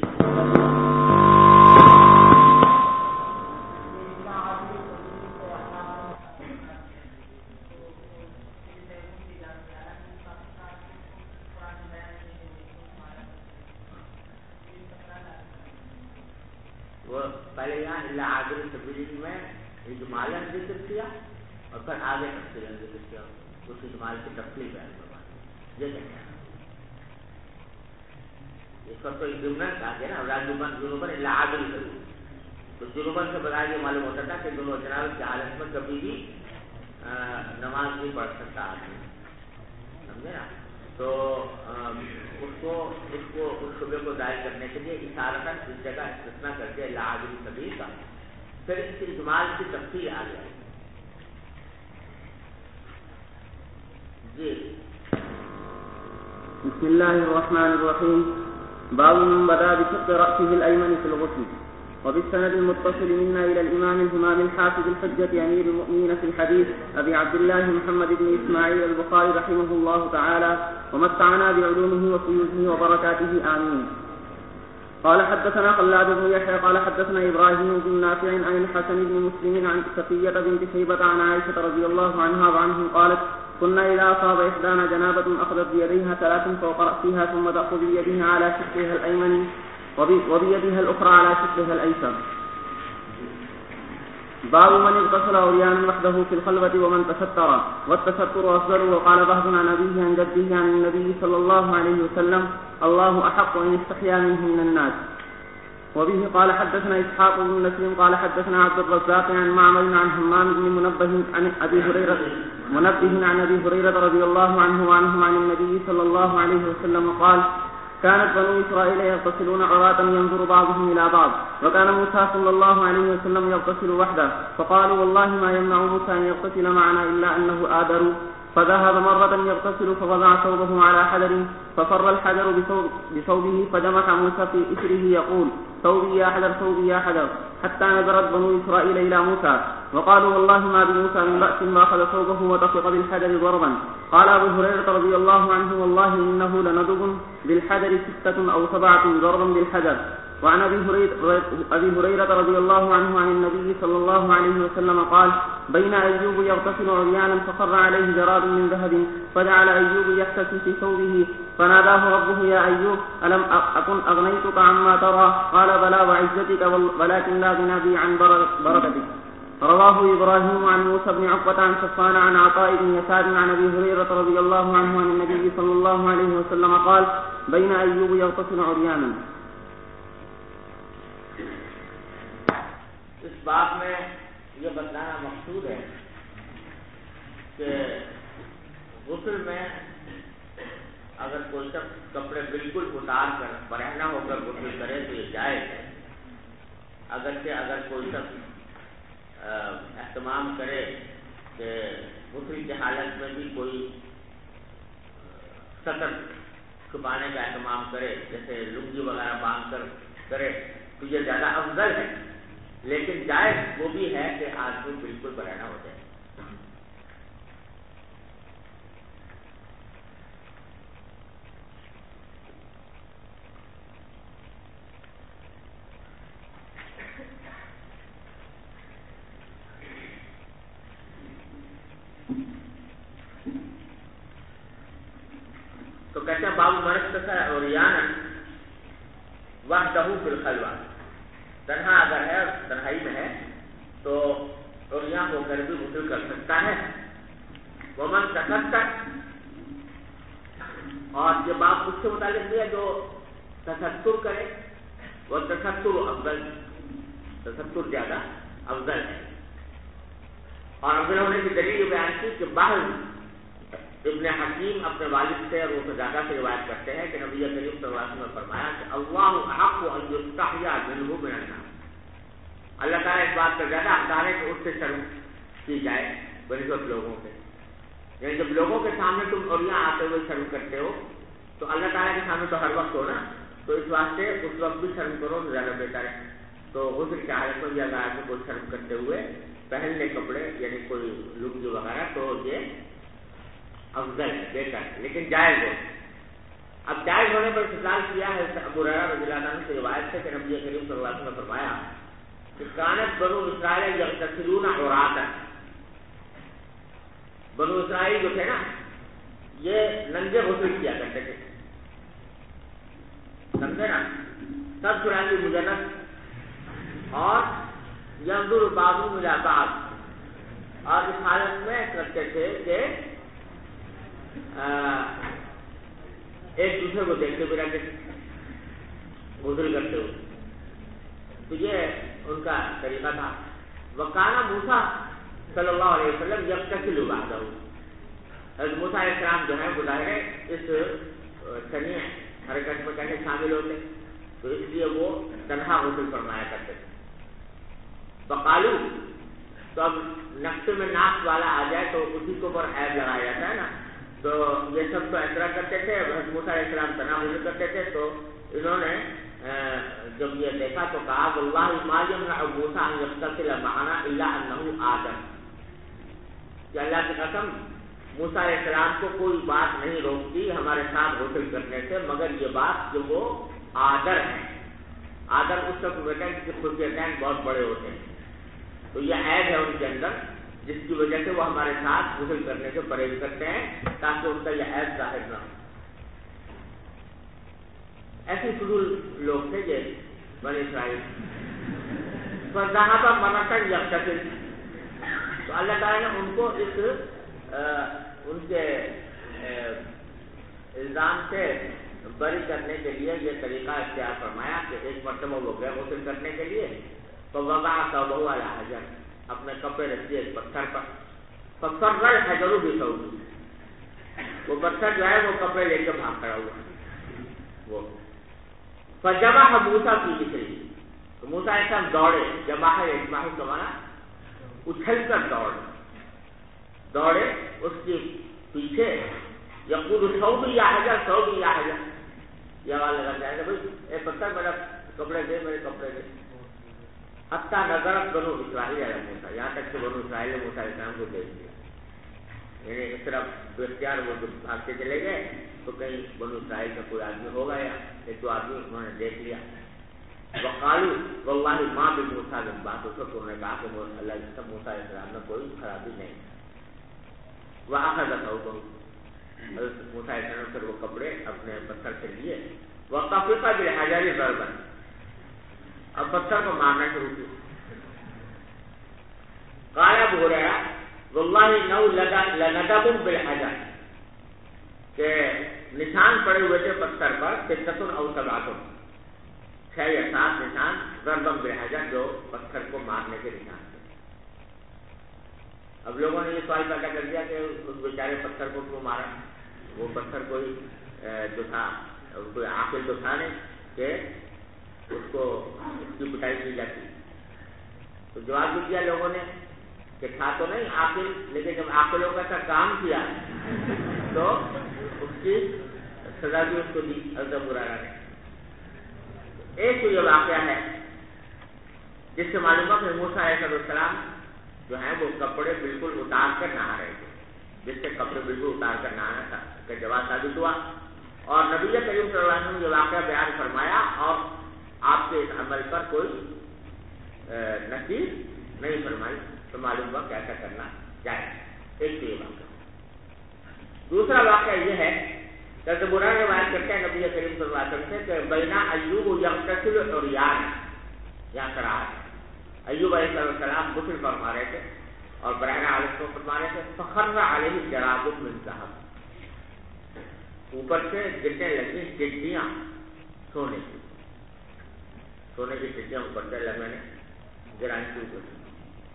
وہ پہلے یہاں اللہ عادل تبدیلی میں اجمالاً ذکر کیا اور پھر آگے تفصیلاً ذکر کیا، اس اجمال کی تفصیل بیان کروا یہ کہتے ہیں اس پر تو ضمن کہا گیا نا، جنوباً اللہ عادل تبدیلی، تو جنوباً سے بتایا یہ معلوم ہوتا تھا کہ دونوں جناب کی حالت میں کبھی بھی نماز نہیں پڑھ سکتا آدمی، سمجھے نا؟ تو اس شبے کو ظاہر کرنے کے لیے اشارتاً اس جگہ استثناء کر کے اللہ عادل تبدیل کا، پھر اس کی اجمال کی تفصیل آ گئی جی۔ بسم الله الرحمن الرحيم. باب من بدا بشق رأسه الأيمن في الغسل. وبالسند المتصل منا إلى الإمام الهمام الحافظ الحجة أمير المؤمنين في الحديث أبي عبد الله محمد بن إسماعيل البخاري رحمه الله تعالى ومتعنا بعلومه وفيوزه وبركاته آمين. قال حدثنا خلاد بن يحيى قال حدثنا إبراهيم بن نافع عن الحسن بن مسلم عن صفية بنت شيبة عن عائشة رضي الله عنها وعنهم قالت كنا إذا أصاب إحدانا جنابة أخذت بيديها ثلاث فوق رأسها ثم تأخذ بيدها على شقها الأيمن وبيدها الأخرى على شقها الأيسر. باب من اغتسل عريانا وحده في الخلوة ومن تستر، والتستر أفضل. وقال بعض عن أبيه عن جده عن النبي صلى الله عليه وسلم الله أحق أن يستحيا منه من الناس. وبه قال حدثنا إسحاق بن نصر قال حدثنا عبد الرزاق عن معمر عن همام بن منبه عن أبي هريرة رضي الله عنه وعنهم عن النبي صلى الله عليه وسلم قال كانت بنو إسرائيل يغتسلون عراة ينظر بعضهم إلى بعض، وكان موسى صلى الله عليه وسلم يغتسل وحده، فقالوا والله ما يمنع موسى أن يغتسل معنا إلا أنه آدر. فذهب مرة يغتسل فوضع ثوبه على حجر ففر الحجر بثوبه فجمع موسى في إثره يقول ثوبي يا حجر ثوبي يا حجر، حتى نظرت بنو إسرائيل إلى موسى وقالوا والله ما بموسى من بأس ما أخذ ثوبه وطفق بالحجر ضربا. قال أبو هريرة رضي الله عنه والله إنه لندب بالحجر 6 أو 7 ضربا بالحجر. وعن أبي هريرة رضي الله عنه عن النبي صلى الله عليه وسلم قال بين أيوب يغتسل عريانا فخر عليه جراد من ذهب فجعل أيوب يحتسي في ثوبه فناداه ربه يا أيوب ألم أكن أغنيتك عما ترى؟ قال بلى وعزتك ولكن لا غنى بي عن بركتك. رواه إبراهيم عن موسى بن عقبة عن صفان عن عطاء بن يسار عن أبي هريرة رضي الله عنه عن النبي صلى الله عليه وسلم قال بين أيوب يغتسل عريانا. اس بات میں یہ بتلانا مقصود ہے کہ غسل میں اگر کوئی شخص کپڑے بالکل اتار کر برہنہ ہو کر غسل کرے تو یہ جائز ہے، اگر کوئی شخص اہتمام کرے کہ غسل کی حالت میں بھی کوئی سطر چھپانے کا اہتمام کرے، جیسے لنگی وغیرہ باندھ کر کرے تو یہ زیادہ افضل ہے، لیکن جائز وہ بھی ہے کہ آدمی بالکل برہنہ ہو جائے۔ تو کہتے ہیں باب من اغتسل عریانا وحدہ فی الخلوہ، تنہا اگر ہے تنہائی میں ہے تو عریاں ہو کر بھی غسل کر سکتا ہے۔ ومن تستر، اور یہ باب اس سے متعلق بھی ہے جو تستر کرے، وہ تستر افضل، تستر زیادہ افضل ہے۔ اور افضل ہونے کی دلیل بیان کی کہ بعض ابن حکیم اپنے والد سے اور وہ سجادہ سے روایت کرتے ہیں کہ نبی کریم صلی اللہ علیہ وسلم نے فرمایا کہ اللہ احق ان یستحیا منہ من الناس، اللہ تعالیٰ اس بات کا زیادہ حقدار ہے کہ اس سے شرم کی جائے بنسبت لوگوں کے، یعنی جب لوگوں کے سامنے تم عریاں آتے ہوئے شرم کرتے ہو تو اللہ تعالیٰ کے سامنے تو ہر وقت ہو نا، تو اس واسطے اس وقت بھی شرم کرو تو زیادہ بہتر ہے۔ تو غسل کی حالت میں بھی اگر آدمی کو شرم کرتے ہوئے پہن لے کپڑے، یعنی کوئی لنگی وغیرہ، تو یہ افضل ہے، بہتر ہے، لیکن جائز ہے۔ اب جائز ہونے پر استدلال کیا ہے ابو ہریرہ رضی اللہ عنہ سے روایت ہے کہ نبی کریم صلی اللہ علیہ وسلم نے فرمایا کہ کانت بنو اسرائیل یغتسلون عراتا، بنو اسرائیل جو تھے نا یہ ننگے غسل کیا کرتے تھے، سمجھے نا، سب سراجی مجنت، اور ینظر بعضهم الی بعض، اور اس حالت میں کرتے تھے کہ ایک دوسرے کو دیکھتے ہوئے رہتے غسل کرتے ہوئے، تو یہ ان کا طریقہ تھا۔ وکانا موسیٰ صلی اللہ علیہ وسلم یغتسل بعدہ، حضرت موسیٰ علیہ السلام جو ہے وہ ظاہر ہے اس سنی حرکت میں کیسے شامل ہوتے، تو اس لیے وہ تنہا غسل فرمایا کرتے تھے۔ فقالو، تو اب نقص میں ناقص والا آ جائے تو اسی کو پر عیب لگایا جاتا ہے نا، تو یہ سب تو ایسا کرتے تھے، حضرت موسیٰ علیہ السلام تنہا غسل کرتے تھے، تو انہوں نے جب یہ دیکھا تو کہا واللہ ما یمنع موسیٰ ان یغتسل معنا الا انہ آدم، کہ اللہ کی قسم موسیٰ علیہ السلام کو کوئی بات نہیں روکتی ہمارے ساتھ غسل کرنے سے مگر یہ بات کہ وہ آدر ہے۔ آدر اس وقت بیٹا جس کے خصوصیتین بہت بڑے ہوتے ہیں، تو یہ عیب ہے ان کے اندر جس کی وجہ سے وہ ہمارے ساتھ غسل کرنے سے پرہیز کرتے ہیں تاکہ ان کا یہ عیب ظاہر نہ ہو۔ ایسے فضول لوگ تھے یہ بنی اسرائیل۔ فذهب مرة يغتسل، تو اللہ تعالیٰ نے ان کو اس ان کے الزام سے بری کرنے کے لیے یہ طریقہ اختیار فرمایا کہ ایک مرتبہ وہ گئے غسل کرنے کے لیے، تو وضع ثوبہ علی حجر، اپنے کپڑے رکھ دیے ایک پتھر پر، ففر الحجر بثوبہ، وہ پتھر جو ہے وہ کپڑے لے کے بھاگ کھڑا ہوا وہ، فجمع موسیٰ فی اثرہ، تو موسیٰ علیہ السلام دوڑے، جمع ہے اجماع کا معنی اچھل کر دوڑے اس کے پیچھے، یقول ثوبی یا حجر ثوبی یا حجر، یہ آواز لگا جائے گا بھائی اے پتھر میرا کپڑے دے، میرے کپڑے دے، حتیٰ نظرت بنو اسرائیل علی موسیٰ، یہاں تک کہ بنو اسرائیل نے موسیٰ علیہ السلام کو دیکھ لیا، یعنی اس طرف بے اختیار وہ بھاگتے چلے گئے تو کہیں بنو اسرائیل کا کوئی آدمی ہوگا یا ایک دو آدمی انہوں نے دیکھ لیا۔ وقالوا واللہ ما بموسیٰ من بات، اس وقت انہوں نے کہا کہ اللہ کی قسم موسیٰ علیہ السلام میں کوئی خرابی نہیں۔ وأخذ ثوبه، حضرت موسیٰ علیہ السلام پھر وہ کپڑے اپنے پتھر سے لیے، وطفق بالحجر ضربا، اب پتھر کو مارنا شروع کیا۔ قال ابو ہریرہ واللہ انہ لندب بالحجر، کہ نشان پڑے ہوئے تھے پتھر پر، ستۃ او سبعۃ، 6 یا 7 نشان، ضربا بالحجر، جو پتھر کو مارنے کے نشان تھے۔ اب لوگوں نے یہ سوال پیدا کر دیا کہ اس بیچارے پتھر کو کیوں مارا، وہ پتھر کوئی جو تھا کوئی عاقل تو تھا نہیں کہ اس کو اس کی پٹائی کی جاتی، تو جواب بھی دیا لوگوں نے کہ تھا تو نہیں عاقل، لیکن جب عاقلوں کا ایسا کام کیا تو اس کی سزا بھی اس کو دی حضرت ابو ہریرہ نے۔ ایک تو یہ واقعہ ہے جس سے معلوم ہے کہ موسیٰ علیہ السلام جو ہیں وہ کپڑے بالکل اتار کر نہا رہے تھے، جس سے کپڑے بالکل اتار کر نہانا تھا کہ جواز ثابت ہوا، اور نبی کریم صلی اللہ علیہ وسلم نے یہ واقعہ بیان فرمایا اور آپ کے اس عمل پر کوئی نصیحت نہیں فرمائی، تو معلوم ہوا کہ ایسا کرنا چاہیے۔ ایک تو یہ واقعہ۔ دوسرا واقعہ یہ ہے کہ ابو ہریرہ روایت کرتے ہیں نبی کریم صلی اللہ علیہ وسلم سے کہ بینا ایوب یغتسل عریان، یہاں قرأت ایوب علیہ السلام غسل فرما رہے تھے اور براہ راست کو فرما رہے تھے، فخر علیہ جراب من ذهب، اوپر سے گرنے لگی ٹڈیاں سونے کی ٹڈیاں اوپر سے لگنے گرانی شروع کر دی۔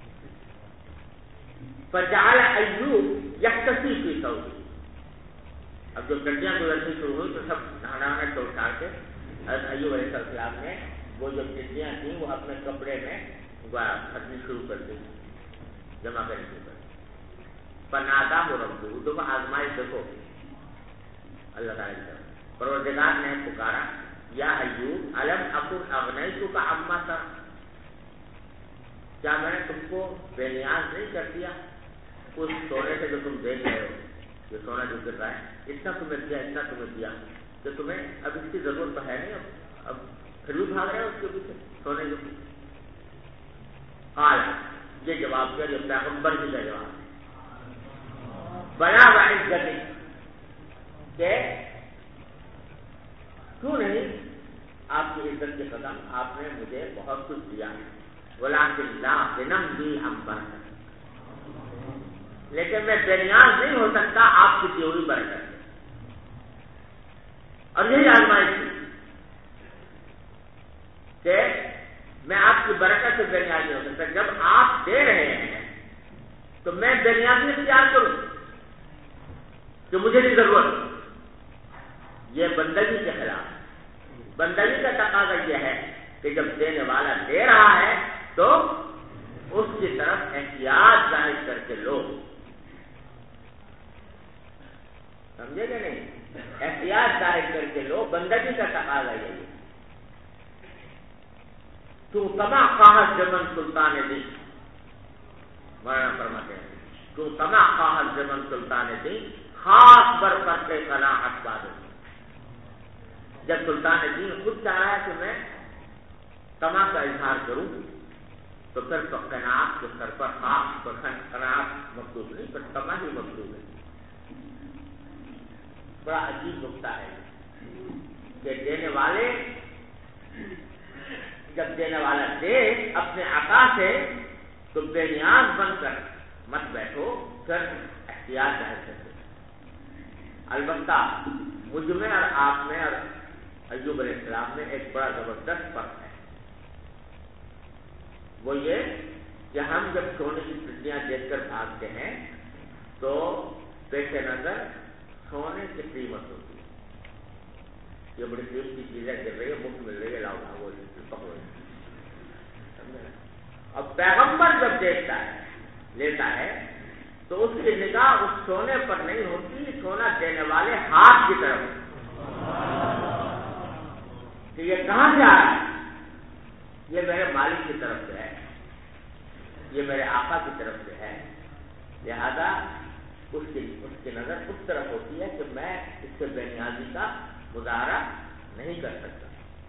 فجعل ایوب یغتسل فی ثوبہ، اب جو ٹڈیاں گزرنی شروع ہوئی تو سب نہانا چھوڑ چھاڑ کے حضرت ایوب علیہ السلام نے وہ جو ٹڈیاں تھیں وہ اپنے کپڑے میں بھرنی شروع کر دی، جمع کرنی شروع کر دی۔ فنادہ ربہ، تم آزمائش دیکھو اللہ تعالیٰ کی طرف، پروردگار نے پکارا یا ایوب الم اکن اغنیتک عما تر، کیا میں نے تم کو بے نیاز نہیں کر دیا اس سونے سے جو تم دیکھ رہے ہو؟ یہ سونا جو گر رہا ہے اتنا تمہیں دیا، اتنا تمہیں دیا کہ تمہیں اب اس کی ضرورت تو ہے نہیں، اب پھر بھی بھاگ رہے اس کے پیچھے سونے کے پیچھے. یہ جواب دیا جو پیغمبر جی کا جواب بڑا باعث گتی کہ کیوں نہیں آپ کی عزت کے قدم، آپ نے مجھے بہت کچھ دیا، ولیکن لا بنمدی ہم برکت، لیکن میں بے نیاز نہیں ہو سکتا آپ کی دی ہوئی برکت. اور یہی آزمائش تھی کہ میں آپ کی برکت سے بے نیاز نہیں ہو سکتا. جب آپ دے رہے ہیں تو میں بے نیازی اختیار کروں کہ مجھے نہیں ضرورت. یہ بندگی کے خلاف. بندگی کا تقاضا یہ ہے کہ جب دینے والا دے رہا ہے تو اس کی طرف احتیاط ظاہر کر کے لو. سمجھے کہ نہیں؟ احتیاط ظاہر کر کے لو. بندگی کا تقاضا یہی ہے. تو تما خواہش جمن سلطان دی، مولانا فرماتے ہیں تو تما خواہش جمن سلطان دی خاص بر پر کے قناعت باد. جب سلطان دین خود چاہا ہے کہ میں تما کا اظہار کروں تو پھر تو قناعت کے سر پر خاص پر قناعت مطلوب نہیں، پر تما ہی مطلوب ہے. بڑا عجیب نقطہ ہے کہ دینے والے جب دینے والا دے اپنے عطا سے تو بے نیاز بن کر مت بیٹھو، پھر احتیاط ظاہر کرتے. البتہ مجھ میں اور آپ میں اور ایوب علیہ السلام میں ایک بڑا زبردست فرق ہے. وہ یہ کہ ہم جب سونے کی ٹڈیاں دیکھ کر بھاگتے ہیں تو پیش نظر سونے کی قیمت ہوتی ہے. یہ بڑی قیمتی چیزیں گر رہی ہے، مفت مل رہی ہے، لاؤ وہ پکڑو. اب پیغمبر جب دیکھتا ہے لیتا ہے تو اس کی نگاہ اس سونے پر نہیں ہوتی، سونا دینے والے ہاتھ کی طرف کہ یہ کہاں سے آ رہا ہے. یہ میرے مالک کی طرف سے ہے، یہ میرے آقا کی طرف سے ہے. لہذا اس کی نظر اس طرف ہوتی ہے کہ میں اس سے بے نیازی کا مظاہرہ نہیں کر سکتا.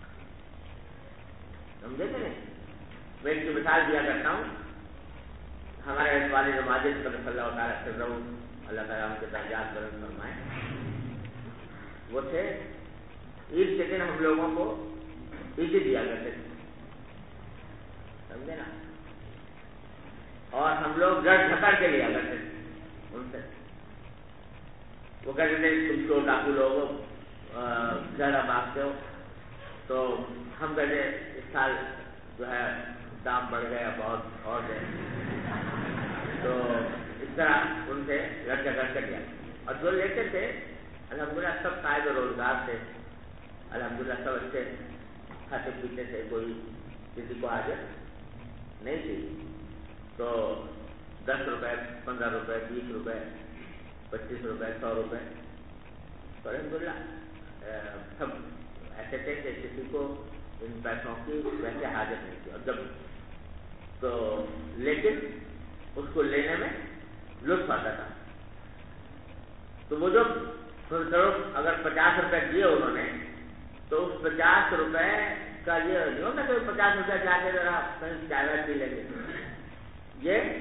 سمجھے کہ نہیں؟ میں اس کی مثال دیا کرتا ہوں. ہمارے والد ماجد صلی اللہ تعالیٰ سے اللہ تعالیٰ ان کے درجات بلند فرمائے، وہ تھے عید کے دن ہم لوگوں کو عیدی دیا کرتے تھے، سمجھے نا. اور ہم لوگ گھر ڈھکر کے لیا کرتے تھے ان سے. وہ کہتے تھے تم کو ڈاکو لوگ زیادہ مانگتے ہو، تو ہم کہتے اس سال جو ہے دام بڑھ گیا بہت اور ہے، تو اس طرح ان سے گھر جگہ کر لیا. اور جو لیتے تھے الحمدللہ سب قائد روزگار تھے، الحمدللہ سب اچھے کھاتے پیتے تھے، کوئی کسی کو حاجت نہیں تھی. تو 10 روپے 15 روپے 20 روپے 25 روپے 100 روپے، تو الحمدللہ سب ایسے تھے کہ کسی کو ان پیسوں کی ویسے حاجت نہیں تھی. اور جب تو لیکن اس کو لینے میں لطف آتا تھا. تو وہ جو اگر 50 روپے دیے انہوں نے تو اس 50 روپے کا یہ نہیں ہوتا کہ 50 روپے جا کے ذرا کہیں چائے پی لیں گے، یہ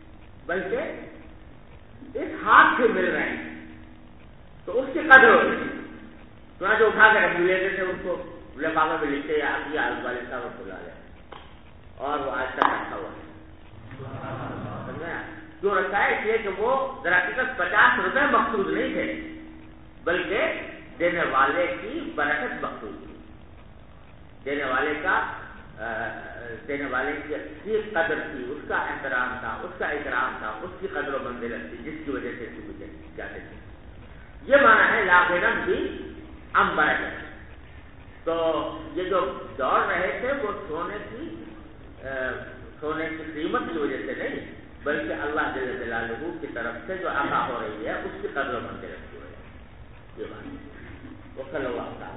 بلکہ اس ہاتھ سے مل رہے ہیں تو اس کی قدر ہوتی ہے. تو جو اٹھا کے رکھ لیتے تھے اس کو لفافے میں لکھتے یا والد صاحب کو لا لیں، اور وہ آج تک رکھا ہوا ہے. جو رکھا ہے اس لیے کہ وہ درحقیقت 50 روپے مقصود نہیں تھے، بلکہ دینے والے کی برکت مقصود تھی. دینے والے کی قدر تھی، اس کا احترام تھا، اس کا اکرام تھا، اس کی قدر و منزلت تھی، جس کی وجہ سے اس کو جاتے تھے. یہ معنی ہے لاغرم بھی ام برکت. تو یہ جو دوڑ رہے تھے وہ سونے کی قیمت کی وجہ سے نہیں، بلکہ اللہ جل جلالہ کی طرف سے جو عطا ہو رہی ہے اس کی قدر و منزلت کی وجہ سے. یہ بات وہ صلی اللہ تعالیٰ